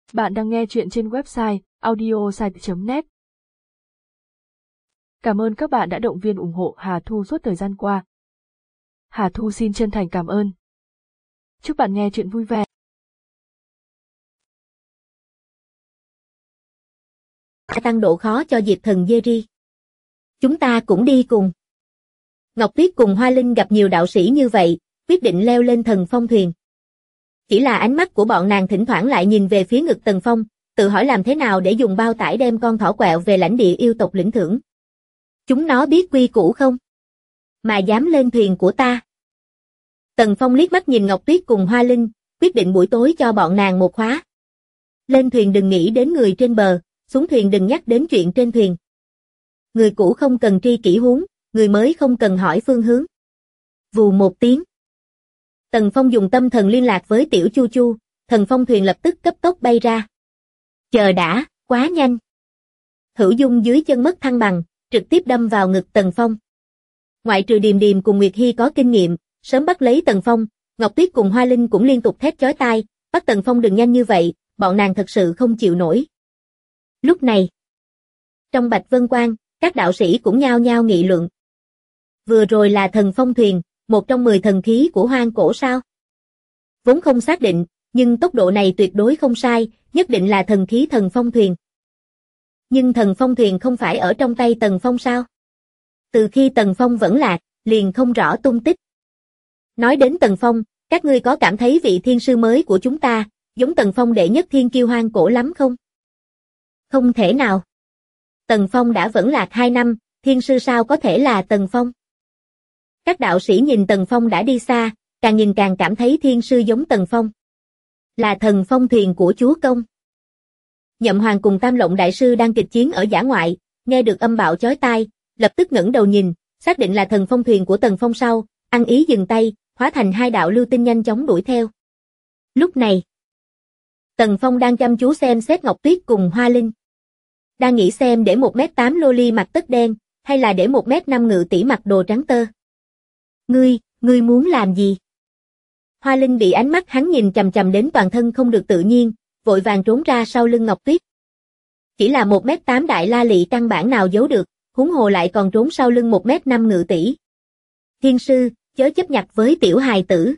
Bạn đang nghe chuyện trên website audiosite.net. Cảm ơn các bạn đã động viên ủng hộ Hà Thu suốt thời gian qua. Hà Thu xin chân thành cảm ơn. Chúc bạn nghe chuyện vui vẻ. Tăng độ khó cho Diệp Thần Jerry. Chúng ta cũng đi cùng. Ngọc Tuyết cùng Hoa Linh gặp nhiều đạo sĩ như vậy, quyết định leo lên Thần Phong thuyền. Chỉ là ánh mắt của bọn nàng thỉnh thoảng lại nhìn về phía ngực Tần Phong, tự hỏi làm thế nào để dùng bao tải đem con thỏ quẹo về lãnh địa yêu tộc lĩnh thưởng. Chúng nó biết quy củ không? Mà dám lên thuyền của ta. Tần Phong liếc mắt nhìn Ngọc Tuyết cùng Hoa Linh, quyết định buổi tối cho bọn nàng một khóa. Lên thuyền đừng nghĩ đến người trên bờ, xuống thuyền đừng nhắc đến chuyện trên thuyền. Người cũ không cần tri kỷ huống, người mới không cần hỏi phương hướng. Vù một tiếng. Tần Phong dùng tâm thần liên lạc với Tiểu Chu Chu, Thần Phong thuyền lập tức cấp tốc bay ra. Chờ đã, quá nhanh. Hữu Dung dưới chân mất thăng bằng, trực tiếp đâm vào ngực Tần Phong. Ngoại trừ Điềm Điềm cùng Nguyệt Hi có kinh nghiệm, sớm bắt lấy Tần Phong, Ngọc Tuyết cùng Hoa Linh cũng liên tục thét chói tai, bắt Tần Phong đừng nhanh như vậy, bọn nàng thật sự không chịu nổi. Lúc này, trong Bạch Vân Quan, các đạo sĩ cũng nhao nhao nghị luận. Vừa rồi là Thần Phong thuyền, một trong 10 thần khí của hoang cổ sao? Vốn không xác định, nhưng tốc độ này tuyệt đối không sai, nhất định là thần khí Thần Phong thuyền. Nhưng Thần Phong thuyền không phải ở trong tay Tần Phong sao? Từ khi Tần Phong vẫn lạc, liền không rõ tung tích. Nói đến Tần Phong, các ngươi có cảm thấy vị thiên sư mới của chúng ta, giống Tần Phong đệ nhất thiên kiêu hoang cổ lắm không? Không thể nào. Tần Phong đã vẫn lạc 2 năm, thiên sư sao có thể là Tần Phong? Các đạo sĩ nhìn Tần Phong đã đi xa, càng nhìn càng cảm thấy thiên sư giống Tần Phong. Là Thần Phong thuyền của chúa công. Nhậm Hoàng cùng Tam Lộng đại sư đang kịch chiến ở dã ngoại, nghe được âm bạo chói tai, lập tức ngẩng đầu nhìn, xác định là Thần Phong thuyền của Tần Phong sau, ăn ý dừng tay, hóa thành 2 đạo lưu tinh nhanh chóng đuổi theo. Lúc này, Tần Phong đang chăm chú xem xét Ngọc Tuyết cùng Hoa Linh. Đang nghĩ xem để 1m8 loli mặc tất đen, hay là để 1m5 ngự tỷ mặc đồ trắng tơ. Ngươi muốn làm gì? Hoa Linh bị ánh mắt hắn nhìn chằm chằm đến toàn thân không được tự nhiên, vội vàng trốn ra sau lưng Ngọc Tuyết. Chỉ là 1m8 đại la lị căn bản nào giấu được, huống hồ lại còn trốn sau lưng 1m5 ngự tỷ. Thiên sư, chớ chấp nhặt với tiểu hài tử.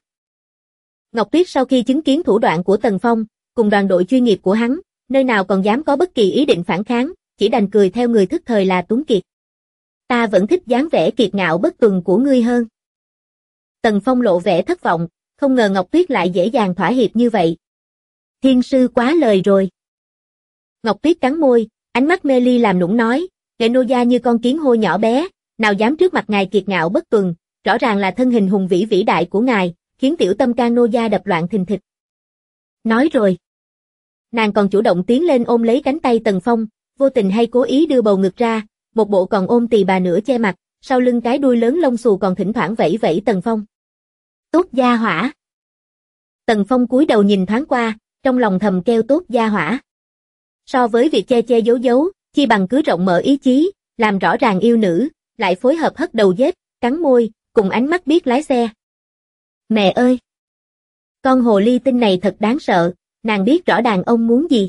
Ngọc Tuyết sau khi chứng kiến thủ đoạn của Tần Phong, cùng đoàn đội chuyên nghiệp của hắn, nơi nào còn dám có bất kỳ ý định phản kháng, chỉ đành cười theo người thức thời là Tuấn Kiệt. Ta vẫn thích dáng vẻ kiệt ngạo bất tuần của ngươi hơn. Tần Phong lộ vẻ thất vọng, không ngờ Ngọc Tuyết lại dễ dàng thỏa hiệp như vậy. Thiên sư quá lời rồi. Ngọc Tuyết cắn môi, ánh mắt mê ly làm nũng nói, nghệ nô gia như con kiến hôi nhỏ bé, nào dám trước mặt ngài kiệt ngạo bất tuần, rõ ràng là thân hình hùng vĩ vĩ đại của ngài, khiến tiểu tâm can nô gia đập loạn thình thịch. Nói rồi. Nàng còn chủ động tiến lên ôm lấy cánh tay Tần Phong, vô tình hay cố ý đưa bầu ngực ra, một bộ còn ôm tỳ bà nửa che mặt, sau lưng cái đuôi lớn lông xù còn thỉnh thoảng vẫy vẫy Tần Phong. Tốt gia hỏa. Tần Phong cúi đầu nhìn thoáng qua, trong lòng thầm kêu tốt gia hỏa. So với việc che che giấu giấu, chi bằng cứ rộng mở ý chí, làm rõ ràng yêu nữ, lại phối hợp hất đầu dết, cắn môi, cùng ánh mắt biết lái xe. Mẹ ơi! Con hồ ly tinh này thật đáng sợ, nàng biết rõ đàn ông muốn gì.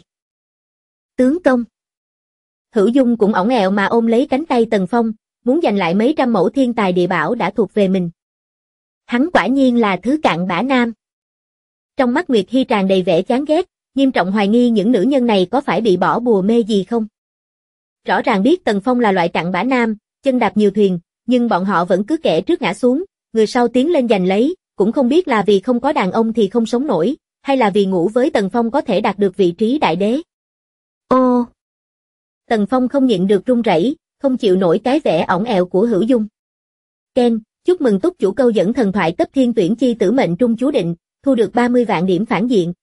Tướng công! Hữu Dung cũng ỏng ẹo mà ôm lấy cánh tay Tần Phong, muốn giành lại mấy trăm mẫu thiên tài địa bảo đã thuộc về mình. Hắn quả nhiên là thứ cặn bã nam. Trong mắt Nguyệt Hi tràn đầy vẻ chán ghét, nghiêm trọng hoài nghi những nữ nhân này có phải bị bỏ bùa mê gì không. Rõ ràng biết Tần Phong là loại cặn bã nam, chân đạp nhiều thuyền, nhưng bọn họ vẫn cứ kẻ trước ngã xuống, người sau tiến lên giành lấy, cũng không biết là vì không có đàn ông thì không sống nổi, hay là vì ngủ với Tần Phong có thể đạt được vị trí đại đế. Ô! Tần Phong không nhịn được run rẩy, không chịu nổi cái vẻ ỏng ẹo của Hữu Dung. Ken, chúc mừng túc chủ câu dẫn thần thoại cấp thiên tuyển chi tử mệnh trung chú định, thu được 30 vạn điểm phản diện.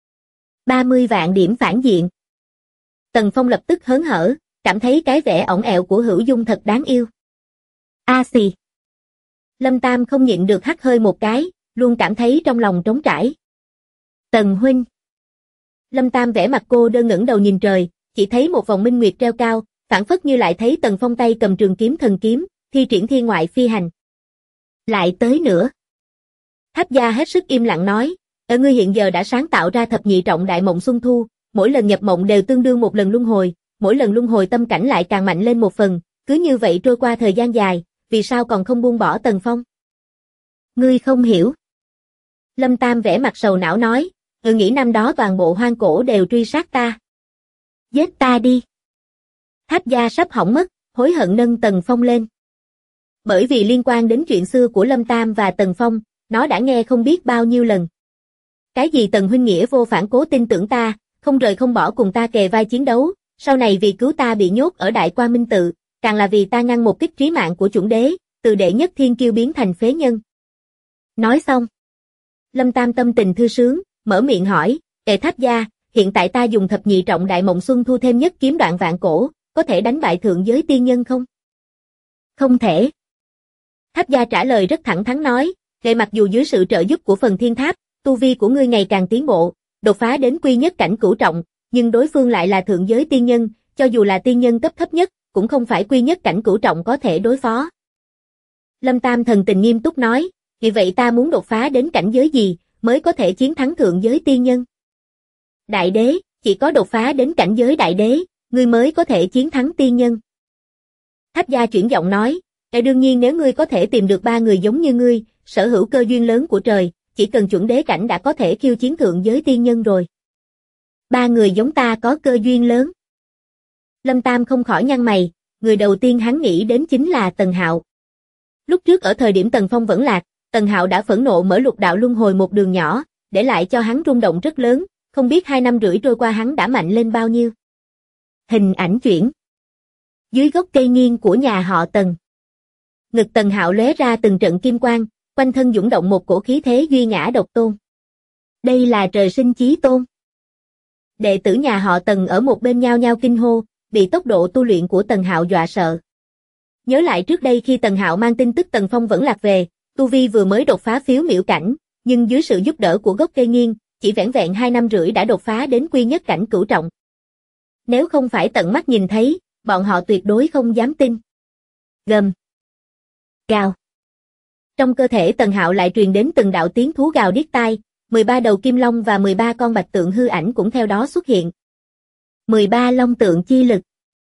30 vạn điểm phản diện. Tần Phong lập tức hớn hở, cảm thấy cái vẻ ỏng ẹo của Hữu Dung thật đáng yêu. A xì. Lâm Tam không nhịn được hắt hơi một cái, luôn cảm thấy trong lòng trống trải. Tần huynh. Lâm Tam vẻ mặt cô đơn ngẩng đầu nhìn trời, chỉ thấy một vòng minh nguyệt treo cao, phảng phất như lại thấy Tần Phong tay cầm trường kiếm thần kiếm, thi triển thiên ngoại phi hành. Lại tới nữa. Tháp Gia hết sức im lặng nói, ở ngươi hiện giờ đã sáng tạo ra thập nhị trọng đại mộng xuân thu, mỗi lần nhập mộng đều tương đương một lần luân hồi, mỗi lần luân hồi tâm cảnh lại càng mạnh lên một phần, cứ như vậy trôi qua thời gian dài, vì sao còn không buông bỏ Tần Phong? Ngươi không hiểu. Lâm Tam vẻ mặt sầu não nói, nghĩ năm đó toàn bộ hoang cổ đều truy sát ta. Giết ta đi. Tháp gia sắp hỏng mất, hối hận nâng Tần Phong lên. Bởi vì liên quan đến chuyện xưa của Lâm Tam và Tần Phong, nó đã nghe không biết bao nhiêu lần. Cái gì Tần huynh nghĩa vô phản cố tin tưởng ta, không rời không bỏ cùng ta kề vai chiến đấu, sau này vì cứu ta bị nhốt ở Đại Qua Minh Tự, càng là vì ta ngăn một kích trí mạng của chuẩn đế, từ đệ nhất thiên kiêu biến thành phế nhân. Nói xong, Lâm Tam tâm tình thư sướng, mở miệng hỏi, Tháp gia, hiện tại ta dùng thập nhị trọng đại mộng xuân thu thêm nhất kiếm đoạn vạn cổ, có thể đánh bại thượng giới tiên nhân không? Không thể. Tháp gia trả lời rất thẳng thắn nói, mặc dù dưới sự trợ giúp của phần thiên tháp, tu vi của ngươi ngày càng tiến bộ, đột phá đến quy nhất cảnh cửu trọng, nhưng đối phương lại là thượng giới tiên nhân, cho dù là tiên nhân cấp thấp nhất, cũng không phải quy nhất cảnh cửu trọng có thể đối phó. Lâm Tam thần tình nghiêm túc nói, vì vậy ta muốn đột phá đến cảnh giới gì, mới có thể chiến thắng thượng giới tiên nhân? Đại đế, chỉ có đột phá đến cảnh giới đại đế, ngươi mới có thể chiến thắng tiên nhân. Tháp gia chuyển giọng nói, đương nhiên nếu ngươi có thể tìm được 3 người giống như ngươi, sở hữu cơ duyên lớn của trời, chỉ cần chuẩn đế cảnh đã có thể khiêu chiến thượng giới tiên nhân rồi. 3 người giống ta có cơ duyên lớn. Lâm Tam không khỏi nhăn mày, người đầu tiên hắn nghĩ đến chính là Tần Hạo. Lúc trước ở thời điểm Tần Phong vẫn lạc, Tần Hạo đã phẫn nộ mở lục đạo luân hồi một đường nhỏ, để lại cho hắn rung động rất lớn, không biết 2 năm rưỡi trôi qua hắn đã mạnh lên bao nhiêu. Hình ảnh chuyển. Dưới gốc cây nghiêng của nhà họ Tần. Ngực Tần Hạo lóe ra từng trận kim quang, quanh thân dũng động một cổ khí thế duy ngã độc tôn. Đây là trời sinh chí tôn. Đệ tử nhà họ Tần ở một bên nhao nhao kinh hô, bị tốc độ tu luyện của Tần Hạo dọa sợ. Nhớ lại trước đây khi Tần Hạo mang tin tức Tần Phong vẫn lạc về, tu vi vừa mới đột phá phiếu miểu cảnh, nhưng dưới sự giúp đỡ của gốc cây nghiêng, chỉ vẻn vẹn 2 năm rưỡi đã đột phá đến quy nhất cảnh cửu trọng. Nếu không phải tận mắt nhìn thấy, bọn họ tuyệt đối không dám tin. Gầm. Gào. Trong cơ thể Tần Hạo lại truyền đến từng đạo tiếng thú gào điếc tai, 13 đầu kim long và 13 con bạch tượng hư ảnh cũng theo đó xuất hiện. 13 long tượng chi lực.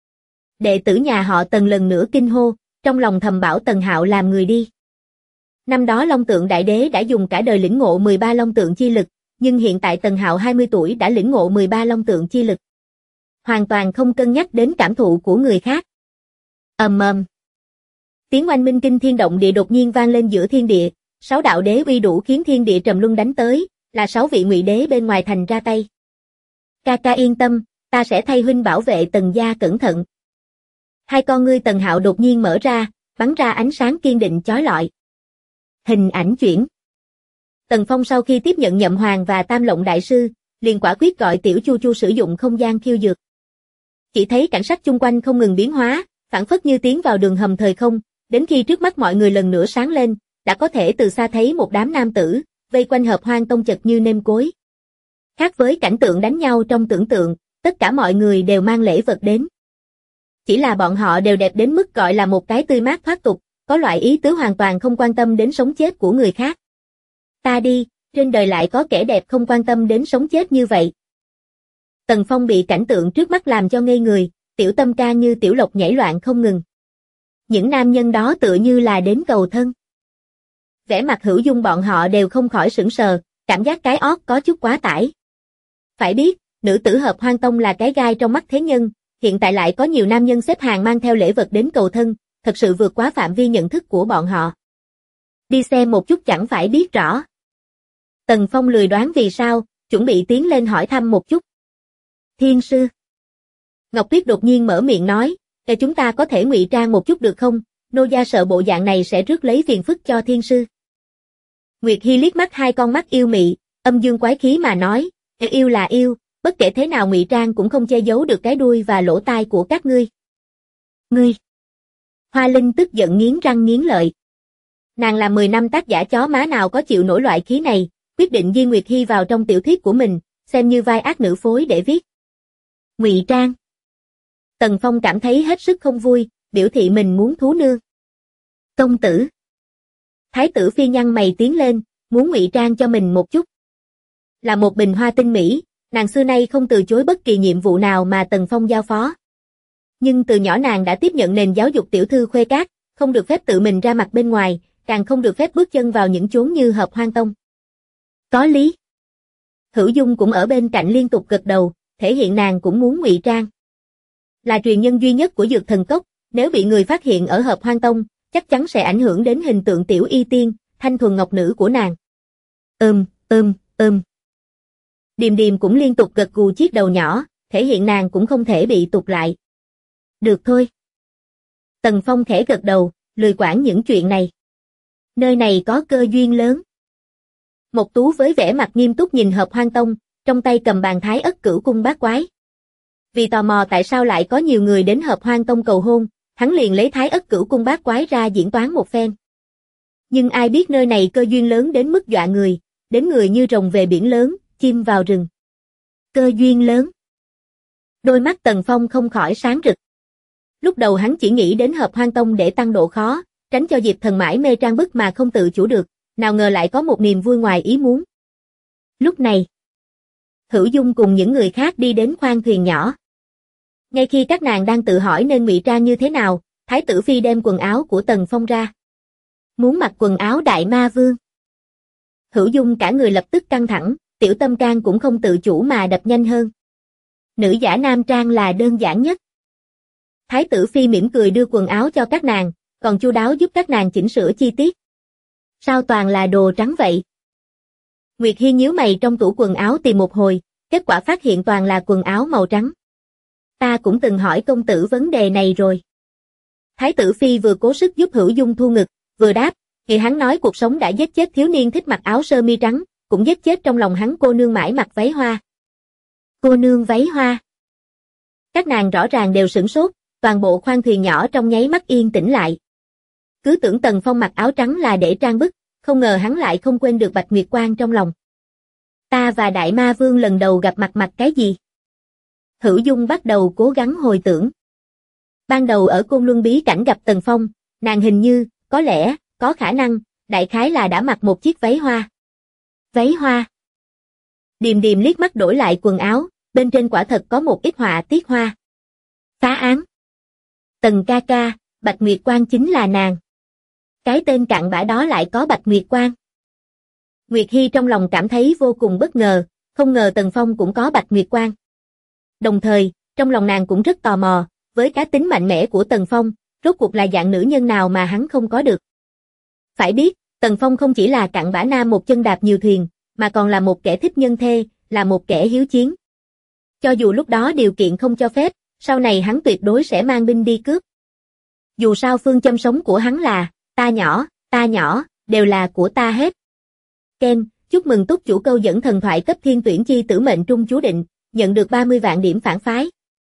Đệ tử nhà họ Tần lần nữa kinh hô, trong lòng thầm bảo Tần Hạo làm người đi. Năm đó Long Tượng Đại Đế đã dùng cả đời lĩnh ngộ 13 long tượng chi lực, nhưng hiện tại Tần Hạo 20 tuổi đã lĩnh ngộ 13 long tượng chi lực. Hoàn toàn không cân nhắc đến cảm thụ của người khác. Ầm ầm. Tiếng oanh minh kinh thiên động địa đột nhiên vang lên giữa thiên địa, 6 đạo đế uy đủ khiến thiên địa trầm luân đánh tới, là 6 vị ngụy đế bên ngoài thành ra tay. Ca ca yên tâm, ta sẽ thay huynh bảo vệ Tần gia cẩn thận. Hai con ngươi Tần Hạo đột nhiên mở ra, bắn ra ánh sáng kiên định chói lọi. Hình ảnh chuyển. Tần Phong sau khi tiếp nhận Nhậm Hoàng và Tam Lộng Đại Sư, liền quả quyết gọi Tiểu Chu Chu sử dụng không gian khiêu dược. Chỉ thấy cảnh sắc chung quanh không ngừng biến hóa, phảng phất như tiến vào đường hầm thời không, đến khi trước mắt mọi người lần nữa sáng lên, đã có thể từ xa thấy một đám nam tử, vây quanh Hợp Hoang Tông chật như nêm cối. Khác với cảnh tượng đánh nhau trong tưởng tượng, tất cả mọi người đều mang lễ vật đến. Chỉ là bọn họ đều đẹp đến mức gọi là một cái tươi mát thoát tục, có loại ý tứ hoàn toàn không quan tâm đến sống chết của người khác. Ta đi, trên đời lại có kẻ đẹp không quan tâm đến sống chết như vậy. Tần Phong bị cảnh tượng trước mắt làm cho ngây người, tiểu tâm ca như tiểu lộc nhảy loạn không ngừng. Những nam nhân đó tựa như là đến cầu thân. Vẻ mặt hữu dung bọn họ đều không khỏi sững sờ, cảm giác cái ót có chút quá tải. Phải biết, nữ tử Hợp Hoang Tông là cái gai trong mắt thế nhân, hiện tại lại có nhiều nam nhân xếp hàng mang theo lễ vật đến cầu thân, thật sự vượt quá phạm vi nhận thức của bọn họ. Đi xem một chút chẳng phải biết rõ. Tần Phong lười đoán vì sao, chuẩn bị tiến lên hỏi thăm một chút. Thiên sư. Ngọc Tuyết đột nhiên mở miệng nói, chúng ta có thể ngụy trang một chút được không, nô gia sợ bộ dạng này sẽ rước lấy phiền phức cho thiên sư. Nguyệt Hi liếc mắt hai con mắt yêu mị, âm dương quái khí mà nói, yêu là yêu, bất kể thế nào ngụy trang cũng không che giấu được cái đuôi và lỗ tai của các ngươi. Ngươi. Hoa Linh tức giận nghiến răng nghiến lợi. Nàng là 10 năm tác giả chó má nào có chịu nổi loại khí này, quyết định ghi Nguyệt Hi vào trong tiểu thuyết của mình, xem như vai ác nữ phối để viết. Ngụy trang. Tần Phong cảm thấy hết sức không vui, biểu thị mình muốn thú nương. Công tử. Thái tử Phi nhăn mày tiến lên, muốn ngụy trang cho mình một chút. Là một bình hoa tinh mỹ, Nàng xưa nay không từ chối bất kỳ nhiệm vụ nào mà Tần Phong giao phó. Nhưng từ nhỏ nàng đã tiếp nhận nền giáo dục tiểu thư khuê các, không được phép tự mình ra mặt bên ngoài, càng không được phép bước chân vào những chốn như Hợp Hoan Tông. Có lý. Hữu Dung cũng ở bên cạnh liên tục gật đầu, thể hiện nàng cũng muốn ngụy trang. Là truyền nhân duy nhất của Dược Thần Cốc, nếu bị người phát hiện ở Hợp Hoan Tông, chắc chắn sẽ ảnh hưởng đến hình tượng tiểu y tiên, thanh thuần ngọc nữ của nàng. Điềm Điềm cũng liên tục gật gù chiếc đầu nhỏ, thể hiện nàng cũng không thể bị tụt lại. Được thôi. Tần Phong khẽ gật đầu, lười quản những chuyện này. Nơi này có cơ duyên lớn. Mộc Tú với vẻ mặt nghiêm túc nhìn Hợp Hoan Tông, trong tay cầm bàn Thái Ất Cửu Cung bát quái. Vì tò mò tại sao lại có nhiều người đến Hợp Hoan Tông cầu hôn, hắn liền lấy Thái Ất Cửu Cung bát quái ra diễn toán một phen. Nhưng ai biết nơi này cơ duyên lớn đến mức dọa người, đến người như rồng về biển lớn, chim vào rừng. Cơ duyên lớn. Đôi mắt Tần Phong không khỏi sáng rực. Lúc đầu hắn chỉ nghĩ đến Hợp Hoan Tông để tăng độ khó, tránh cho Diệp Thần mãi mê trang bức mà không tự chủ được, nào ngờ lại có một niềm vui ngoài ý muốn. Lúc này, Hữu Dung cùng những người khác đi đến khoang thuyền nhỏ. Ngay khi các nàng đang tự hỏi nên ngụy trang như thế nào, Thái tử Phi đem quần áo của Tần Phong ra. Muốn mặc quần áo Đại Ma Vương. Hữu Dung cả người lập tức căng thẳng, tiểu tâm can cũng không tự chủ mà đập nhanh hơn. Nữ giả nam trang là đơn giản nhất. Thái tử Phi mỉm cười đưa quần áo cho các nàng, còn chu đáo giúp các nàng chỉnh sửa chi tiết. Sao toàn là đồ trắng vậy? Nguyệt Hi nhíu mày trong tủ quần áo tìm một hồi, kết quả phát hiện toàn là quần áo màu trắng. Ta cũng từng hỏi công tử vấn đề này rồi. Thái tử Phi vừa cố sức giúp Hữu Dung thu ngực, vừa đáp, thì hắn nói cuộc sống đã giết chết thiếu niên thích mặc áo sơ mi trắng, cũng giết chết trong lòng hắn cô nương mãi mặc váy hoa. Cô nương váy hoa. Các nàng rõ ràng đều sửng sốt, toàn bộ khoang thuyền nhỏ trong nháy mắt yên tĩnh lại. Cứ tưởng Tần Phong mặc áo trắng là để trang bức, không ngờ hắn lại không quên được Bạch Nguyệt Quang trong lòng. Ta và Đại Ma Vương lần đầu gặp mặt cái gì? Hữu Dung bắt đầu cố gắng hồi tưởng. Ban đầu ở Côn Luân bí cảnh gặp Tần Phong, nàng hình như, có lẽ, có khả năng, đại khái là đã mặc một chiếc váy hoa. Váy hoa. Điềm Điềm liếc mắt đổi lại quần áo, bên trên quả thật có một ít họa tiết hoa. Phá án. Tần ca ca, Bạch Nguyệt Quang chính là nàng. Cái tên cặn bã đó lại có Bạch Nguyệt Quang. Nguyệt Hi trong lòng cảm thấy vô cùng bất ngờ, không ngờ Tần Phong cũng có Bạch Nguyệt Quang. Đồng thời, trong lòng nàng cũng rất tò mò, với cá tính mạnh mẽ của Tần Phong, rốt cuộc là dạng nữ nhân nào mà hắn không có được. Phải biết, Tần Phong không chỉ là cặn bã nam một chân đạp nhiều thuyền, mà còn là một kẻ thích nhân thê, là một kẻ hiếu chiến. Cho dù lúc đó điều kiện không cho phép, sau này hắn tuyệt đối sẽ mang binh đi cướp. Dù sao phương châm sống của hắn là, ta nhỏ, đều là của ta hết. Ken, chúc mừng túc chủ câu dẫn thần thoại cấp thiên tuyển chi tử mệnh trung chú định, nhận được 30 vạn điểm phản phái.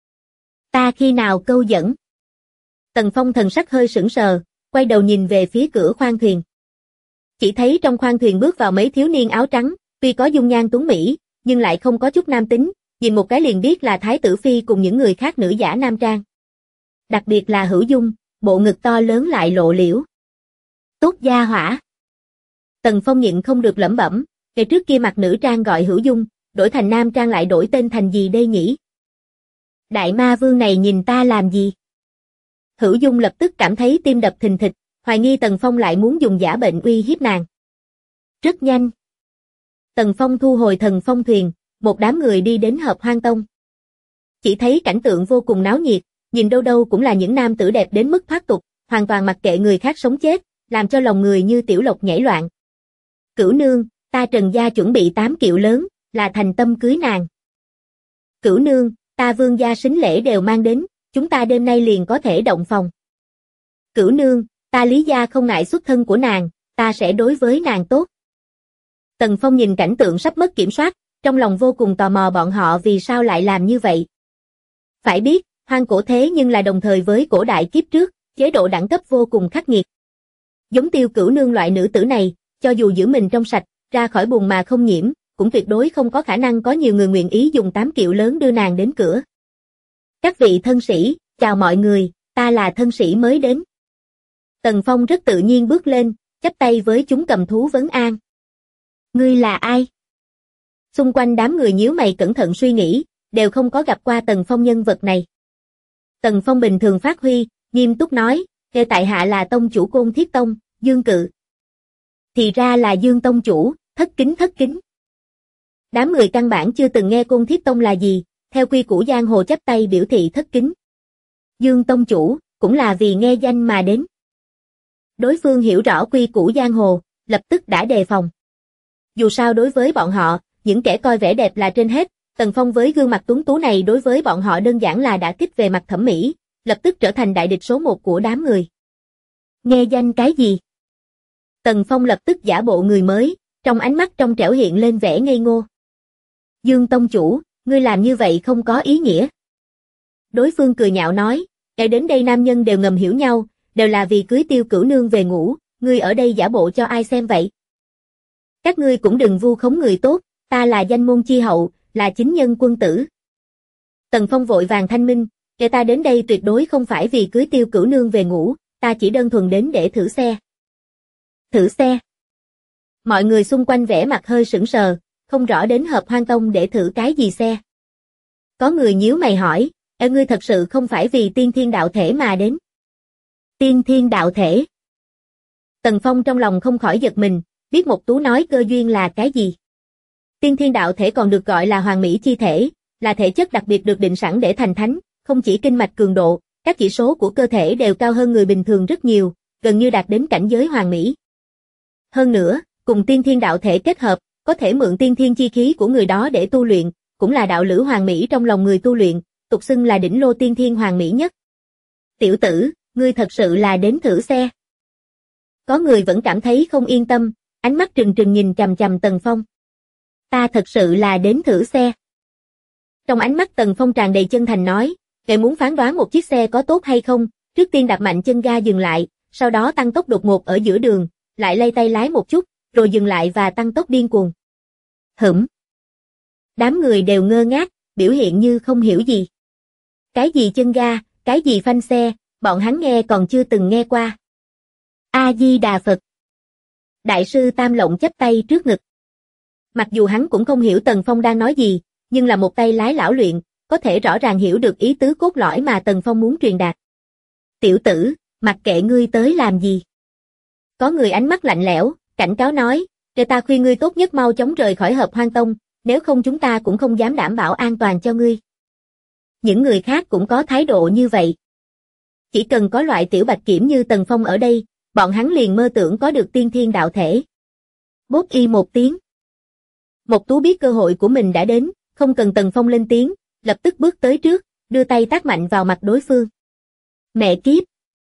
Ta khi nào câu dẫn? Tần Phong thần sắc hơi sững sờ, quay đầu nhìn về phía cửa khoang thuyền. Chỉ thấy trong khoang thuyền bước vào mấy thiếu niên áo trắng, tuy có dung nhan tuấn mỹ, nhưng lại không có chút nam tính, nhìn một cái liền biết là Thái tử Phi cùng những người khác nữ giả nam trang. Đặc biệt là Hữu Dung, bộ ngực to lớn lại lộ liễu. Tốt gia hỏa. Tần Phong nhịn không được lẩm bẩm, ngày trước kia mặc nữ trang gọi Hữu Dung, đổi thành nam trang lại đổi tên thành gì đây nhỉ? Đại Ma Vương này nhìn ta làm gì? Hữu Dung lập tức cảm thấy tim đập thình thịch, hoài nghi Tần Phong lại muốn dùng giả bệnh uy hiếp nàng. Rất nhanh. Tần Phong thu hồi thần phong thuyền, một đám người đi đến Hợp Hoan Tông. Chỉ thấy cảnh tượng vô cùng náo nhiệt, nhìn đâu đâu cũng là những nam tử đẹp đến mức thoát tục, hoàn toàn mặc kệ người khác sống chết, làm cho lòng người như tiểu lộc nhảy loạn. Cửu nương, ta Trần gia chuẩn bị 8 kiệu lớn, là thành tâm cưới nàng. Cửu nương, ta Vương gia sính lễ đều mang đến, chúng ta đêm nay liền có thể động phòng. Cửu nương, ta Lý gia không ngại xuất thân của nàng, ta sẽ đối với nàng tốt. Tần Phong nhìn cảnh tượng sắp mất kiểm soát, trong lòng vô cùng tò mò bọn họ vì sao lại làm như vậy. Phải biết, hoang cổ thế nhưng là đồng thời với cổ đại kiếp trước, chế độ đẳng cấp vô cùng khắc nghiệt. Giống Tiêu Cửu nương loại nữ tử này, cho dù giữ mình trong sạch, ra khỏi bùn mà không nhiễm, cũng tuyệt đối không có khả năng có nhiều người nguyện ý dùng 8 kiệu lớn đưa nàng đến cửa. Các vị thân sĩ, chào mọi người, ta là thân sĩ mới đến. Tần Phong rất tự nhiên bước lên, chắp tay với chúng cầm thú vấn an. Ngươi là ai? Xung quanh đám người nhíu mày cẩn thận suy nghĩ, đều không có gặp qua Tần Phong nhân vật này. Tần Phong bình thường phát huy, nghiêm túc nói, "Kể tại hạ là tông chủ Côn Thiết Tông, Dương Cự." Thì ra là Dương tông chủ, thất kính thất kính. Đám người căn bản chưa từng nghe Côn Thiết Tông là gì, theo quy củ giang hồ chắp tay biểu thị thất kính. Dương tông chủ, cũng là vì nghe danh mà đến. Đối phương hiểu rõ quy củ giang hồ, lập tức đã đề phòng. Dù sao đối với bọn họ, những kẻ coi vẻ đẹp là trên hết, Tần Phong với gương mặt tuấn tú này đối với bọn họ đơn giản là đả kích về mặt thẩm mỹ, lập tức trở thành đại địch số 1 của đám người. Nghe danh cái gì? Tần Phong lập tức giả bộ người mới, trong ánh mắt trong trẻo hiện lên vẻ ngây ngô. Dương tông chủ, ngươi làm như vậy không có ý nghĩa. Đối phương cười nhạo nói, "Kể đến đây nam nhân đều ngầm hiểu nhau, đều là vì cưới Tiêu Cửu nương về ngủ, ngươi ở đây giả bộ cho ai xem vậy? Các ngươi cũng đừng vu khống người tốt, ta là danh môn chi hậu, là chính nhân quân tử." Tần Phong vội vàng thanh minh, "Kể ta đến đây tuyệt đối không phải vì cưới Tiêu Cửu nương về ngủ, ta chỉ đơn thuần đến để thử xe." Thử xe? Mọi người xung quanh vẻ mặt hơi sững sờ, không rõ đến Hợp Hoan Tông để thử cái gì xe. Có người nhíu mày hỏi, "Ngươi thật sự không phải vì tiên thiên đạo thể mà đến?" Tiên thiên đạo thể? Tần Phong trong lòng không khỏi giật mình, biết Mộc Tú nói cơ duyên là cái gì. Tiên thiên đạo thể còn được gọi là hoàn mỹ chi thể, là thể chất đặc biệt được định sẵn để thành thánh, không chỉ kinh mạch cường độ, các chỉ số của cơ thể đều cao hơn người bình thường rất nhiều, gần như đạt đến cảnh giới hoàn mỹ. Hơn nữa, cùng tiên thiên đạo thể kết hợp, có thể mượn tiên thiên chi khí của người đó để tu luyện, cũng là đạo lữ hoàn mỹ trong lòng người tu luyện, tục xưng là đỉnh lô tiên thiên hoàn mỹ nhất. "Tiểu tử, ngươi thật sự là đến thử xe?" Có người vẫn cảm thấy không yên tâm, ánh mắt trừng trừng nhìn chằm chằm Tần Phong. "Ta thật sự là đến thử xe." Trong ánh mắt Tần Phong tràn đầy chân thành nói, "Ngài muốn phán đoán một chiếc xe có tốt hay không, trước tiên đạp mạnh chân ga dừng lại, sau đó tăng tốc đột ngột ở giữa đường, lại lay tay lái một chút, rồi dừng lại và tăng tốc điên cuồng." Hửm. Đám người đều ngơ ngác, biểu hiện như không hiểu gì. Cái gì chân ga, cái gì phanh xe, bọn hắn nghe còn chưa từng nghe qua. A-di-đà Phật. Đại sư Tam Lộng chắp tay trước ngực. Mặc dù hắn cũng không hiểu Tần Phong đang nói gì, nhưng là một tay lái lão luyện, có thể rõ ràng hiểu được ý tứ cốt lõi mà Tần Phong muốn truyền đạt. "Tiểu tử, mặc kệ ngươi tới làm gì." Có người ánh mắt lạnh lẽo, cảnh cáo nói, "Để ta khuyên ngươi tốt nhất mau chóng rời khỏi Hợp Hoan Tông, nếu không chúng ta cũng không dám đảm bảo an toàn cho ngươi." Những người khác cũng có thái độ như vậy. Chỉ cần có loại tiểu bạch kiểm như Tần Phong ở đây, bọn hắn liền mơ tưởng có được tiên thiên đạo thể. Bốp y một tiếng. Mộc Tú biết cơ hội của mình đã đến, không cần Tần Phong lên tiếng, lập tức bước tới trước, đưa tay tát mạnh vào mặt đối phương. "Mẹ kiếp."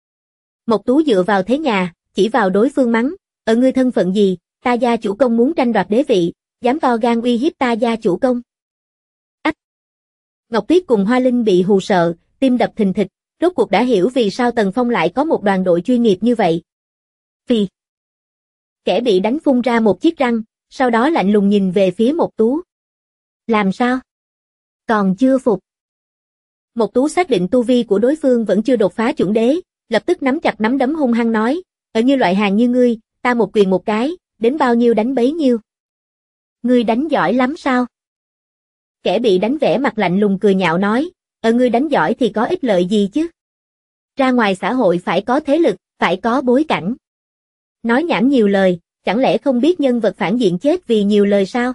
Mộc Tú dựa vào thế nhà, chỉ vào đối phương mắng, "Ở ngươi thân phận gì, ta gia chủ công muốn tranh đoạt đế vị, dám to gan uy hiếp ta gia chủ công?" Ách! Ngọc Tuyết cùng Hoa Linh bị hù sợ, tim đập thình thịch, rốt cuộc đã hiểu vì sao Tần Phong lại có một đoàn đội chuyên nghiệp như vậy. Vì kẻ bị đánh phun ra một chiếc răng, sau đó lạnh lùng nhìn về phía Mộc Tú. "Làm sao? Còn chưa phục?" Mộc Tú xác định tu vi của đối phương vẫn chưa đột phá chuẩn đế, lập tức nắm chặt nắm đấm hung hăng nói, "Ở như loại hàng như ngươi, ta một quyền một cái, đến bao nhiêu đánh bấy nhiêu." "Ngươi đánh giỏi lắm sao?" Kẻ bị đánh vẻ mặt lạnh lùng cười nhạo nói, "Ở ngươi đánh giỏi thì có ích lợi gì chứ? Ra ngoài xã hội phải có thế lực, phải có bối cảnh. Nói nhảm nhiều lời, chẳng lẽ không biết nhân vật phản diện chết vì nhiều lời sao?"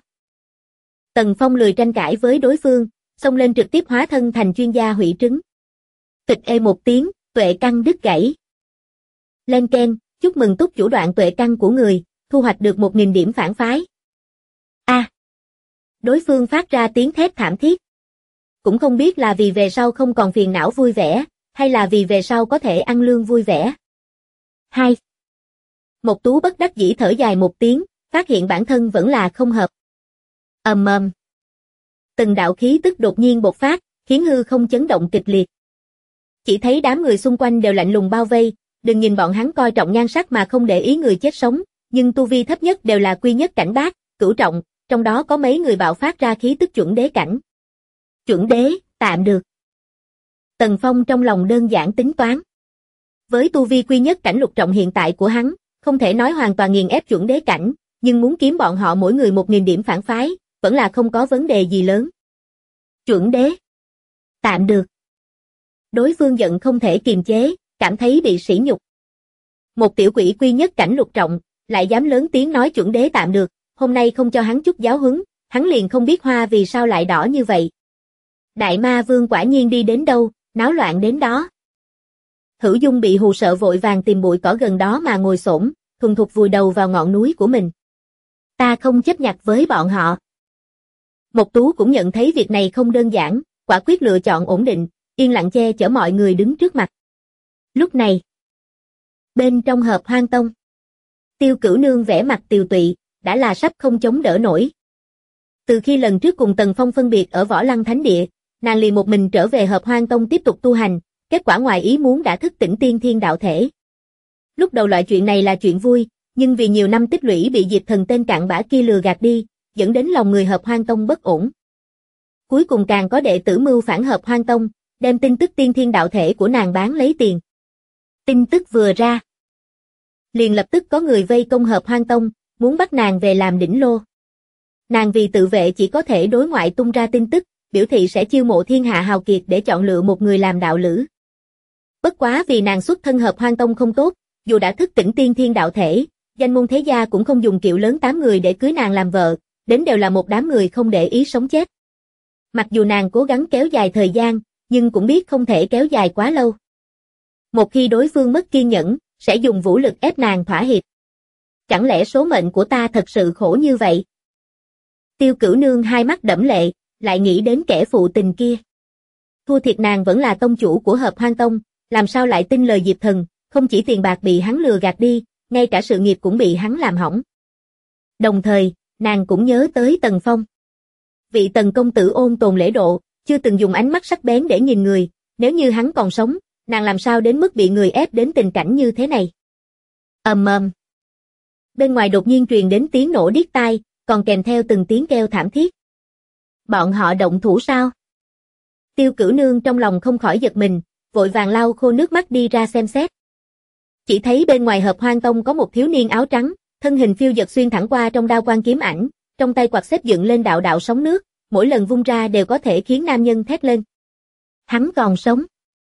Tần Phong lười tranh cãi với đối phương, xông lên trực tiếp hóa thân thành chuyên gia hủy trứng. Tịch ê một tiếng, tuệ căn đứt gãy. Lên keng, chúc mừng túc chủ đoạn tuệ căn của người, thu hoạch được 1000 điểm phản phái. A. Đối phương phát ra tiếng thét thảm thiết. Cũng không biết là vì về sau không còn phiền não vui vẻ, hay là vì về sau có thể ăn lương vui vẻ. 2. Mộc Tú bất đắc dĩ thở dài một tiếng, phát hiện bản thân vẫn là không hợp. Ầm ầm. Từng đạo khí tức đột nhiên bộc phát, khiến hư không chấn động kịch liệt. Chỉ thấy đám người xung quanh đều lạnh lùng bao vây, đừng nhìn bọn hắn coi trọng nhan sắc mà không để ý người chết sống, nhưng tu vi thấp nhất đều là quy nhất cảnh bát, cửu trọng, trong đó có mấy người bạo phát ra khí tức chuẩn đế cảnh. Chuẩn đế, tạm được. Tần Phong trong lòng đơn giản tính toán. Với tu vi quy nhất cảnh lục trọng hiện tại của hắn, không thể nói hoàn toàn nghiền ép chuẩn đế cảnh, nhưng muốn kiếm bọn họ mỗi người 1000 điểm phản phái, vẫn là không có vấn đề gì lớn. Chuẩn đế. Tạm được. Đối phương giận không thể kiềm chế, cảm thấy bị sỉ nhục. Một tiểu quỷ quy nhất cảnh lục trọng, lại dám lớn tiếng nói chuẩn đế tạm được, hôm nay không cho hắn chút giáo huấn, hắn liền không biết hoa vì sao lại đỏ như vậy. Đại ma vương quả nhiên đi đến đâu, náo loạn đến đó. Hữu Dung bị hù sợ vội vàng tìm bụi cỏ gần đó mà ngồi xổm, thuần thục vùi đầu vào ngọn núi của mình. Ta không chấp nhặt với bọn họ. Mộc Tú cũng nhận thấy việc này không đơn giản, quả quyết lựa chọn ổn định, yên lặng che chở mọi người đứng trước mặt. Lúc này, bên trong Hợp Hoang Tông, Tiêu Cửu Nương vẻ mặt tiều tụy, đã là sắp không chống đỡ nổi. Từ khi lần trước cùng Tần Phong phân biệt ở Võ Lăng Thánh Địa, nàng liền một mình trở về Hợp Hoang Tông tiếp tục tu hành, kết quả ngoài ý muốn đã thức tỉnh tiên thiên đạo thể. Lúc đầu loại chuyện này là chuyện vui, nhưng vì nhiều năm tích lũy bị Diệp Thần tên cặn bã kia lừa gạt đi, dẫn đến lòng người Hợp Hoang Tông bất ổn. Cuối cùng càng có đệ tử mưu phản Hợp Hoang Tông, đem tin tức tiên thiên đạo thể của nàng bán lấy tiền. Tin tức vừa ra, liền lập tức có người vây công Hợp Hoang Tông, muốn bắt nàng về làm đỉnh lô. Nàng vì tự vệ chỉ có thể đối ngoại tung ra tin tức, biểu thị sẽ chiêu mộ thiên hạ hào kiệt để chọn lựa một người làm đạo lữ. Bất quá vì nàng xuất thân Hợp Hoang Tông không tốt, dù đã thức tỉnh tiên thiên đạo thể, danh môn thế gia cũng không dùng kiệu lớn 8 người để cưới nàng làm vợ, đến đều là một đám người không để ý sống chết. Mặc dù nàng cố gắng kéo dài thời gian, nhưng cũng biết không thể kéo dài quá lâu. Một khi đối phương mất kiên nhẫn, sẽ dùng vũ lực ép nàng thỏa hiệp. Chẳng lẽ số mệnh của ta thật sự khổ như vậy? Tiêu Cửu Nương hai mắt đẫm lệ, lại nghĩ đến kẻ phụ tình kia. Thua thiệt nàng vẫn là tông chủ của Hợp Hoang Tông, làm sao lại tin lời Diệp Thần, không chỉ tiền bạc bị hắn lừa gạt đi, ngay cả sự nghiệp cũng bị hắn làm hỏng. Đồng thời, nàng cũng nhớ tới Tần Phong. Vị Tần công tử ôn tồn lễ độ, chưa từng dùng ánh mắt sắc bén để nhìn người, nếu như hắn còn sống, nàng làm sao đến mức bị người ép đến tình cảnh như thế này. Ầm ầm. Bên ngoài đột nhiên truyền đến tiếng nổ điếc tai, còn kèm theo từng tiếng kêu thảm thiết. Bọn họ động thủ sao? Tiêu Cửu Nương trong lòng không khỏi giật mình, vội vàng lau khô nước mắt đi ra xem xét. Chỉ thấy bên ngoài Hợp Hoang Tông có một thiếu niên áo trắng, thân hình phiêu dật xuyên thẳng qua trong đao quang kiếm ảnh, trong tay quạt xếp dựng lên đạo đạo sóng nước, mỗi lần vung ra đều có thể khiến nam nhân thét lên. Hắn còn sống.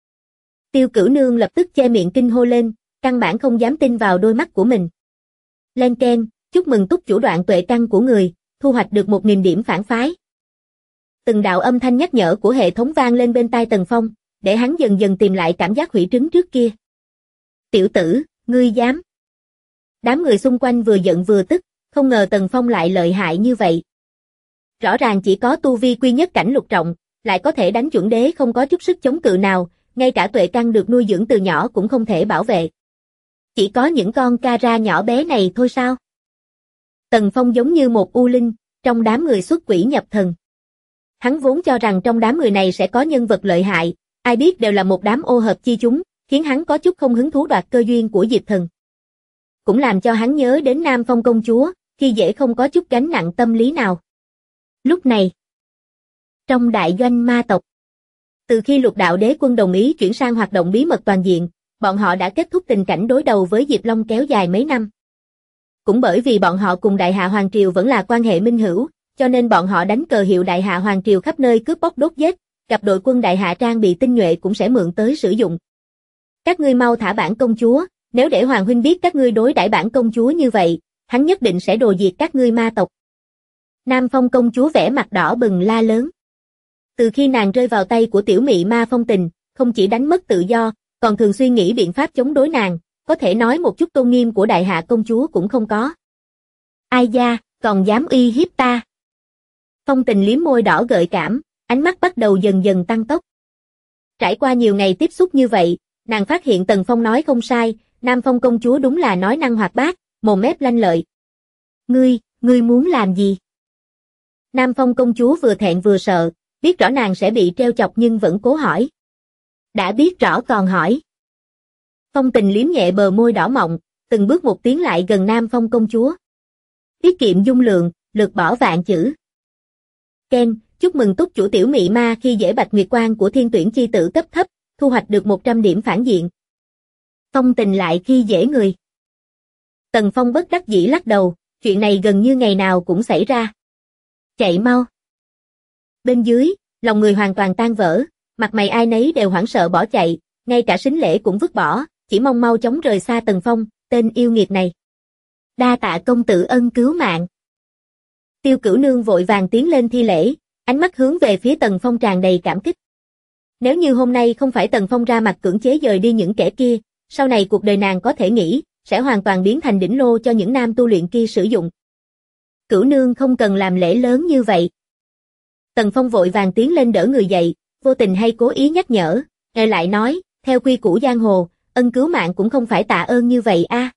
Tiêu Cửu Nương lập tức che miệng kinh hô lên, căn bản không dám tin vào đôi mắt của mình. Len keng, chúc mừng túc chủ đoạn tuệ căn của người, thu hoạch được 1000 điểm phản phái. Từng đạo âm thanh nhắc nhở của hệ thống vang lên bên tai Tần Phong, để hắn dần dần tìm lại cảm giác hủy trứng trước kia. Tiểu tử, ngươi dám. Đám người xung quanh vừa giận vừa tức, không ngờ Tần Phong lại lợi hại như vậy. Rõ ràng chỉ có tu vi quy nhất cảnh lục trọng, lại có thể đánh chuẩn đế không có chút sức chống cự nào, ngay cả tuệ căn được nuôi dưỡng từ nhỏ cũng không thể bảo vệ. Chỉ có những con ca ra nhỏ bé này thôi sao? Tần Phong giống như một u linh, trong đám người xuất quỷ nhập thần. Hắn vốn cho rằng trong đám người này sẽ có nhân vật lợi hại, ai biết đều là một đám ô hợp chi chúng, khiến hắn có chút không hứng thú đoạt cơ duyên của Diệp Thần. Cũng làm cho hắn nhớ đến Nam Phong công chúa, khi dễ không có chút gánh nặng tâm lý nào. Lúc này, trong đại doanh ma tộc, từ khi Lục Đạo Đế Quân đồng ý chuyển sang hoạt động bí mật toàn diện, bọn họ đã kết thúc tình cảnh đối đầu với Diệp Long kéo dài mấy năm. Cũng bởi vì bọn họ cùng Đại Hạ Hoàng Triều vẫn là quan hệ minh hữu, cho nên bọn họ đánh cờ hiệu Đại Hạ Hoàng Triều khắp nơi cướp bóc đốt giết, gặp đội quân Đại Hạ trang bị tinh nhuệ cũng sẽ mượn tới sử dụng. Các ngươi mau thả bản công chúa, nếu để Hoàng huynh biết các ngươi đối đãi bản công chúa như vậy, hắn nhất định sẽ đồ diệt các ngươi ma tộc. Nam Phong công chúa vẻ mặt đỏ bừng la lớn. Từ khi nàng rơi vào tay của tiểu mị ma Phong Tình, không chỉ đánh mất tự do, còn thường xuyên nghĩ biện pháp chống đối nàng, có thể nói một chút tôn nghiêm của Đại Hạ công chúa cũng không có. Ai da, còn dám uy hiếp ta. Phong Tình liếm môi đỏ gợi cảm, ánh mắt bắt đầu dần dần tăng tốc. Trải qua nhiều ngày tiếp xúc như vậy, nàng phát hiện Tần Phong nói không sai, Nam Phong công chúa đúng là nói năng hoạt bát, mồm mép lanh lợi. Ngươi muốn làm gì? Nam Phong công chúa vừa thẹn vừa sợ, biết rõ nàng sẽ bị treo chọc nhưng vẫn cố hỏi. Đã biết rõ còn hỏi. Phong Tình liếm nhẹ bờ môi đỏ mọng, từng bước một tiến lại gần Nam Phong công chúa. Tiết kiệm dung lượng, lược bỏ vạn chữ. Ken, chúc mừng túc chủ tiểu mị ma khi dễ Bạch Nguyệt Quang của Thiên Tuyển chi tử cấp thấp, thu hoạch được 100 điểm phản diện. Phong Tình lại khi dễ người. Tần Phong bất đắc dĩ lắc đầu, chuyện này gần như ngày nào cũng xảy ra. Chạy mau. Bên dưới, lòng người hoàn toàn tan vỡ, mặt mày ai nấy đều hoảng sợ bỏ chạy, ngay cả sính lễ cũng vứt bỏ, chỉ mong mau chóng rời xa Tần Phong, tên yêu nghiệt này. Đa tạ công tử ân cứu mạng. Tiêu Cửu Nương vội vàng tiến lên thi lễ, ánh mắt hướng về phía Tần Phong tràn đầy cảm kích. Nếu như hôm nay không phải Tần Phong ra mặt cưỡng chế dời đi những kẻ kia, sau này cuộc đời nàng có thể nghĩ, sẽ hoàn toàn biến thành đỉnh lô cho những nam tu luyện kia sử dụng. Cửu Nương không cần làm lễ lớn như vậy. Tần Phong vội vàng tiến lên đỡ người dậy, vô tình hay cố ý nhắc nhở, rồi lại nói, theo quy củ giang hồ, ân cứu mạng cũng không phải tạ ơn như vậy a.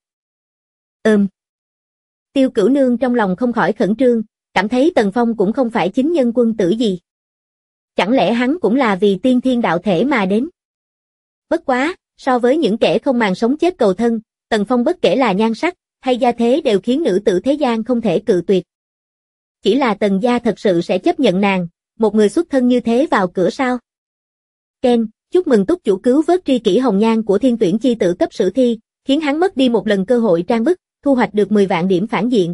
Tiêu Cửu Nương trong lòng không khỏi khẩn trương, cảm thấy Tần Phong cũng không phải chính nhân quân tử gì. Chẳng lẽ hắn cũng là vì tiên thiên đạo thể mà đến? Bất quá, so với những kẻ không màng sống chết cầu thân, Tần Phong bất kể là nhan sắc, hay gia thế đều khiến nữ tử thế gian không thể cự tuyệt. Chỉ là Tần gia thật sự sẽ chấp nhận nàng, một người xuất thân như thế vào cửa sao? Ken, chúc mừng túc chủ cứu vớt tri kỷ hồng nhan của thiên tuyển chi tử cấp sử thi, khiến hắn mất đi một lần cơ hội trang bức, thu hoạch được 10 vạn điểm phản diện.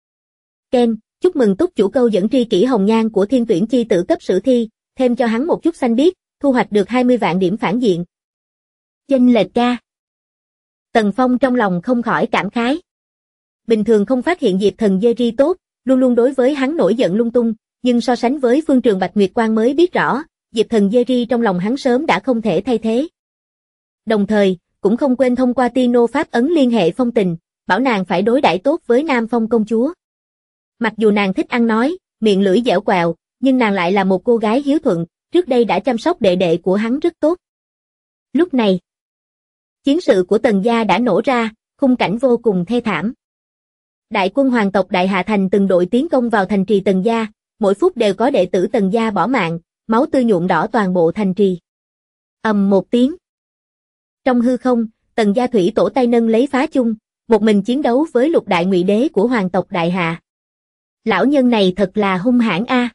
Ken, chúc mừng túc chủ câu dẫn tri kỷ hồng nhan của thiên tuyển chi tử cấp sử thi, thêm cho hắn một chút xanh biếc, thu hoạch được 20 vạn điểm phản diện. Chênh lệch ca. Tần Phong trong lòng không khỏi cảm khái. Bình thường không phát hiện Diệp Thần Dê Ri tốt, luôn luôn đối với hắn nổi giận lung tung, nhưng so sánh với Phương Trường Bạch Nguyệt Quang mới biết rõ, Diệp Thần Dê Ri trong lòng hắn sớm đã không thể thay thế. Đồng thời, cũng không quên thông qua Tino Pháp ấn liên hệ Phong Tình, bảo nàng phải đối đãi tốt với Nam Phong công chúa. Mặc dù nàng thích ăn nói, miệng lưỡi dẻo quẹo, nhưng nàng lại là một cô gái hiếu thuận, trước đây đã chăm sóc đệ đệ của hắn rất tốt. Lúc này, chiến sự của Tần gia đã nổ ra, khung cảnh vô cùng thê thảm. Đại quân hoàng tộc Đại Hạ Thành từng đội tiến công vào thành trì Tần gia, mỗi phút đều có đệ tử Tần gia bỏ mạng, máu tươi nhuộm đỏ toàn bộ thành trì. Ầm một tiếng. Trong hư không, Tần gia thủy tổ tay nâng lấy phá chung, một mình chiến đấu với Lục Đại Ngụy Đế của hoàng tộc Đại Hạ. Lão nhân này thật là hung hãn a.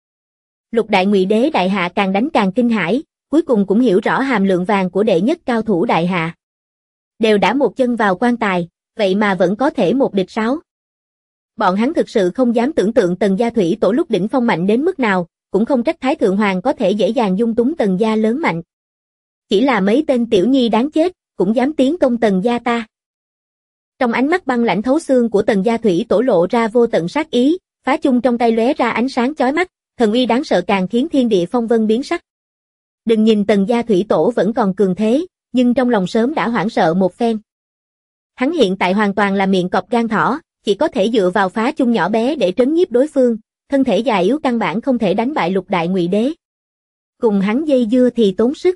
Lục Đại Ngụy Đế Đại Hạ càng đánh càng kinh hãi, cuối cùng cũng hiểu rõ hàm lượng vàng của đệ nhất cao thủ Đại Hạ. Đều đã một chân vào quan tài, vậy mà vẫn có thể một địch 6. Bọn hắn thực sự không dám tưởng tượng Tần gia thủy tổ lúc đỉnh phong mạnh đến mức nào, cũng không trách Thái Thượng Hoàng có thể dễ dàng dung túng Tần gia lớn mạnh. Chỉ là mấy tên tiểu nhi đáng chết, cũng dám tiến công Tần gia ta. Trong ánh mắt băng lãnh thấu xương của Tần gia thủy tổ lộ ra vô tận sát ý, phá chung trong tay lóe ra ánh sáng chói mắt, thần uy đáng sợ càng khiến thiên địa phong vân biến sắc. Đừng nhìn Tần gia thủy tổ vẫn còn cường thế, nhưng trong lòng sớm đã hoảng sợ một phen. Hắn hiện tại hoàn toàn là miệng cọp gan thỏ, chỉ có thể dựa vào phá chung nhỏ bé để trấn nhiếp đối phương, thân thể già yếu căn bản không thể đánh bại Lục Đại Ngụy Đế. Cùng hắn dây dưa thì tốn sức.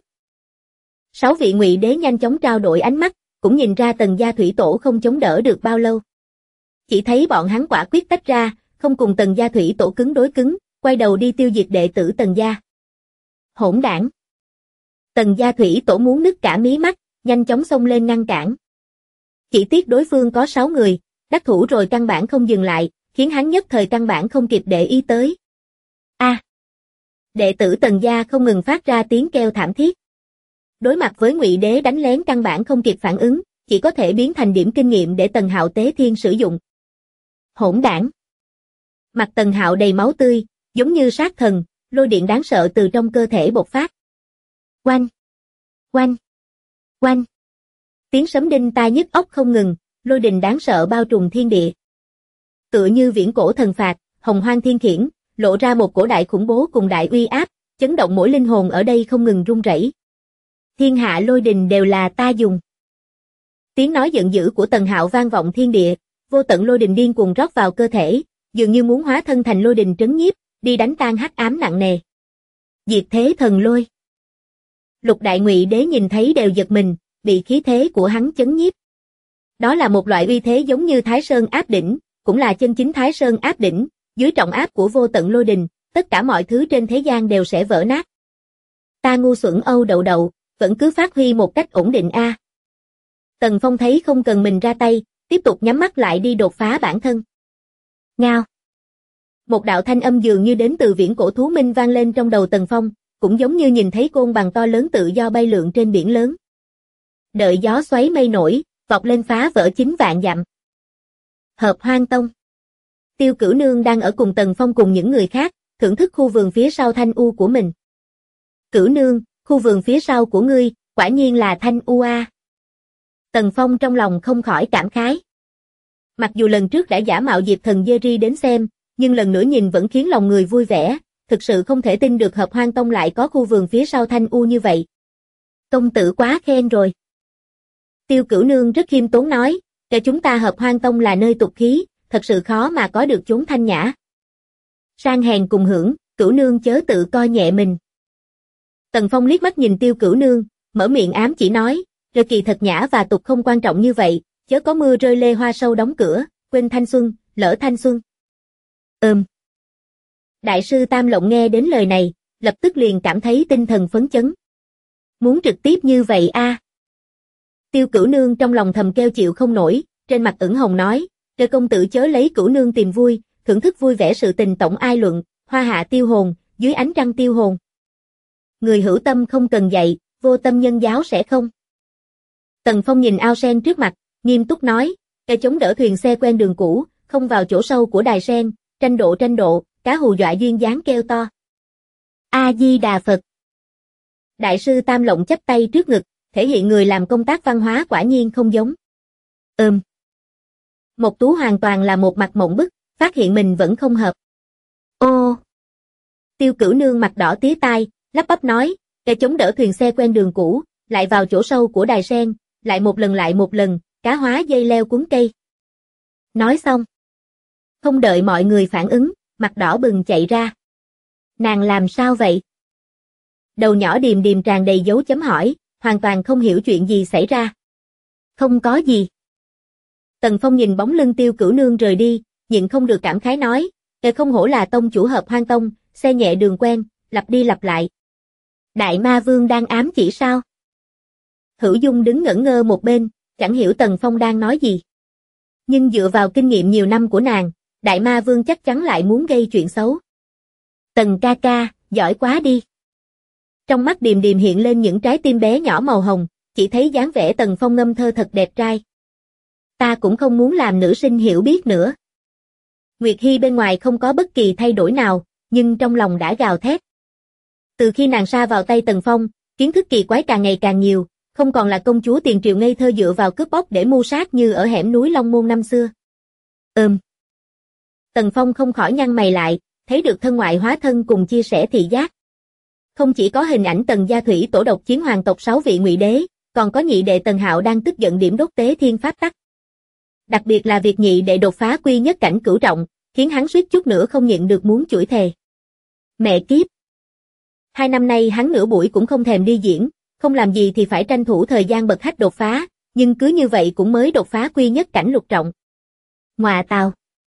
6 vị Ngụy Đế nhanh chóng trao đổi ánh mắt, cũng nhìn ra Tần gia thủy tổ không chống đỡ được bao lâu. Chỉ thấy bọn hắn quả quyết tách ra, không cùng Tần gia thủy tổ cứng đối cứng, quay đầu đi tiêu diệt đệ tử Tần gia. Hỗn đảng. Tần gia thủy tổ muốn nứt cả mí mắt, nhanh chóng xông lên ngăn cản. Chỉ tiếc đối phương có 6 người, đắc thủ rồi căn bản không dừng lại, khiến hắn nhất thời căn bản không kịp để ý tới. Đệ tử Tần gia không ngừng phát ra tiếng kêu thảm thiết. Đối mặt với Ngụy Đế đánh lén căn bản không kịp phản ứng, chỉ có thể biến thành điểm kinh nghiệm để Tần Hạo tế thiên sử dụng. Hỗn đảng. Mặt Tần Hạo đầy máu tươi, giống như sát thần, lôi điện đáng sợ từ trong cơ thể bộc phát. Oanh! Oanh! Oanh! Tiếng sấm đinh tai nhức óc không ngừng, lôi đình đáng sợ bao trùm thiên địa. Tựa như viễn cổ thần phạt, hồng hoang thiên khiển, lộ ra một cổ đại khủng bố cùng đại uy áp, chấn động mỗi linh hồn ở đây không ngừng run rẩy. Thiên hạ lôi đình đều là ta dùng. Tiếng nói giận dữ của Tần Hạo vang vọng thiên địa, vô tận lôi đình điên cuồng rót vào cơ thể, dường như muốn hóa thân thành lôi đình trấn nhiếp, đi đánh tan hắc ám nặng nề. Diệt thế thần lôi. Lục Đại Ngụy Đế nhìn thấy đều giật mình, bị khí thế của hắn chấn nhiếp. Đó là một loại uy thế giống như Thái Sơn áp đỉnh, cũng là chân chính Thái Sơn áp đỉnh, dưới trọng áp của vô tận lôi đình, tất cả mọi thứ trên thế gian đều sẽ vỡ nát. Ta ngu xuẩn Âu Đậu Đậu, vẫn cứ phát huy một cách ổn định a. Tần Phong thấy không cần mình ra tay, tiếp tục nhắm mắt lại đi đột phá bản thân. Ngao. Một đạo thanh âm dường như đến từ viễn cổ thú minh vang lên trong đầu Tần Phong, cũng giống như nhìn thấy côn bằng to lớn tự do bay lượn trên biển lớn. Đợi gió xoáy mây nổi, vọt lên phá vỡ 9 vạn dặm. Hợp Hoang Tông. Tiêu Cửu Nương đang ở cùng Tần Phong cùng những người khác, thưởng thức khu vườn phía sau thanh u của mình. Cửu Nương, khu vườn phía sau của ngươi, quả nhiên là thanh u a. Tần Phong trong lòng không khỏi cảm khái. Mặc dù lần trước đã giả mạo Diệp Thần Giê-ri đến xem, nhưng lần nữa nhìn vẫn khiến lòng người vui vẻ, thực sự không thể tin được Hợp Hoan Tông lại có khu vườn phía sau thanh u như vậy. Công tử quá khen rồi. Tiêu Cửu Nương rất khiêm tốn nói, cho chúng ta Hợp Hoan Tông là nơi tục khí, thật sự khó mà có được chốn thanh nhã. Sang hèn cùng hưởng, Cửu Nương chớ tự coi nhẹ mình. Tần Phong liếc mắt nhìn Tiêu Cửu Nương, mở miệng ám chỉ nói, rồi kỳ thật nhã và tục không quan trọng như vậy, chớ có mưa rơi lê hoa sâu đóng cửa, quên thanh xuân, lỡ thanh xuân. Đại sư Tam Lộng nghe đến lời này, lập tức liền cảm thấy tinh thần phấn chấn. Muốn trực tiếp như vậy a? Tiêu Cửu Nương trong lòng thầm kêu chịu không nổi, trên mặt ửng hồng nói, "Trời công tử chớ lấy Cửu Nương tìm vui, thưởng thức vui vẻ sự tình tổng ai luận, hoa hạ tiêu hồn, dưới ánh trăng tiêu hồn. Người hữu tâm không cần dạy, vô tâm nhân giáo sẽ không." Tần Phong nhìn ao sen trước mặt, nghiêm túc nói, "Cây chống đỡ thuyền xe quen đường cũ, không vào chỗ sâu của đài sen, tranh độ, cá hù dọa duyên dáng kêu to. A Di Đà Phật." Đại sư Tam Lộng chắp tay trước ngực, thể hiện người làm công tác văn hóa quả nhiên không giống. Mộc Tú hoàn toàn là một mặt mộng bức, phát hiện mình vẫn không hợp. Ô! Tiêu Cửu Nương mặt đỏ tía tai, lắp bắp nói, "Cây chống đỡ thuyền xe quen đường cũ, lại vào chỗ sâu của đài sen, lại một lần, cá hóa dây leo cuốn cây." Nói xong, không đợi mọi người phản ứng, mặt đỏ bừng chạy ra. Nàng làm sao vậy? Đầu nhỏ Điềm Điềm tràn đầy dấu chấm hỏi, hoàn toàn không hiểu chuyện gì xảy ra. Không có gì. Tần Phong nhìn bóng lưng Tiêu Cửu Nương rời đi, nhịn không được cảm khái nói, không hổ là tông chủ Hợp Hoan Tông, xe nhẹ đường quen, lặp đi lặp lại. Đại Ma Vương đang ám chỉ sao? Hữu Dung đứng ngẩn ngơ một bên, chẳng hiểu Tần Phong đang nói gì. Nhưng dựa vào kinh nghiệm nhiều năm của nàng, Đại Ma Vương chắc chắn lại muốn gây chuyện xấu. Tần ca ca, giỏi quá đi. Trong mắt Điềm Điềm hiện lên những trái tim bé nhỏ màu hồng, chỉ thấy dáng vẻ Tần Phong ngâm thơ thật đẹp trai. Ta cũng không muốn làm nữ sinh hiểu biết nữa. Nguyệt Hy bên ngoài không có bất kỳ thay đổi nào, nhưng trong lòng đã gào thét. Từ khi nàng sa vào tay Tần Phong, kiến thức kỳ quái càng ngày càng nhiều, không còn là công chúa tiền triều ngây thơ dựa vào cướp bóc để mưu sát như ở hẻm núi Long Môn năm xưa. Tần Phong không khỏi nhăn mày lại, thấy được thân ngoại hóa thân cùng chia sẻ thị giác. Không chỉ có hình ảnh Tần Gia Thủy tổ độc chiến hoàng tộc 6 vị ngụy đế, còn có nhị đệ Tần Hạo đang tức giận điểm đốt tế thiên pháp tắc. Đặc biệt là việc nhị đệ đột phá quy nhất cảnh cửu trọng, khiến hắn suýt chút nữa không nhịn được muốn chửi thề. Mẹ kiếp! 2 năm nay hắn nửa buổi cũng không thèm đi diễn, không làm gì thì phải tranh thủ thời gian bật hách đột phá, nhưng cứ như vậy cũng mới đột phá quy nhất cảnh lục trọng. Ngoà tào!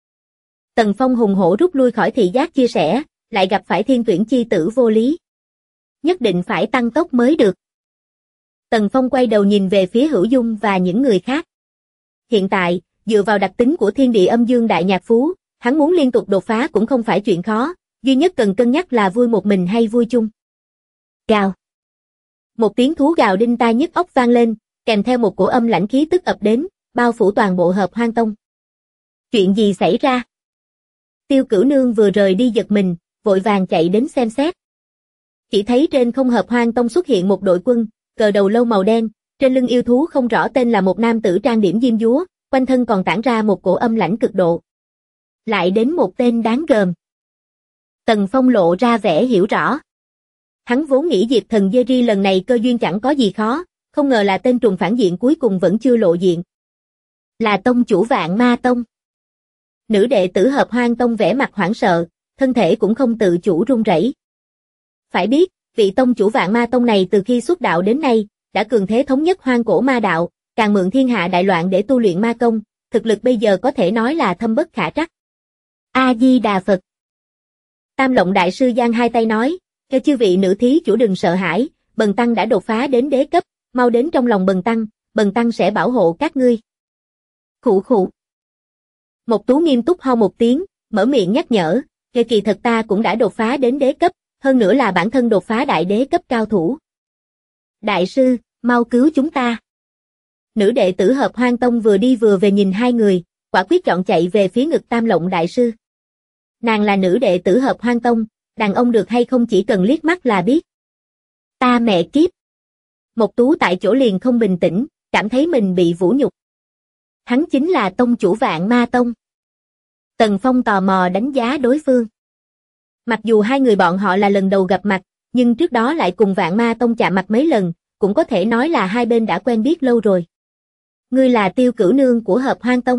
Tần Phong hùng hổ rút lui khỏi thị giác chia sẻ, lại gặp phải thiên tuyển chi tử vô lý. Nhất định phải tăng tốc mới được. Tần Phong quay đầu nhìn về phía Hữu Dung và những người khác. Hiện tại, dựa vào đặc tính của thiên địa âm dương đại nhạc phú, hắn muốn liên tục đột phá cũng không phải chuyện khó, duy nhất cần cân nhắc là vui một mình hay vui chung. Gào. Một tiếng thú gào đinh tai nhức óc vang lên, kèm theo một cổ âm lãnh khí tức ập đến, bao phủ toàn bộ Hợp Hoan Tông. Chuyện gì xảy ra? Tiêu Cửu Nương vừa rời đi giật mình, vội vàng chạy đến xem xét. Chỉ thấy trên không Hợp Hoan Tông xuất hiện một đội quân, cờ đầu lâu màu đen, trên lưng yêu thú không rõ tên là một nam tử trang điểm diêm dúa, quanh thân còn tản ra một cổ âm lãnh cực độ. Lại đến một tên đáng gờm. Tần Phong lộ ra vẻ hiểu rõ. Hắn vốn nghĩ Diệp Thần Giê-ri lần này cơ duyên chẳng có gì khó, không ngờ là tên trùng phản diện cuối cùng vẫn chưa lộ diện. Là tông chủ Vạn Ma Tông. Nữ đệ tử Hợp Hoan Tông vẻ mặt hoảng sợ, thân thể cũng không tự chủ run rẩy. Phải biết, vị tông chủ Vạn Ma Tông này từ khi xuất đạo đến nay, đã cường thế thống nhất hoang cổ ma đạo, càng mượn thiên hạ đại loạn để tu luyện ma công, thực lực bây giờ có thể nói là thâm bất khả trắc. A Di Đà Phật. Tam Lộng đại sư giang hai tay nói, cho chư vị nữ thí chủ đừng sợ hãi, Bần tăng đã đột phá đến đế cấp, mau đến trong lòng Bần tăng sẽ bảo hộ các ngươi. Khụ khụ. Mộc Tú nghiêm túc ho một tiếng, mở miệng nhắc nhở, kỳ thật ta cũng đã đột phá đến đế cấp, hơn nữa là bản thân đột phá đại đế cấp cao thủ. Đại sư, mau cứu chúng ta. Nữ đệ tử Hợp Hoan Tông vừa đi vừa về nhìn hai người, quả quyết chọn chạy về phía ngực Tam Lộng đại sư. Nàng là nữ đệ tử Hợp Hoan Tông, đàn ông được hay không chỉ cần liếc mắt là biết. Ta mẹ kiếp. Mộc Tú tại chỗ liền không bình tĩnh, cảm thấy mình bị vũ nhục. Hắn chính là tông chủ Vạn Ma Tông. Tần Phong tò mò đánh giá đối phương. Mặc dù hai người bọn họ là lần đầu gặp mặt, nhưng trước đó lại cùng Vạn Ma Tông chạm mặt mấy lần, cũng có thể nói là hai bên đã quen biết lâu rồi. Ngươi là Tiêu Cửu Nương của Hợp Hoan Tông.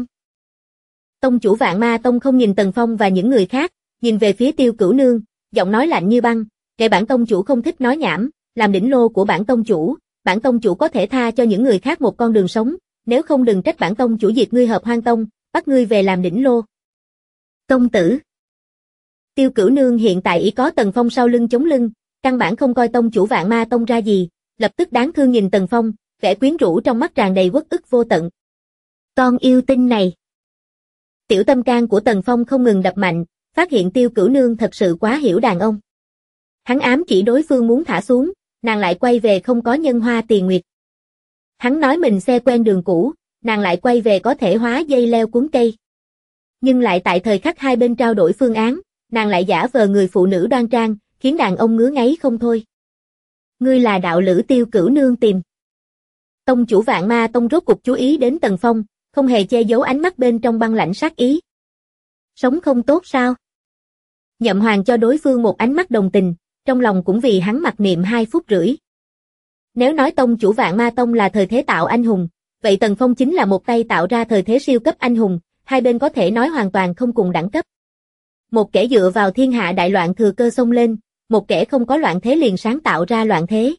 Tông chủ Vạn Ma Tông không nhìn Tần Phong và những người khác, nhìn về phía Tiêu Cửu Nương, giọng nói lạnh như băng, kể bản tông chủ không thích nói nhảm, làm đỉnh lô của bản tông chủ có thể tha cho những người khác một con đường sống, nếu không đừng trách bản tông chủ diệt ngươi Hợp Hoan Tông, bắt ngươi về làm đỉnh lô. Công tử. Tiêu Cửu Nương hiện tại已có Tần Phong sau lưng chống lưng, căn bản không coi tông chủ Vạn Ma Tông ra gì, lập tức đáng thương nhìn Tần Phong, vẻ quyến rũ trong mắt tràn đầy uất ức vô tận. Con yêu tinh này. Tiểu tâm can của Tần Phong không ngừng đập mạnh, phát hiện Tiêu Cửu Nương thật sự quá hiểu đàn ông. Hắn ám chỉ đối phương muốn thả xuống, nàng lại quay về không có nhân hoa tiền nguyệt. Hắn nói mình xe quen đường cũ, nàng lại quay về có thể hóa dây leo cuốn cây. Nhưng lại tại thời khắc hai bên trao đổi phương án, nàng lại giả vờ người phụ nữ đoan trang, khiến đàn ông ngứa ngáy không thôi. Ngươi là đạo lữ Tiêu Cửu Nương tìm. Tông chủ Vạn Ma Tông rốt cục chú ý đến Tần Phong, không hề che giấu ánh mắt bên trong băng lạnh sát ý. Sống không tốt sao? Nhậm Hoàng cho đối phương một ánh mắt đồng tình, trong lòng cũng vì hắn mặc niệm 2 phút rưỡi. Nếu nói tông chủ Vạn Ma Tông là thời thế tạo anh hùng, vậy Tần Phong chính là một tay tạo ra thời thế siêu cấp anh hùng, hai bên có thể nói hoàn toàn không cùng đẳng cấp. Một kẻ dựa vào thiên hạ đại loạn thừa cơ xông lên, một kẻ không có loạn thế liền sáng tạo ra loạn thế.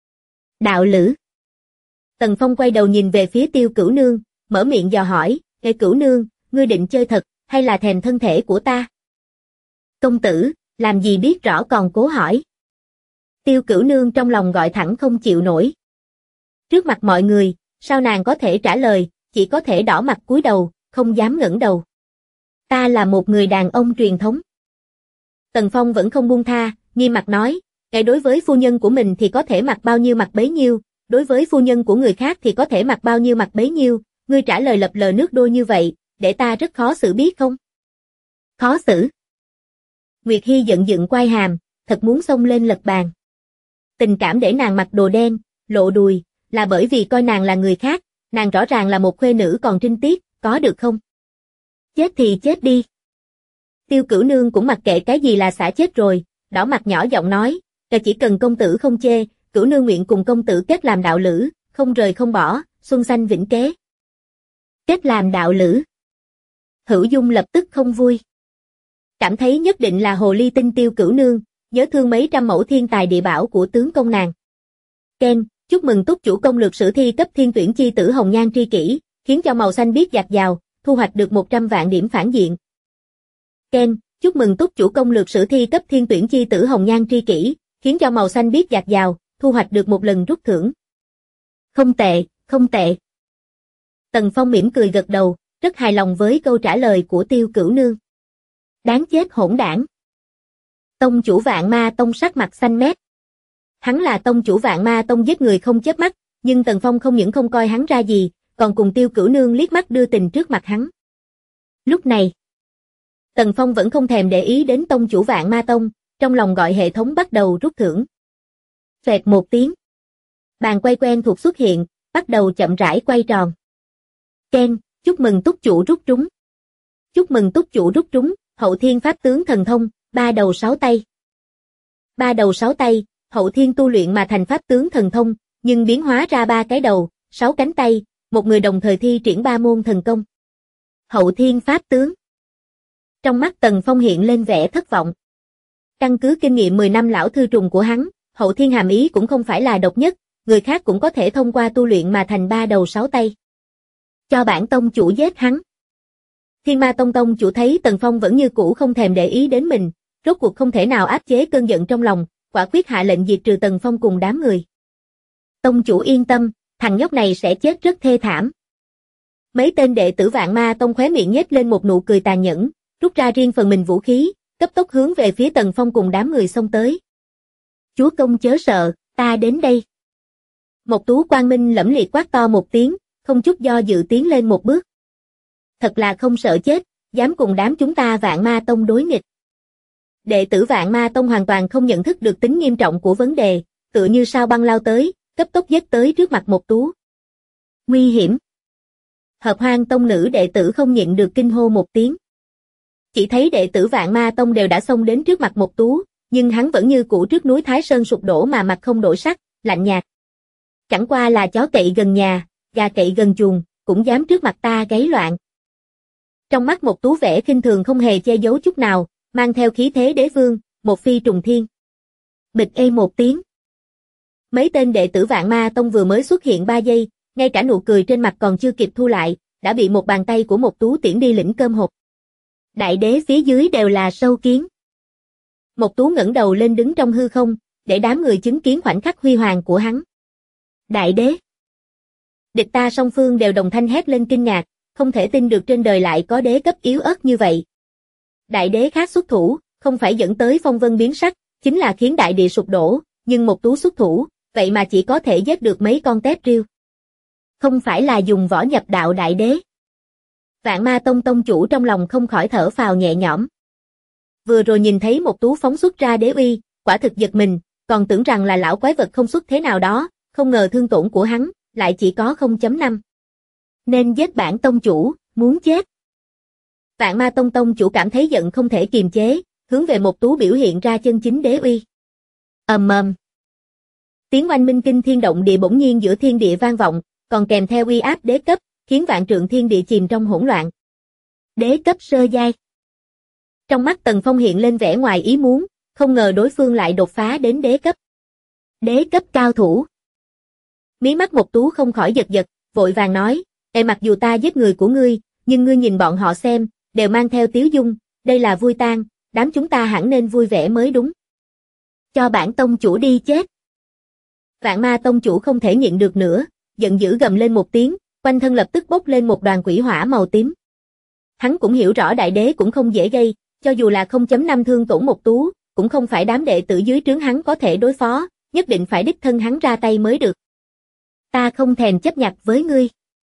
Đạo lữ. Tần Phong quay đầu nhìn về phía Tiêu Cửu Nương, mở miệng dò hỏi, Ê Cửu Nương, ngươi định chơi thật, hay là thèm thân thể của ta? Công tử, làm gì biết rõ còn cố hỏi. Tiêu Cửu Nương trong lòng gọi thẳng không chịu nổi. Trước mặt mọi người, sao nàng có thể trả lời, chỉ có thể đỏ mặt cúi đầu, không dám ngẩng đầu. Ta là một người đàn ông truyền thống. Tần Phong vẫn không buông tha, nghiêm mặt nói, cái đối với phu nhân của mình thì có thể mặc bao nhiêu mặc bấy nhiêu, đối với phu nhân của người khác thì có thể mặc bao nhiêu mặc bấy nhiêu, ngươi trả lời lập lờ nước đôi như vậy, để ta rất khó xử biết không? Khó xử. Nguyệt Hy giận dựng quai hàm, thật muốn xông lên lật bàn. Tình cảm để nàng mặc đồ đen, lộ đùi, là bởi vì coi nàng là người khác, nàng rõ ràng là một khuê nữ còn trinh tiết, có được không? Chết thì chết đi. Tiêu Cửu Nương cũng mặc kệ cái gì là xả chết rồi, đỏ mặt nhỏ giọng nói, chỉ cần công tử không chê, Cửu Nương nguyện cùng công tử kết làm đạo lữ, không rời không bỏ, xuân xanh vĩnh kế. Kết làm đạo lữ. Hữu Dung lập tức không vui. Cảm thấy nhất định là hồ ly tinh Tiêu Cửu Nương, nhớ thương mấy trăm mẫu thiên tài địa bảo của tướng công nàng. Ken, chúc mừng túc chủ công lược sử thi cấp thiên tuyển chi tử hồng nhan tri kỷ, khiến cho màu xanh biết dạt dào, thu hoạch được 100 vạn điểm phản diện. Ken, chúc mừng túc chủ công lược sử thi cấp thiên tuyển chi tử hồng nhan tri kỷ, khiến cho màu xanh biết dạt dào, thu hoạch được 1 lần rút thưởng. Không tệ, không tệ. Tần Phong mỉm cười gật đầu, rất hài lòng với câu trả lời của Tiêu Cửu Nương. Đáng chết hỗn đảng. Tông chủ Vạn Ma Tông sắc mặt xanh mét. Hắn là tông chủ Vạn Ma Tông giết người không chớp mắt, nhưng Tần Phong không những không coi hắn ra gì, còn cùng Tiêu Cửu Nương liếc mắt đưa tình trước mặt hắn. Lúc này, Tần Phong vẫn không thèm để ý đến tông chủ Vạn Ma Tông, trong lòng gọi hệ thống bắt đầu rút thưởng. Phẹt một tiếng. Bàn quay quen thuộc xuất hiện, bắt đầu chậm rãi quay tròn. Ken, chúc mừng túc chủ rút trúng. Chúc mừng túc chủ rút trúng, Hậu Thiên Pháp Tướng Thần Thông, 3 đầu 6 tay. 3 đầu 6 tay, Hậu Thiên tu luyện mà thành Pháp Tướng Thần Thông, nhưng biến hóa ra 3 cái đầu, 6 cánh tay, một người đồng thời thi triển 3 môn thần công. Hậu Thiên Pháp Tướng. Trong mắt Tần Phong hiện lên vẻ thất vọng. Căn cứ kinh nghiệm 10 năm lão thư trùng của hắn, Hậu Thiên hàm ý cũng không phải là độc nhất, người khác cũng có thể thông qua tu luyện mà thành 3 đầu 6 tay. Cho bản tông chủ giết hắn. Thiên Ma Tông tông chủ thấy Tần Phong vẫn như cũ không thèm để ý đến mình, rốt cuộc không thể nào áp chế cơn giận trong lòng, quả quyết hạ lệnh diệt trừ Tần Phong cùng đám người. Tông chủ yên tâm, thằng nhóc này sẽ chết rất thê thảm. Mấy tên đệ tử Vạn Ma Tông khóe miệng nhếch lên một nụ cười tàn nhẫn, rút ra riêng phần mình vũ khí, cấp tốc hướng về phía Tần Phong cùng đám người xông tới. Chúa công chớ sợ, ta đến đây. Một Tú Quang Minh lẫm liệt quát to một tiếng, không chút do dự tiến lên một bước. thật là không sợ chết, dám cùng đám chúng ta Vạn Ma Tông đối nghịch. Đệ tử Vạn Ma Tông hoàn toàn không nhận thức được tính nghiêm trọng của vấn đề, tựa như sao băng lao tới, cấp tốc giết tới trước mặt Mộc Tú. Nguy hiểm! Hợp Hoan Tông nữ đệ tử không nhịn được kinh hô một tiếng. Chỉ thấy đệ tử Vạn Ma Tông đều đã xông đến trước mặt Mộc Tú, nhưng hắn vẫn như cũ trước núi Thái Sơn sụp đổ mà mặt không đổi sắc, lạnh nhạt. Chẳng qua là chó cậy gần nhà, gà cậy gần chuồng, cũng dám trước mặt ta gáy loạn. Trong mắt Mộc Tú vẻ khinh thường không hề che giấu chút nào, mang theo khí thế đế vương, một phi trùng thiên. Bịch ê một tiếng. Mấy tên đệ tử Vạn Ma Tông vừa mới xuất hiện 3 giây, ngay cả nụ cười trên mặt còn chưa kịp thu lại, đã bị một bàn tay của Mộc Tú tiễn đi lĩnh cơm hộp. Đại đế phía dưới đều là sâu kiến. Mộc Tú ngẩng đầu lên đứng trong hư không, để đám người chứng kiến khoảnh khắc huy hoàng của hắn. Đại đế! Địch ta song phương đều đồng thanh hét lên kinh ngạc, không thể tin được trên đời lại có đế cấp yếu ớt như vậy. Đại đế khác xuất thủ, không phải dẫn tới phong vân biến sắc, chính là khiến đại địa sụp đổ, nhưng Mộc Tú xuất thủ, vậy mà chỉ có thể giết được mấy con tép riêu. Không phải là dùng võ nhập đạo đại đế. Vạn Ma Tông tông chủ trong lòng không khỏi thở phào nhẹ nhõm. Vừa rồi nhìn thấy Mộc Tú phóng xuất ra đế uy, quả thực giật mình, còn tưởng rằng là lão quái vật không xuất thế nào đó, không ngờ thương tổn của hắn lại chỉ có 0.5. Nên giết bản tông chủ, muốn chết. Vạn Ma Tông tông chủ cảm thấy giận không thể kiềm chế, hướng về Mộc Tú biểu hiện ra chân chính đế uy. Ầm ầm. Tiếng oanh minh kinh thiên động địa bỗng nhiên giữa thiên địa vang vọng, còn kèm theo uy áp đế cấp, khiến vạn trượng thiên địa chìm trong hỗn loạn. Đế cấp sơ giai. Trong mắt Tần Phong hiện lên vẻ ngoài ý muốn, không ngờ đối phương lại đột phá đến đế cấp. Đế cấp cao thủ. Mí mắt Mộc Tú không khỏi giật giật, vội vàng nói, mặc dù ta giết người của ngươi, nhưng ngươi nhìn bọn họ xem, đều mang theo tiếu dung, đây là vui tang, đám chúng ta hẳn nên vui vẻ mới đúng. Cho bản tông chủ đi chết. Vạn Ma tông chủ không thể nhịn được nữa, giận dữ gầm lên một tiếng, quanh thân lập tức bốc lên một đoàn quỷ hỏa màu tím. Hắn cũng hiểu rõ đại đế cũng không dễ gây, cho dù là 0.5 thương tổn Mộc Tú, cũng không phải đám đệ tử dưới trướng hắn có thể đối phó, nhất định phải đích thân hắn ra tay mới được. Ta không thèm chấp nhặt với ngươi.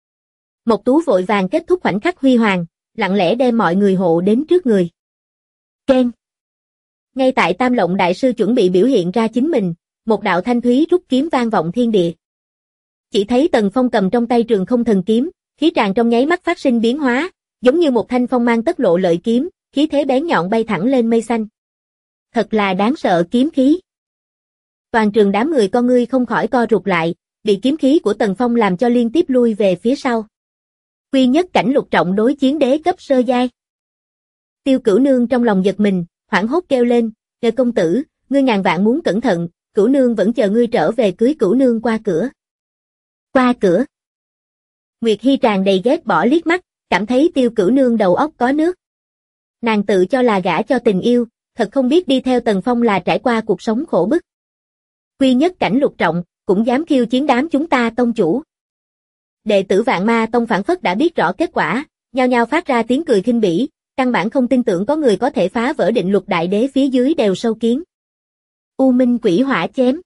Mộc Tú vội vàng kết thúc khoảnh khắc huy hoàng, lặng lẽ đem mọi người hộ đến trước người. Keng. Ngay tại Tam Lộng đại sư chuẩn bị biểu hiện ra chính mình, một đạo thanh thúy rút kiếm vang vọng thiên địa. Chỉ thấy Tần Phong cầm trong tay Trường Không Thần kiếm, khí tràng trong nháy mắt phát sinh biến hóa, giống như một thanh phong mang tất lộ lợi kiếm, khí thế bén nhọn bay thẳng lên mây xanh. Thật là đáng sợ kiếm khí. Toàn trường đám người con ngươi không khỏi co rụt lại, bị kiếm khí của Tần Phong làm cho liên tiếp lui về phía sau. Quy nhất cảnh lục trọng đối chiến đế cấp sơ giai. Tiêu Cửu Nương trong lòng giật mình, hoảng hốt kêu lên, "Ngài công tử, ngươi ngàn vạn muốn cẩn thận, Cửu Nương vẫn chờ ngươi trở về cưới Cửu Nương qua cửa." Qua cửa. Nguyệt Hi tràn đầy ghét bỏ liếc mắt, cảm thấy Tiêu Cửu Nương đầu óc có nước. Nàng tự cho là gả cho tình yêu, thật không biết đi theo Tần Phong là trải qua cuộc sống khổ bức. Quy nhất cảnh lục trọng, cũng dám khiêu chiến đám chúng ta tông chủ. Đệ tử Vạn Ma Tông phảng phất đã biết rõ kết quả, nhao nhao phát ra tiếng cười khinh bỉ, căn bản không tin tưởng có người có thể phá vỡ định luật đại đế phía dưới đều sâu kiến. U Minh Quỷ Hỏa chém.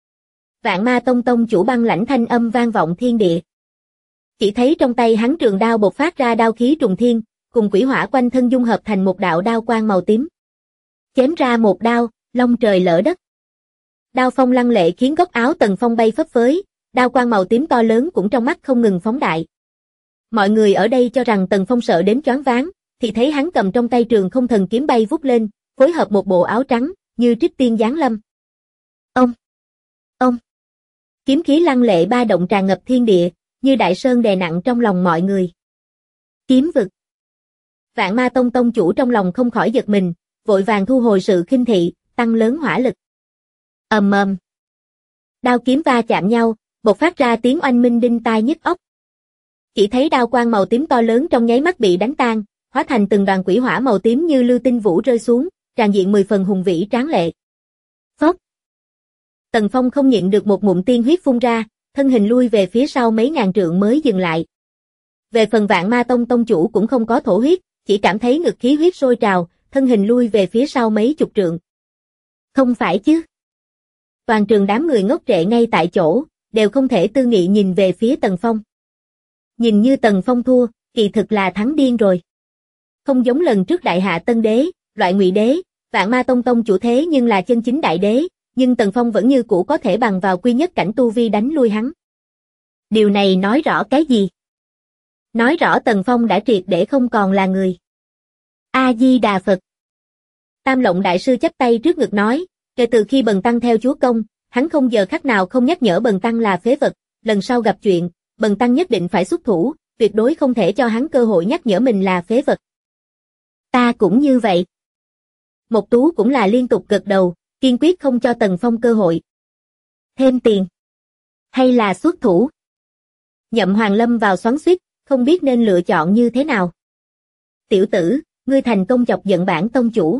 Vạn Ma Tông tông chủ băng lãnh thanh âm vang vọng thiên địa. Chỉ thấy trong tay hắn trường đao bộc phát ra đao khí trùng thiên, cùng quỷ hỏa quanh thân dung hợp thành một đạo đao quang màu tím. Chém ra một đao, long trời lở đất. Đao phong lăng lệ khiến góc áo Tần Phong bay phấp phới, đao quang màu tím to lớn cũng trong mắt không ngừng phóng đại. Mọi người ở đây cho rằng Tần Phong sợ đến choáng váng, thì thấy hắn cầm trong tay Trường Không Thần kiếm bay vút lên, phối hợp một bộ áo trắng, như trích tiên giáng lâm. Ông. Kiếm khí lăng lệ ba động tràn ngập thiên địa, như đại sơn đè nặng trong lòng mọi người. Kiếm vực. Vạn Ma Tông tông chủ trong lòng không khỏi giật mình, vội vàng thu hồi sự khinh thị, tăng lớn hỏa lực. Ầm ầm. Đao kiếm va chạm nhau, bộc phát ra tiếng oanh minh đinh tai nhức óc. Chỉ thấy đao quang màu tím to lớn trong nháy mắt bị đánh tan, hóa thành từng đoàn quỷ hỏa màu tím như lưu tinh vũ rơi xuống, tràn diện 10 phần hùng vĩ tráng lệ. Phốc. Tần Phong không nhịn được một ngụm tiên huyết phun ra, thân hình lui về phía sau mấy ngàn trượng mới dừng lại. Về phần Vạn Ma Tông tông chủ cũng không có thổ huyết, chỉ cảm thấy ngực khí huyết sôi trào, thân hình lui về phía sau mấy chục trượng. Không phải chứ? Toàn trường đám người ngốc trệ ngay tại chỗ, đều không thể tư nghị nhìn về phía Tần Phong. Nhìn như Tần Phong thua, kỳ thực là thắng điên rồi. Không giống lần trước đại hạ tân đế, loại ngụy đế, Vạn Ma Tông tông chủ thế nhưng là chân chính đại đế, nhưng Tần Phong vẫn như cũ có thể bằng vào quy nhất cảnh tu vi đánh lui hắn. Điều này nói rõ cái gì? Nói rõ Tần Phong đã triệt để không còn là người. A-di-đà Phật. Tam Lộng đại sư chắp tay trước ngực nói, kể từ khi Bần Tăng theo chúa công, hắn không giờ khắc nào không nhắc nhở Bần Tăng là phế vật, lần sau gặp chuyện, Bần Tăng nhất định phải xuất thủ, tuyệt đối không thể cho hắn cơ hội nhắc nhở mình là phế vật. Ta cũng như vậy. Mộc Tú cũng là liên tục gật đầu, kiên quyết không cho Tần Phong cơ hội. Thêm tiền. Hay là xuất thủ? Nhậm Hoàng lâm vào xoắn xuýt, không biết nên lựa chọn như thế nào. Tiểu tử, ngươi thành công chọc giận bản tông chủ.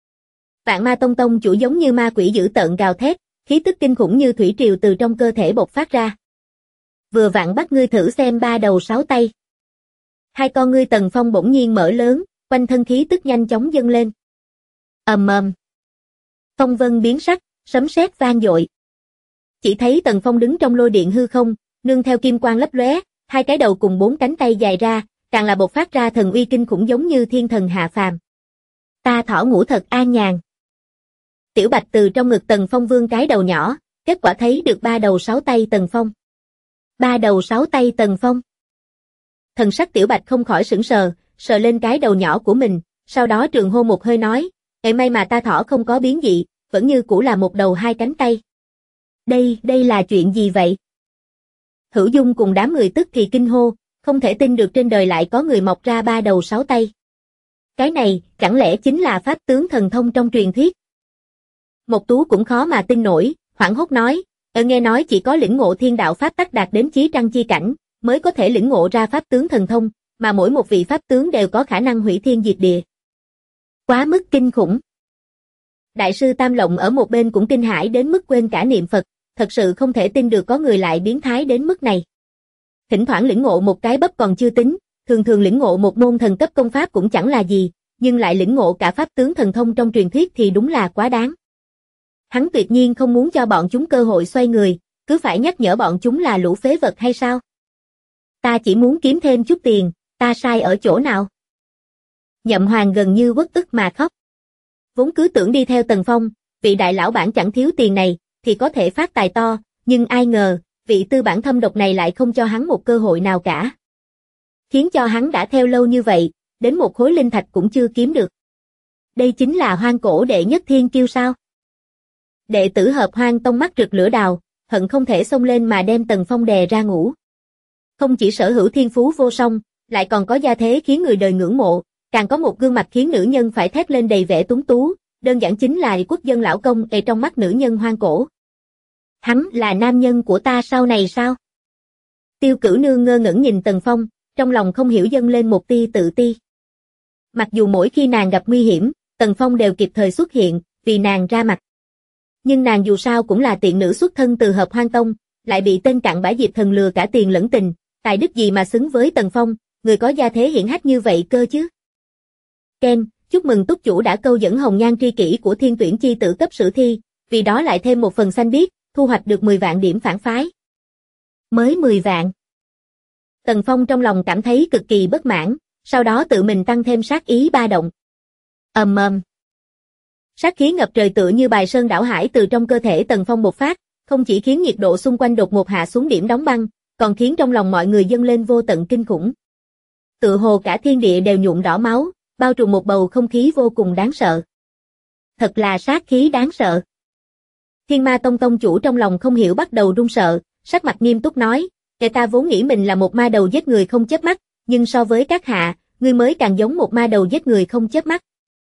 Vạn Ma Tông tông chủ giống như ma quỷ dữ tợn gào thét, khí tức kinh khủng như thủy triều từ trong cơ thể bộc phát ra. Vừa vặn bắt ngươi thử xem 3 đầu 6 tay. Hai con ngươi Tần Phong bỗng nhiên mở lớn, quanh thân khí tức nhanh chóng dâng lên. Ầm ầm. Phong vân biến sắc, sấm sét vang dội. Chỉ thấy Tần Phong đứng trong lôi điện hư không, nương theo kim quang lấp lóe, hai cái đầu cùng 4 cánh tay dài ra, càng là bộc phát ra thần uy kinh khủng giống như thiên thần hạ phàm. Ta thỏ ngủ thật an nhàn. Tiểu Bạch từ trong ngực Tần Phong vươn cái đầu nhỏ, kết quả thấy được 3 đầu 6 tay Tần Phong. 3 đầu 6 tay Tần Phong. Thần sắc Tiểu Bạch không khỏi sững sờ, sờ lên cái đầu nhỏ của mình, sau đó trường hô một hơi nói, "Ê may mà ta thỏ không có biến dị, vẫn như cũ là một đầu 2 cánh tay." Đây là chuyện gì vậy? Hữu Dung cùng đám người tức thì kinh hô, không thể tin được trên đời lại có người mọc ra 3 đầu 6 tay. Cái này, chẳng lẽ chính là pháp tướng thần thông trong truyền thuyết? Mộc Tú cũng khó mà tin nổi, hoảng hốt nói, nghe nói chỉ có lĩnh ngộ thiên đạo pháp tắc đạt đến chí trăng chi cảnh, mới có thể lĩnh ngộ ra pháp tướng thần thông, mà mỗi một vị pháp tướng đều có khả năng hủy thiên diệt địa. Quá mức kinh khủng. Đại sư Tam Lộng ở một bên cũng kinh hãi đến mức quên cả niệm Phật, thật sự không thể tin được có người lại biến thái đến mức này. Thỉnh thoảng lĩnh ngộ một cái bắp còn chưa tính, thường thường lĩnh ngộ một môn thần cấp công pháp cũng chẳng là gì, nhưng lại lĩnh ngộ cả pháp tướng thần thông trong truyền thuyết thì đúng là quá đáng. Hắn tuyệt nhiên không muốn cho bọn chúng cơ hội xoay người, cứ phải nhắc nhở bọn chúng là lũ phế vật hay sao? Ta chỉ muốn kiếm thêm chút tiền, ta sai ở chỗ nào? Nhậm Hoàng gần như uất ức mà khóc. Vốn cứ tưởng đi theo Tần Phong, vị đại lão bản chẳng thiếu tiền này, thì có thể phát tài to, nhưng ai ngờ, vị tư bản thâm độc này lại không cho hắn một cơ hội nào cả. Khiến cho hắn đã theo lâu như vậy, đến một khối linh thạch cũng chưa kiếm được. Đây chính là hoang cổ đệ nhất thiên kiêu sao? Đệ tử Hợp Hoang Tông mắt rực lửa đào, hận không thể xông lên mà đem Tần Phong đè ra ngủ. Không chỉ sở hữu thiên phú vô song, lại còn có gia thế khiến người đời ngưỡng mộ, càng có một gương mặt khiến nữ nhân phải thét lên đầy vẻ tuấn tú, đơn giản chính là quốc dân lão công ở trong mắt nữ nhân hoang cổ. Hắn là nam nhân của ta sau này sao? Tiêu Cửu Nương ngơ ngẩn nhìn Tần Phong, trong lòng không hiểu dâng lên một tia tự ti. Mặc dù mỗi khi nàng gặp nguy hiểm, Tần Phong đều kịp thời xuất hiện, vì nàng ra mặt. Nhưng nàng dù sao cũng là tiện nữ xuất thân từ Hợp Hoang Tông, lại bị tên cặn bã Diệp Thần lừa cả tiền lẫn tình, tài đức gì mà xứng với Tần Phong, người có gia thế hiển hách như vậy cơ chứ? Ken, chúc mừng túc chủ đã câu dẫn hồng nhan tri kỷ của thiên tuyển chi tử cấp sử thi, vì đó lại thêm một phần xanh biếc, thu hoạch được 10 vạn điểm phản phái. Mới 10 vạn. Tần Phong trong lòng cảm thấy cực kỳ bất mãn, sau đó tự mình tăng thêm sát ý ba động. Ầm ầm. Sát khí ngập trời tựa như bài sơn đảo hải từ trong cơ thể Tần Phong bộc phát, không chỉ khiến nhiệt độ xung quanh đột ngột hạ xuống điểm đóng băng, còn khiến trong lòng mọi người dâng lên vô tận kinh khủng. Tựa hồ cả thiên địa đều nhuộm đỏ máu, bao trùm một bầu không khí vô cùng đáng sợ. Thật là sát khí đáng sợ. Thiên Ma Tông tông chủ trong lòng không hiểu bắt đầu run sợ, sắc mặt nghiêm túc nói, kẻ ta vốn nghĩ mình là một ma đầu giết người không chớp mắt, nhưng so với các hạ, ngươi mới càng giống một ma đầu giết người không chớp mắt.